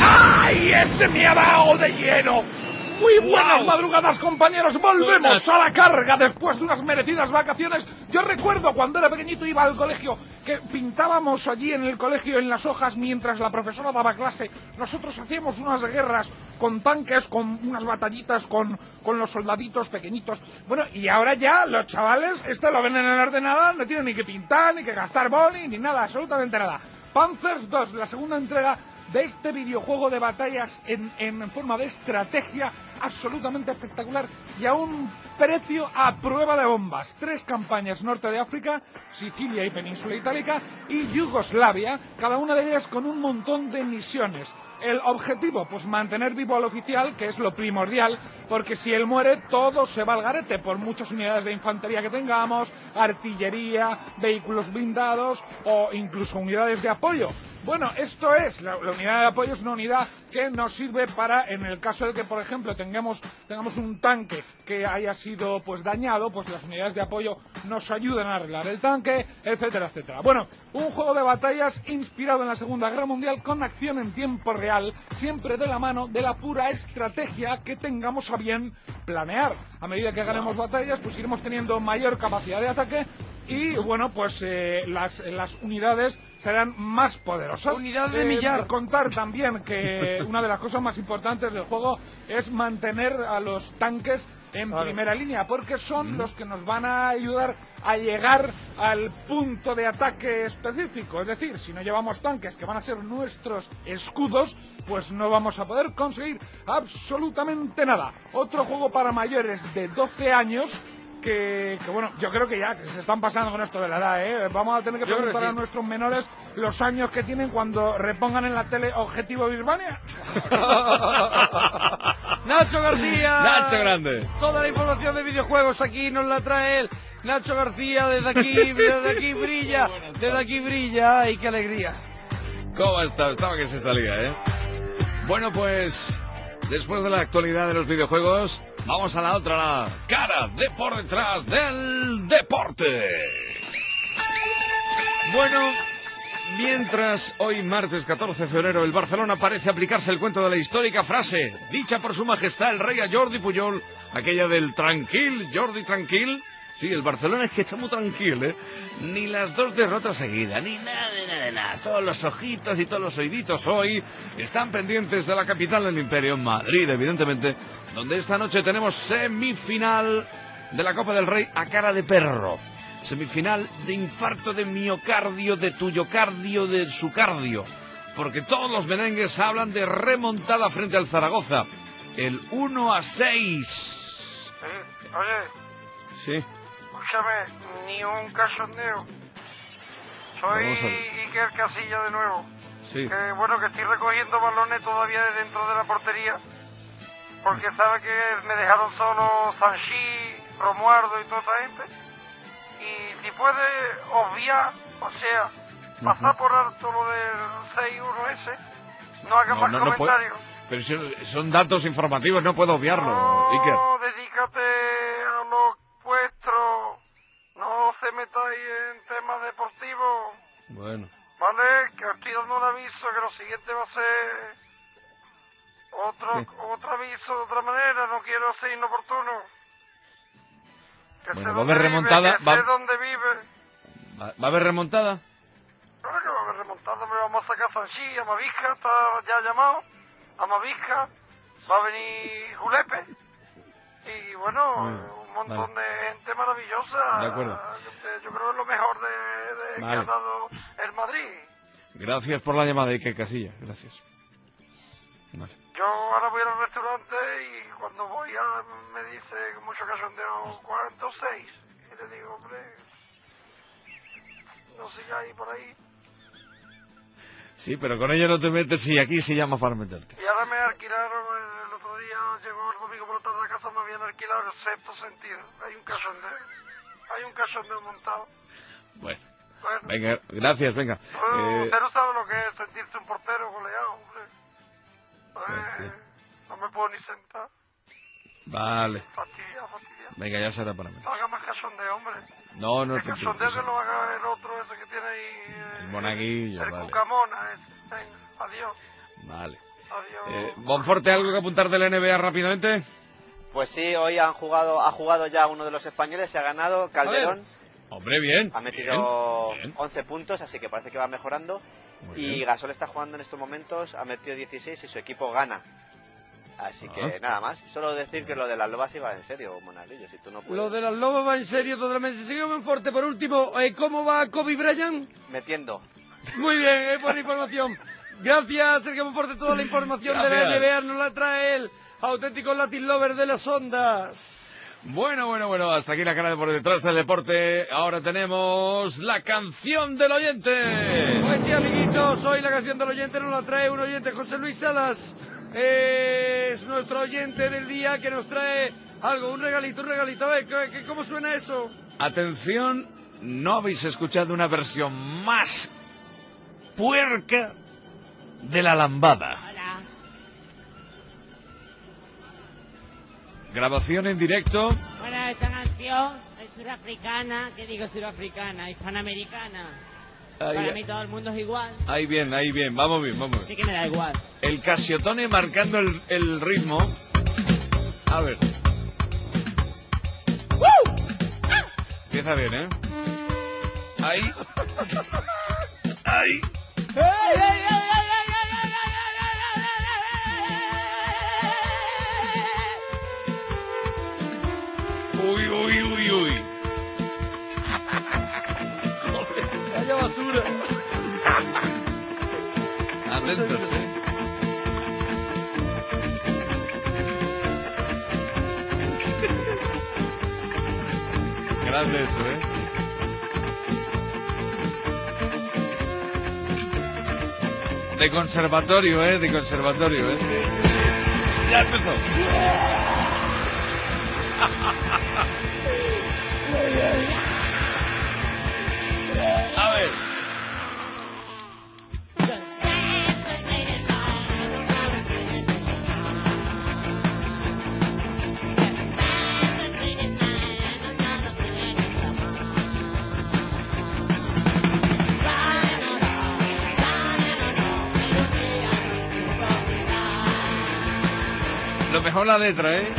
¡Ay, ese me ha dado de lleno! Muy buenas wow. madrugadas, compañeros. Volvemos buenas. a la carga después de unas merecidas vacaciones. Yo recuerdo cuando era pequeñito, iba al colegio, que pintábamos allí en el colegio en las hojas mientras la profesora daba clase. Nosotros hacíamos unas guerras con tanques, con unas batallitas, con, con los soldaditos pequeñitos. Bueno, y ahora ya los chavales, esto lo ven en el ordenador, no tienen ni que pintar, ni que gastar boli, ni nada, absolutamente nada. Panzers dos, la segunda entrega de este videojuego de batallas en, en forma de estrategia absolutamente espectacular y a un precio a prueba de bombas. Tres campañas: norte de África, Sicilia y península itálica, y Yugoslavia, cada una de ellas con un montón de misiones. El objetivo, pues mantener vivo al oficial, que es lo primordial, porque si él muere todo se va al garete, por muchas unidades de infantería que tengamos, artillería, vehículos blindados o incluso unidades de apoyo. Bueno, esto es, la, la unidad de apoyo es una unidad que nos sirve para, en el caso de que, por ejemplo, tengamos, tengamos un tanque que haya sido pues dañado, pues las unidades de apoyo nos ayudan a arreglar el tanque, etcétera, etcétera. Bueno, un juego de batallas inspirado en la Segunda Guerra Mundial con acción en tiempo real, siempre de la mano de la pura estrategia que tengamos a bien planear. A medida que ganemos batallas, pues iremos teniendo mayor capacidad de ataque y, bueno, pues eh, las, las unidades serán más poderosas. Unidad de eh, millar. Contar también que una de las cosas más importantes del juego es mantener a los tanques en vale. primera línea, porque son mm. los que nos van a ayudar a llegar al punto de ataque específico. Es decir, si no llevamos tanques que van a ser nuestros escudos, pues no vamos a poder conseguir absolutamente nada. Otro juego para mayores de doce años Que, que bueno, yo creo que ya que se están pasando con esto de la edad, ¿eh? Vamos a tener que preguntar a nuestros menores los años que tienen cuando repongan en la tele Objetivo Birmania. Nacho García. Nacho Grande. Toda la información de videojuegos aquí nos la trae él. Nacho García, desde aquí, desde aquí brilla, desde aquí brilla. ¡Ay, qué alegría! ¿Cómo está? Estaba que se salía, ¿eh? Bueno, pues después de la actualidad de los videojuegos, vamos a la otra, la cara de por detrás del deporte. Bueno, Mientras, hoy martes catorce de febrero, el Barcelona parece aplicarse el cuento de la histórica frase, dicha por su majestad el rey a Jordi Puyol, aquella del tranquil, Jordi tranquil. Sí, el Barcelona es que está muy tranquilo, ¿eh? Ni las dos derrotas seguidas, ni nada, de nada, de nada. Todos los ojitos y todos los oíditos hoy están pendientes de la capital del imperio, Madrid, evidentemente, donde esta noche tenemos semifinal de la Copa del Rey a cara de perro. Semifinal de infarto de miocardio, de tuyo cardio, de su cardio. Porque todos los merengues hablan de remontada frente al Zaragoza. El uno a seis. Eh, oye, Sí. escúchame, ni un cachondeo. Soy Vamos a ver. Iker Casilla de nuevo. Sí. Que bueno, que estoy recogiendo balones todavía de dentro de la portería. Porque sabe que me dejaron solo Sanchi, Romualdo y toda esa gente. Y si puede obviar, o sea, pasar por alto lo del seis uno ese, no haga No, más no, no puedo- comentarios. Pero si- son datos informativos, no puedo obviarlo, Iker. No, dedícate a lo vuestro. No se metáis en temas deportivos. Bueno. Vale, que os estoy dando un aviso, que lo siguiente va a ser otro, otro aviso de otra manera. No quiero ser inoportuno. Que Bueno, sé va a dónde haber vive, remontada, que va- sé dónde vive. ¿Va, va a haber remontada? Claro que va a haber remontada, me vamos a sacar a Sanchi, a Mavisca, está ya llamado. A Mavisca, va a venir Julepe. Y bueno, un montón Vale. de gente maravillosa. De acuerdo. Yo, yo creo que es lo mejor de, de que Vale. ha dado el Madrid. Gracias por la llamada, Iker Casilla. Gracias. Yo ahora voy al restaurante y cuando voy a, me dice con mucho cachondeo, ¿cuántos seis? Y le digo, hombre, no sigáis por ahí. Sí, pero con ella no te metes y aquí se llama para meterte. Y ahora me alquilaron, el otro día llegó el domingo por la tarde a casa, me habían alquilado el sexto sentido. Hay un cachondeo, hay un cachondeo montado. Bueno. Bueno. Venga, gracias, venga. Bueno, Eh, usted no sabe lo que es sentirse un portero goleado, hombre. Eh, no me puedo ni sentar. vale. Fastidia, fastidia. Venga, ya será para mí. No haga más cachondeo, hombre. No, no El te cachondeo preocupes. que lo haga el otro ese que tiene ahí. El monaguillo, El vale. cucamona ese. Venga, adiós. Vale. Adiós. Eh, Monforte, ¿algo que apuntar del N B A rápidamente? Pues sí, hoy han jugado, ha jugado ya uno de los españoles, se ha ganado, Calderón. Hombre, bien. Ha metido once puntos, así que parece que va mejorando. Muy Y bien. Gasol está jugando en estos momentos, ha metido dieciséis y su equipo gana. Así Ah. que nada más. Solo decir que lo de las lobas iba en serio, Monaguillo, si tú no puedes. Lo de las lobas va en serio totalmente. Sigue Monforte. Por último, eh, ¿cómo va Kobe Bryant? Metiendo. Muy bien, eh, por la información. Gracias, Sergio Monforte. Toda la información de la Gracias. N B A nos la trae el auténtico Latin Lover de las ondas. Bueno, bueno, bueno, hasta aquí la cara de por detrás del deporte. Ahora tenemos la canción del oyente. Pues sí, amiguitos, hoy la canción del oyente nos la trae un oyente, José Luis Salas. Es nuestro oyente del día que nos trae algo, un regalito, un regalito. A ver, ¿qué- qué- ¿cómo suena eso? Atención, no habéis escuchado una versión más puerca de la lambada. Grabación en directo. Bueno, esta canción es surafricana, ¿qué digo surafricana? Hispanoamericana. Ahí, Para mí todo el mundo es igual, ahí bien, ahí bien, vamos bien, vamos así bien. que me da igual. El Casiotone marcando el, el ritmo. A ver. Empieza bien, ¿eh? Ahí. Ahí. Uy, uy, uy, uy. Vaya basura. Atentos, ¿eh? Grande esto, ¿eh? De conservatorio, ¿eh? De conservatorio, ¿eh? Ya empezó. A ver. mejor la letra, ¿eh?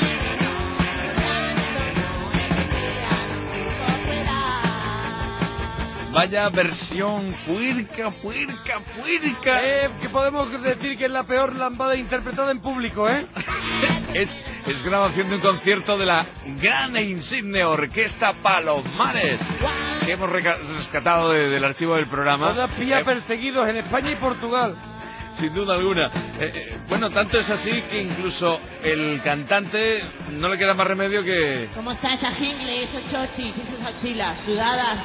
Vaya versión puerca, puerca, puerca. Eh, que podemos decir que es la peor lambada interpretada en público, ¿eh? es, es grabación de un concierto de la gran e insigne Orquesta Palomares, que hemos reca- rescatado de, del archivo del programa. Todavía Eh, perseguidos en España y Portugal. Sin duda alguna. Eh, eh, bueno, tanto es así que incluso el cantante no le queda más remedio que... ¿Cómo está esa jingle, esos chochis, esas axilas sudadas?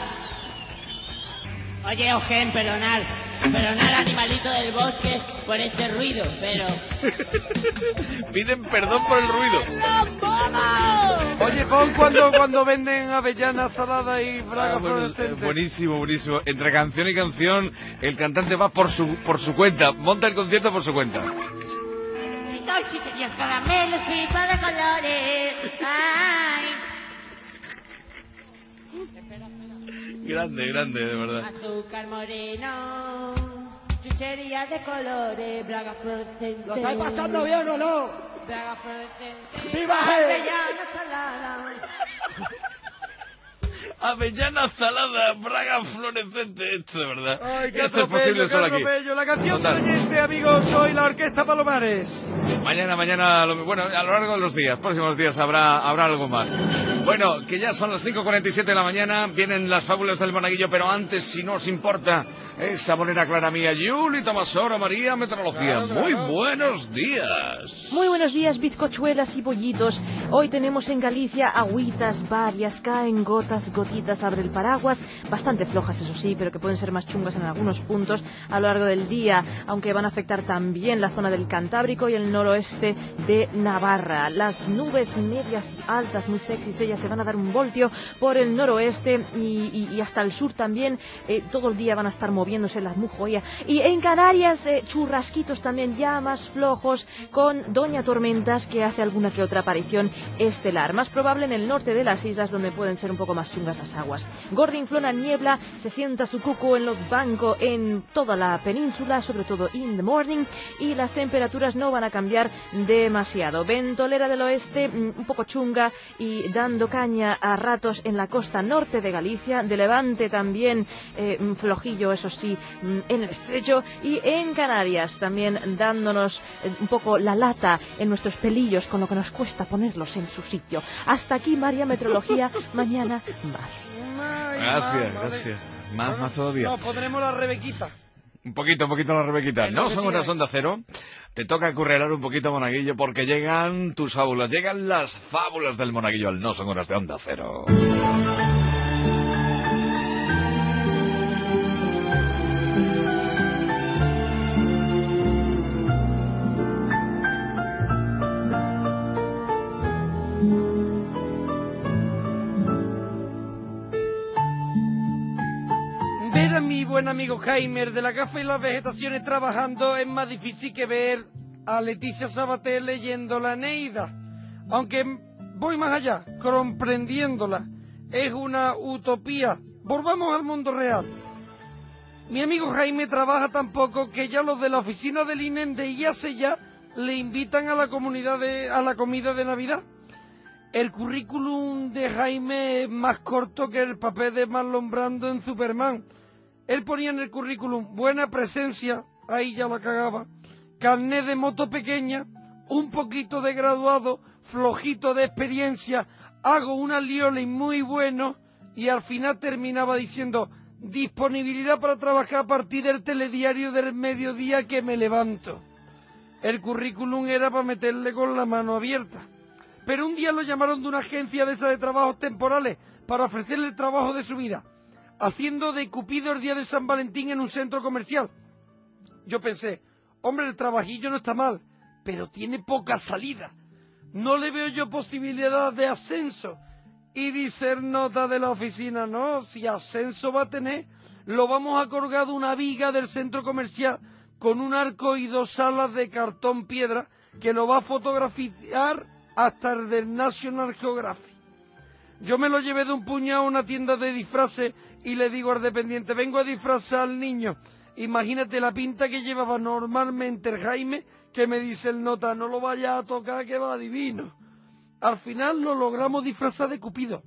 Oye, Eugen, perdonar, perdonar animalito del bosque por este ruido, pero... Piden perdón por el ruido. Oye, pon cuando, cuando venden avellanas saladas y bragas Ah, bueno, eh, fluorescentes. buenísimo, buenísimo. Entre canción y canción, el cantante va por su por su cuenta, monta el concierto por su cuenta. Ay, chucherías, caramelos, pipas de colores. Ay. Grande, grande, de verdad. Azúcar moreno, chucherías de colores, bragas fluorescentes. ¿Lo estáis pasando bien o no? Bragas fluorescentes. ¡Viva Avellana salada. Avellana salada, braga fluorescente, esto de verdad. Ay, qué Esto es atropello, posible qué solo aquí. atropello. La canción Total. del oyente, amigos, soy la Orquesta Palomares. Mañana, mañana, lo- bueno, a lo largo de los días, próximos días habrá habrá algo más. Bueno, que ya son las cinco cuarenta y siete de la mañana, vienen las fábulas del monaguillo, pero antes, si no os importa, esa moneda clara mía, Yuli, Tomasora, María, Meteorología. Claro, claro. Muy buenos días. Muy buenos días, bizcochuelas y pollitos. Hoy tenemos en Galicia agüitas varias, caen gotas, gotitas, abre el paraguas, bastante flojas eso sí, pero que pueden ser más chungas en algunos puntos a lo largo del día, aunque van a afectar también la zona del Cantábrico y el noroeste de Navarra. Las nubes medias y altas, muy sexys, ellas se van a dar un voltio por el noroeste y, y, y hasta el sur también. Eh, todo el día van a estar moviéndose las mujoya. Y en Canarias, eh, churrasquitos también ya más flojos, con Doña Tormentas, que hace alguna que otra aparición estelar. Más probable en el norte de las islas, donde pueden ser un poco más chungas las aguas. Gordinflona niebla, se sienta su cuco en los bancos en toda la península, sobre todo in the morning, y las temperaturas no van a cambiar demasiado. Ventolera del oeste, un poco chunga y dando caña a ratos en la costa norte de Galicia, de Levante también eh, flojillo, eso sí, en el estrecho, y en Canarias también dándonos eh, un poco la lata en nuestros pelillos, con lo que nos cuesta ponerlos en su sitio. Hasta aquí, María Meteorología, mañana más. Gracias, gracias. Más, más todavía. Nos pondremos la Rebequita. Un poquito, un poquito la Rebequita. Es lo No que son tiene. unas ondas cero. Te toca currelar un poquito, monaguillo, porque llegan tus fábulas. Llegan las fábulas del monaguillo al No Son Horas de Onda Cero. Ver a mi buen amigo Jaime de la gafa y las vegetaciones trabajando es más difícil que ver a Leticia Sabater leyendo la Eneida. Aunque voy más allá, comprendiéndola. Es una utopía. Volvamos al mundo real. Mi amigo Jaime trabaja tan poco que ya los de la oficina del I N E M de I A C ya le invitan a la comunidad de, a la comida de Navidad. El currículum de Jaime es más corto que el papel de Marlon Brando en Superman. Él ponía en el currículum buena presencia, ahí ya la cagaba, carnet de moto pequeña, un poquito de graduado, flojito de experiencia, hago una lioli muy bueno, y al final terminaba diciendo disponibilidad para trabajar a partir del telediario del mediodía que me levanto. El currículum era para meterle con la mano abierta. Pero un día lo llamaron de una agencia de esas de trabajos temporales para ofrecerle el trabajo de su vida, haciendo de Cupido el día de San Valentín en un centro comercial. Yo pensé, hombre, el trabajillo no está mal, pero tiene poca salida. No le veo yo posibilidad de ascenso. Y dice el nota de la oficina, no, si ascenso va a tener, lo vamos a colgar de una viga del centro comercial con un arco y dos salas de cartón piedra que lo va a fotografiar hasta el del National Geographic. Yo me lo llevé de un puñado a una tienda de disfraces y le digo al dependiente, vengo a disfrazar al niño. Imagínate la pinta que llevaba normalmente el Jaime, que me dice el nota, no lo vayas a tocar que va divino. Al final lo logramos disfrazar de Cupido.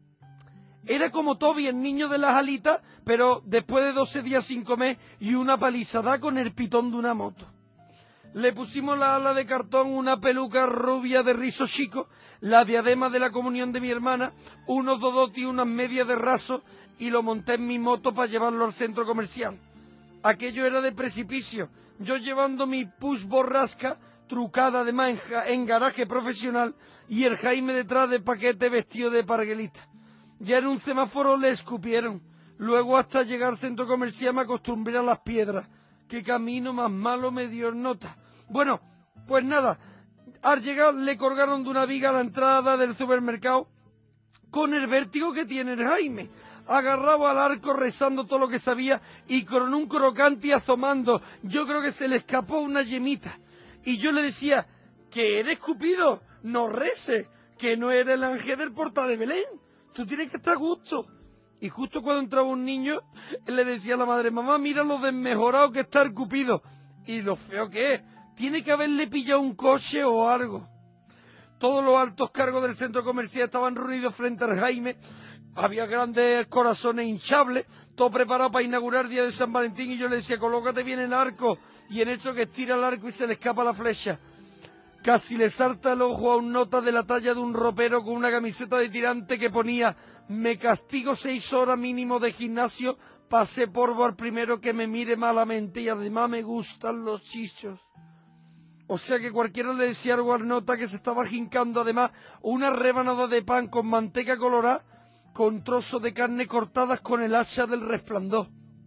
Era como Toby, el niño de las alitas, pero después de doce días sin comer y una palizada con el pitón de una moto. Le pusimos la ala de cartón, una peluca rubia de rizo chico, la diadema de la comunión de mi hermana, unos dodoti y unas medias de raso, y lo monté en mi moto para llevarlo al centro comercial. Aquello era de precipicio, yo llevando mi push borrasca, trucada además en, en garaje profesional, y el Jaime detrás de paquete vestido de parguelita. Ya en un semáforo le escupieron, luego hasta llegar al centro comercial me acostumbré a las piedras. Qué camino más malo me dio nota. Bueno, pues nada, al llegar le colgaron de una viga a la entrada del supermercado con el vértigo que tiene el Jaime. Agarrado al arco rezando todo lo que sabía y con un crocante asomando. Yo creo que se le escapó una yemita. Y yo le decía, que eres Cupido, no reces, que no eres el ángel del portal de Belén. Tú tienes que estar a gusto. Y justo cuando entraba un niño, él le decía a la madre, mamá, mira lo desmejorado que está el Cupido. Y lo feo que es, tiene que haberle pillado un coche o algo. Todos los altos cargos del centro comercial estaban reunidos frente al Jaime. Había grandes corazones hinchables, todo preparado para inaugurar el día de San Valentín. Y yo le decía, colócate bien el arco. Y en eso que estira el arco y se le escapa la flecha. Casi le salta el ojo a un nota de la talla de un ropero con una camiseta de tirante que ponía, me castigo seis horas mínimo de gimnasio, pasé polvo al primero que me mire malamente y además me gustan los chichos. O sea que cualquiera le decía algo al nota que se estaba jincando además una rebanada de pan con manteca colorada, con trozos de carne cortadas con el hacha del Resplandor.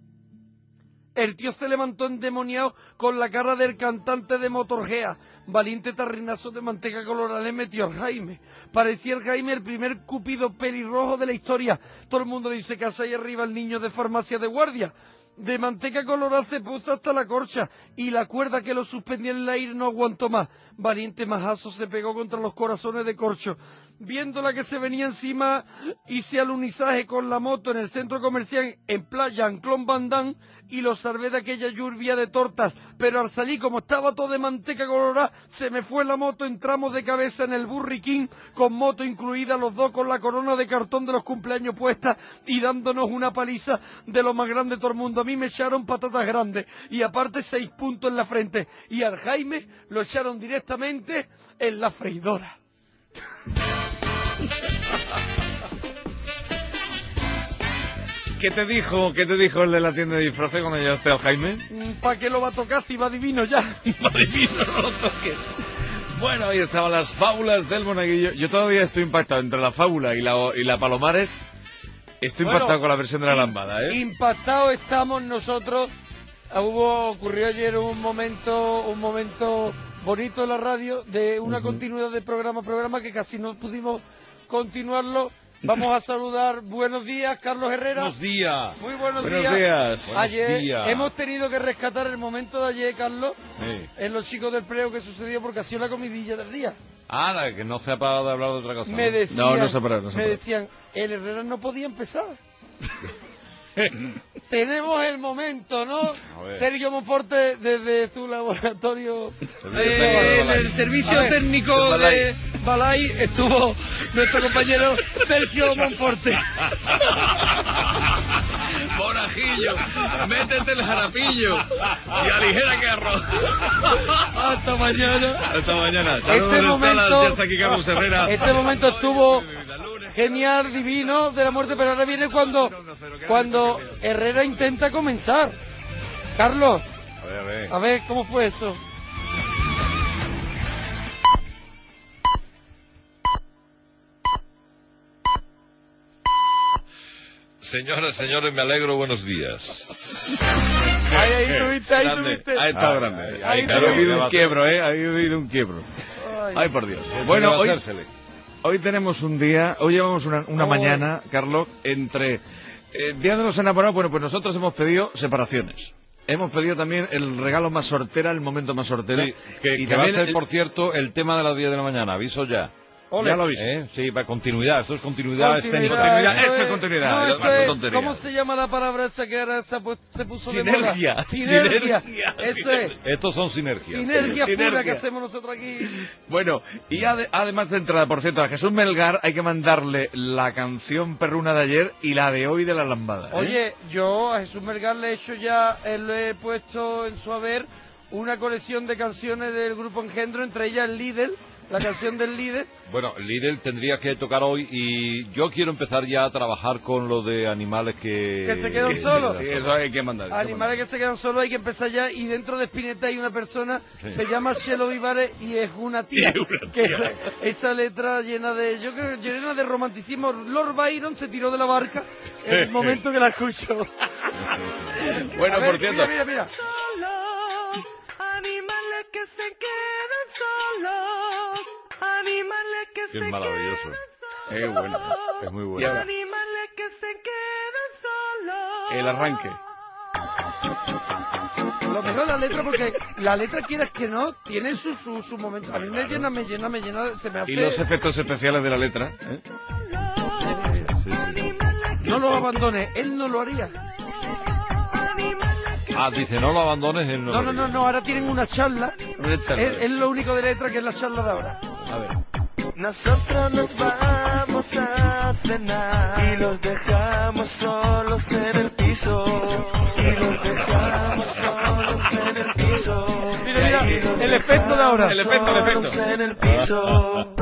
El tío se levantó endemoniado con la cara del cantante de Motorhead. Valiente tarrinazo de manteca colorada le metió al Jaime. Parecía el Jaime el primer Cupido pelirrojo de la historia. Todo el mundo dice que hace ahí arriba el niño de farmacia de guardia. De manteca colorada se puso hasta la corcha y la cuerda que lo suspendía en el aire no aguantó más. Valiente majazo se pegó contra los corazones de corcho. Viéndola que se venía encima, hice alunizaje con la moto en el centro comercial en Playa Anclón Bandán y lo salvé de aquella lluvia de tortas. Pero al salir, como estaba todo de manteca colorada, se me fue la moto, entramos de cabeza en el burriquín, con moto incluida, los dos con la corona de cartón de los cumpleaños puesta y dándonos una paliza de lo más grande de todo el mundo. A mí me echaron patatas grandes y aparte seis puntos en la frente. Y al Jaime lo echaron directamente en la freidora. ¿Qué te dijo, qué te dijo el de la tienda de disfraces cuando llegaste al Jaime? ¿Para qué lo va a tocar si va divino ya? Va divino, no lo toques. Bueno, ahí estaban las fábulas del Monaguillo. Yo todavía estoy impactado entre la fábula y la, y la Palomares. Estoy Bueno, impactado con la versión de la lambada, ¿eh? Impactados estamos nosotros. Hubo, ocurrió ayer un momento, un momento bonito en la radio de una uh-huh. continuidad de programa a programa que casi no pudimos continuarlo. Vamos a saludar, buenos días, Carlos Herrera. Buenos días. Muy buenos, buenos días. días. Ayer buenos días. hemos tenido que rescatar el momento de ayer, Carlos, sí. en Los Chicos del Preo que sucedió porque ha sido la comidilla del día. Ah, la que no se ha parado de hablar de otra cosa. Me ¿no? decían, no, no se ha parado, no se ha me parado. decían, el Herrera no podía empezar. Tenemos el momento, ¿no? Sergio Monforte desde su laboratorio eh, en el servicio ver, técnico de Balay estuvo nuestro compañero Sergio Monforte. Morajillo, métete el jarapillo y aligera que arroz. Hasta mañana. Hasta mañana. Saludos este en momento, Salas, ya está aquí Carlos Herrera. Este momento estuvo genial, divino, de la muerte, pero ahora viene cuando, cuando Herrera intenta comenzar. Carlos, a ver, a ver. A ver, ¿cómo fue eso? Señoras, señores, me alegro, buenos días. Ahí, ahí tuviste, ahí tuviste. Ahí está grande. Ahí ha habido un quiebro, ¿eh? Ha habido un quiebro. Ay, Ay por Dios. Bueno, hoy, hoy tenemos un día, hoy llevamos una, una oh. mañana, Carlos, entre eh, Día de los Enamorados. Bueno, pues nosotros hemos pedido separaciones. Hemos pedido también el regalo más sortera, el momento más sortera. Sí, que, y que va a también ser, el... por cierto, el tema de las diez de la mañana, aviso ya. Ole. Ya lo viste. ¿Eh? Sí, va continuidad, esto es continuidad, Continuidad, técnica. Continuidad, esto esto es es- continuidad. no, es esto una es- tontería. ¿Cómo se llama la palabra esta que ahora se, ha pu- se puso Sinergia, de moda? Sinergia. sinergia. Eso es. Estos son sinergias. Sinergia pura Sinergia. que hacemos nosotros aquí. Bueno, y ade- además de entrada, por cierto, a Jesús Melgar hay que mandarle la canción perruna de ayer y la de hoy de la lambada. ¿eh? Oye, yo a Jesús Melgar le he hecho ya, eh, le he puesto en su haber una colección de canciones del grupo Engendro, entre ellas el líder, la canción del líder. Bueno, Lidl tendría que tocar hoy y yo quiero empezar ya a trabajar con lo de animales que... Que se quedan solos. Sí, eso hay que mandar. hay que Animales que se quedan solos hay que empezar ya, y dentro de Spinetta hay una persona, Sí. se llama Chelo Vivares y es una tía. Y una que tía. esa letra llena de, yo creo que llena de romanticismo. Lord Byron se tiró de la barca en el momento que la escuchó. Bueno, A ver, por cierto, mira, mira, mira. Animales que se quedan solos, animales que Que se es maravilloso. Es bueno. Es muy Y bueno. ahora, animales que se quedan solos. el arranque. Lo mejor de la letra, porque la letra, quieras que no, tiene su, su, su momento. A mí me llena, me llena, me llena, se me hace... Y los efectos especiales de la letra. ¿eh? No lo abandones, él no lo haría. Ah, dice, no lo abandones. Él No, no, no, no, ahora tienen una charla. Una charla. Es, es lo único de letra que es la charla de ahora. A ver. Nosotros nos vamos a cenar y los dejamos solos en el piso. Y los dejamos solos en el piso. Mira, mira, el efecto de ahora. El efecto, el efecto. Solos en el piso.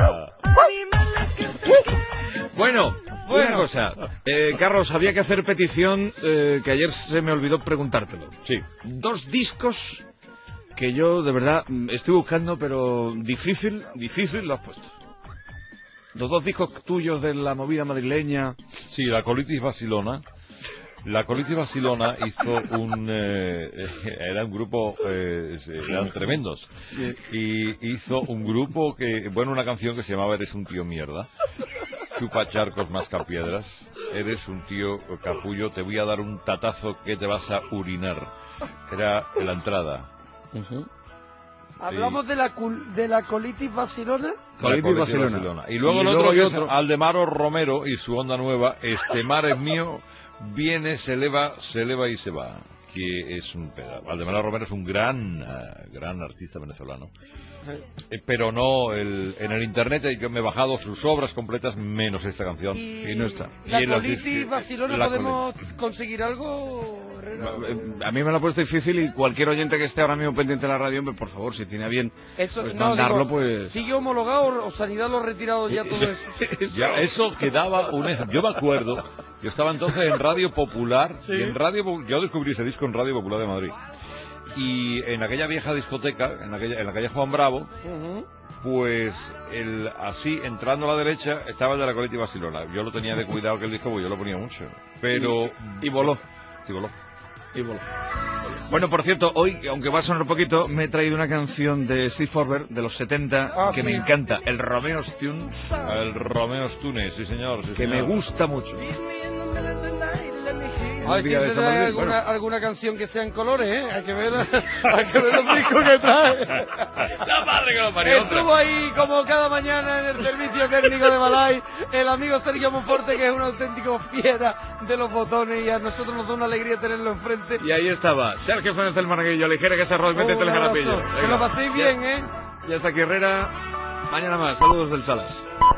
Bueno, Bueno. una cosa. Eh, Carlos, había que hacer petición eh, que ayer se me olvidó preguntártelo. Sí. Dos discos que yo de verdad mm, estoy buscando, pero difícil, difícil lo has puesto. Los dos discos tuyos de la movida madrileña. Sí, la colitis vacilona. La colitis vacilona hizo un... eh, eh, era un grupo... eh, eran tremendos. Y hizo un grupo que... Bueno, una canción que se llamaba Eres un tío mierda. Chupa charcos, masca piedras. Eres un tío capullo. Te voy a dar un tatazo que te vas a urinar. Era la entrada. Hablamos de la cul- de la colitis vacilona. Colitis La Barcelona. Y luego Y el luego otro hay que es otro. Aldemaro Romero y su onda nueva, Este mar es mío, viene, se eleva, se eleva y se va. Que es un pedazo. Aldemaro Romero es un gran, eh, gran artista venezolano. Eh, pero no, el, en el internet yo me he bajado sus obras completas menos esta canción. Y, no está. La Y los colitis discos- vacilona, la ¿podemos conseguir algo, Herrera? A mí me lo ha puesto difícil y cualquier oyente que esté ahora mismo pendiente de la radio, hombre, por favor, si tiene a bien Eso, pues no, mandarlo, digo, pues... ¿sigue homologado o Sanidad lo ha retirado ya todo eso? Ya, eso quedaba un ejemplo. Yo me acuerdo, yo estaba entonces en Radio Popular, Sí. y en Radio Po- yo descubrí ese disco en Radio Popular de Madrid. Y en aquella vieja discoteca, en, aquella, en la calle Juan Bravo, Ujú. pues el, así, entrando a la derecha, estaba el de la Colitis Barcelona. Yo lo tenía de cuidado que el disco, porque yo lo ponía mucho. Pero... Y voló. Y voló. Y voló. Bueno, por cierto, hoy, aunque va a sonar un poquito, me he traído una canción de Steve Forber de los setenta Ah, que sí. me encanta, el Romeo Tunes, El Romeo Stunes, sí señor. Sí, que me señor. gusta mucho. A ver si día de te San trae Valentín, alguna, bueno. alguna canción que sea en colores, ¿eh? Hay que ver, hay que ver los discos que trae. La madre que lo parió, Estuvo otra. ahí como cada mañana en el servicio técnico de Malay el amigo Sergio Monforte, que es un auténtico fiera de los botones, y a nosotros nos da una alegría tenerlo enfrente. Y ahí estaba, Sergio Fernández del Marguillo, ligera que se arroz, métete el Un abrazo. jarapillo. Que lo paséis bien, ¿eh? Y hasta aquí Herrera, mañana más, saludos del Salas.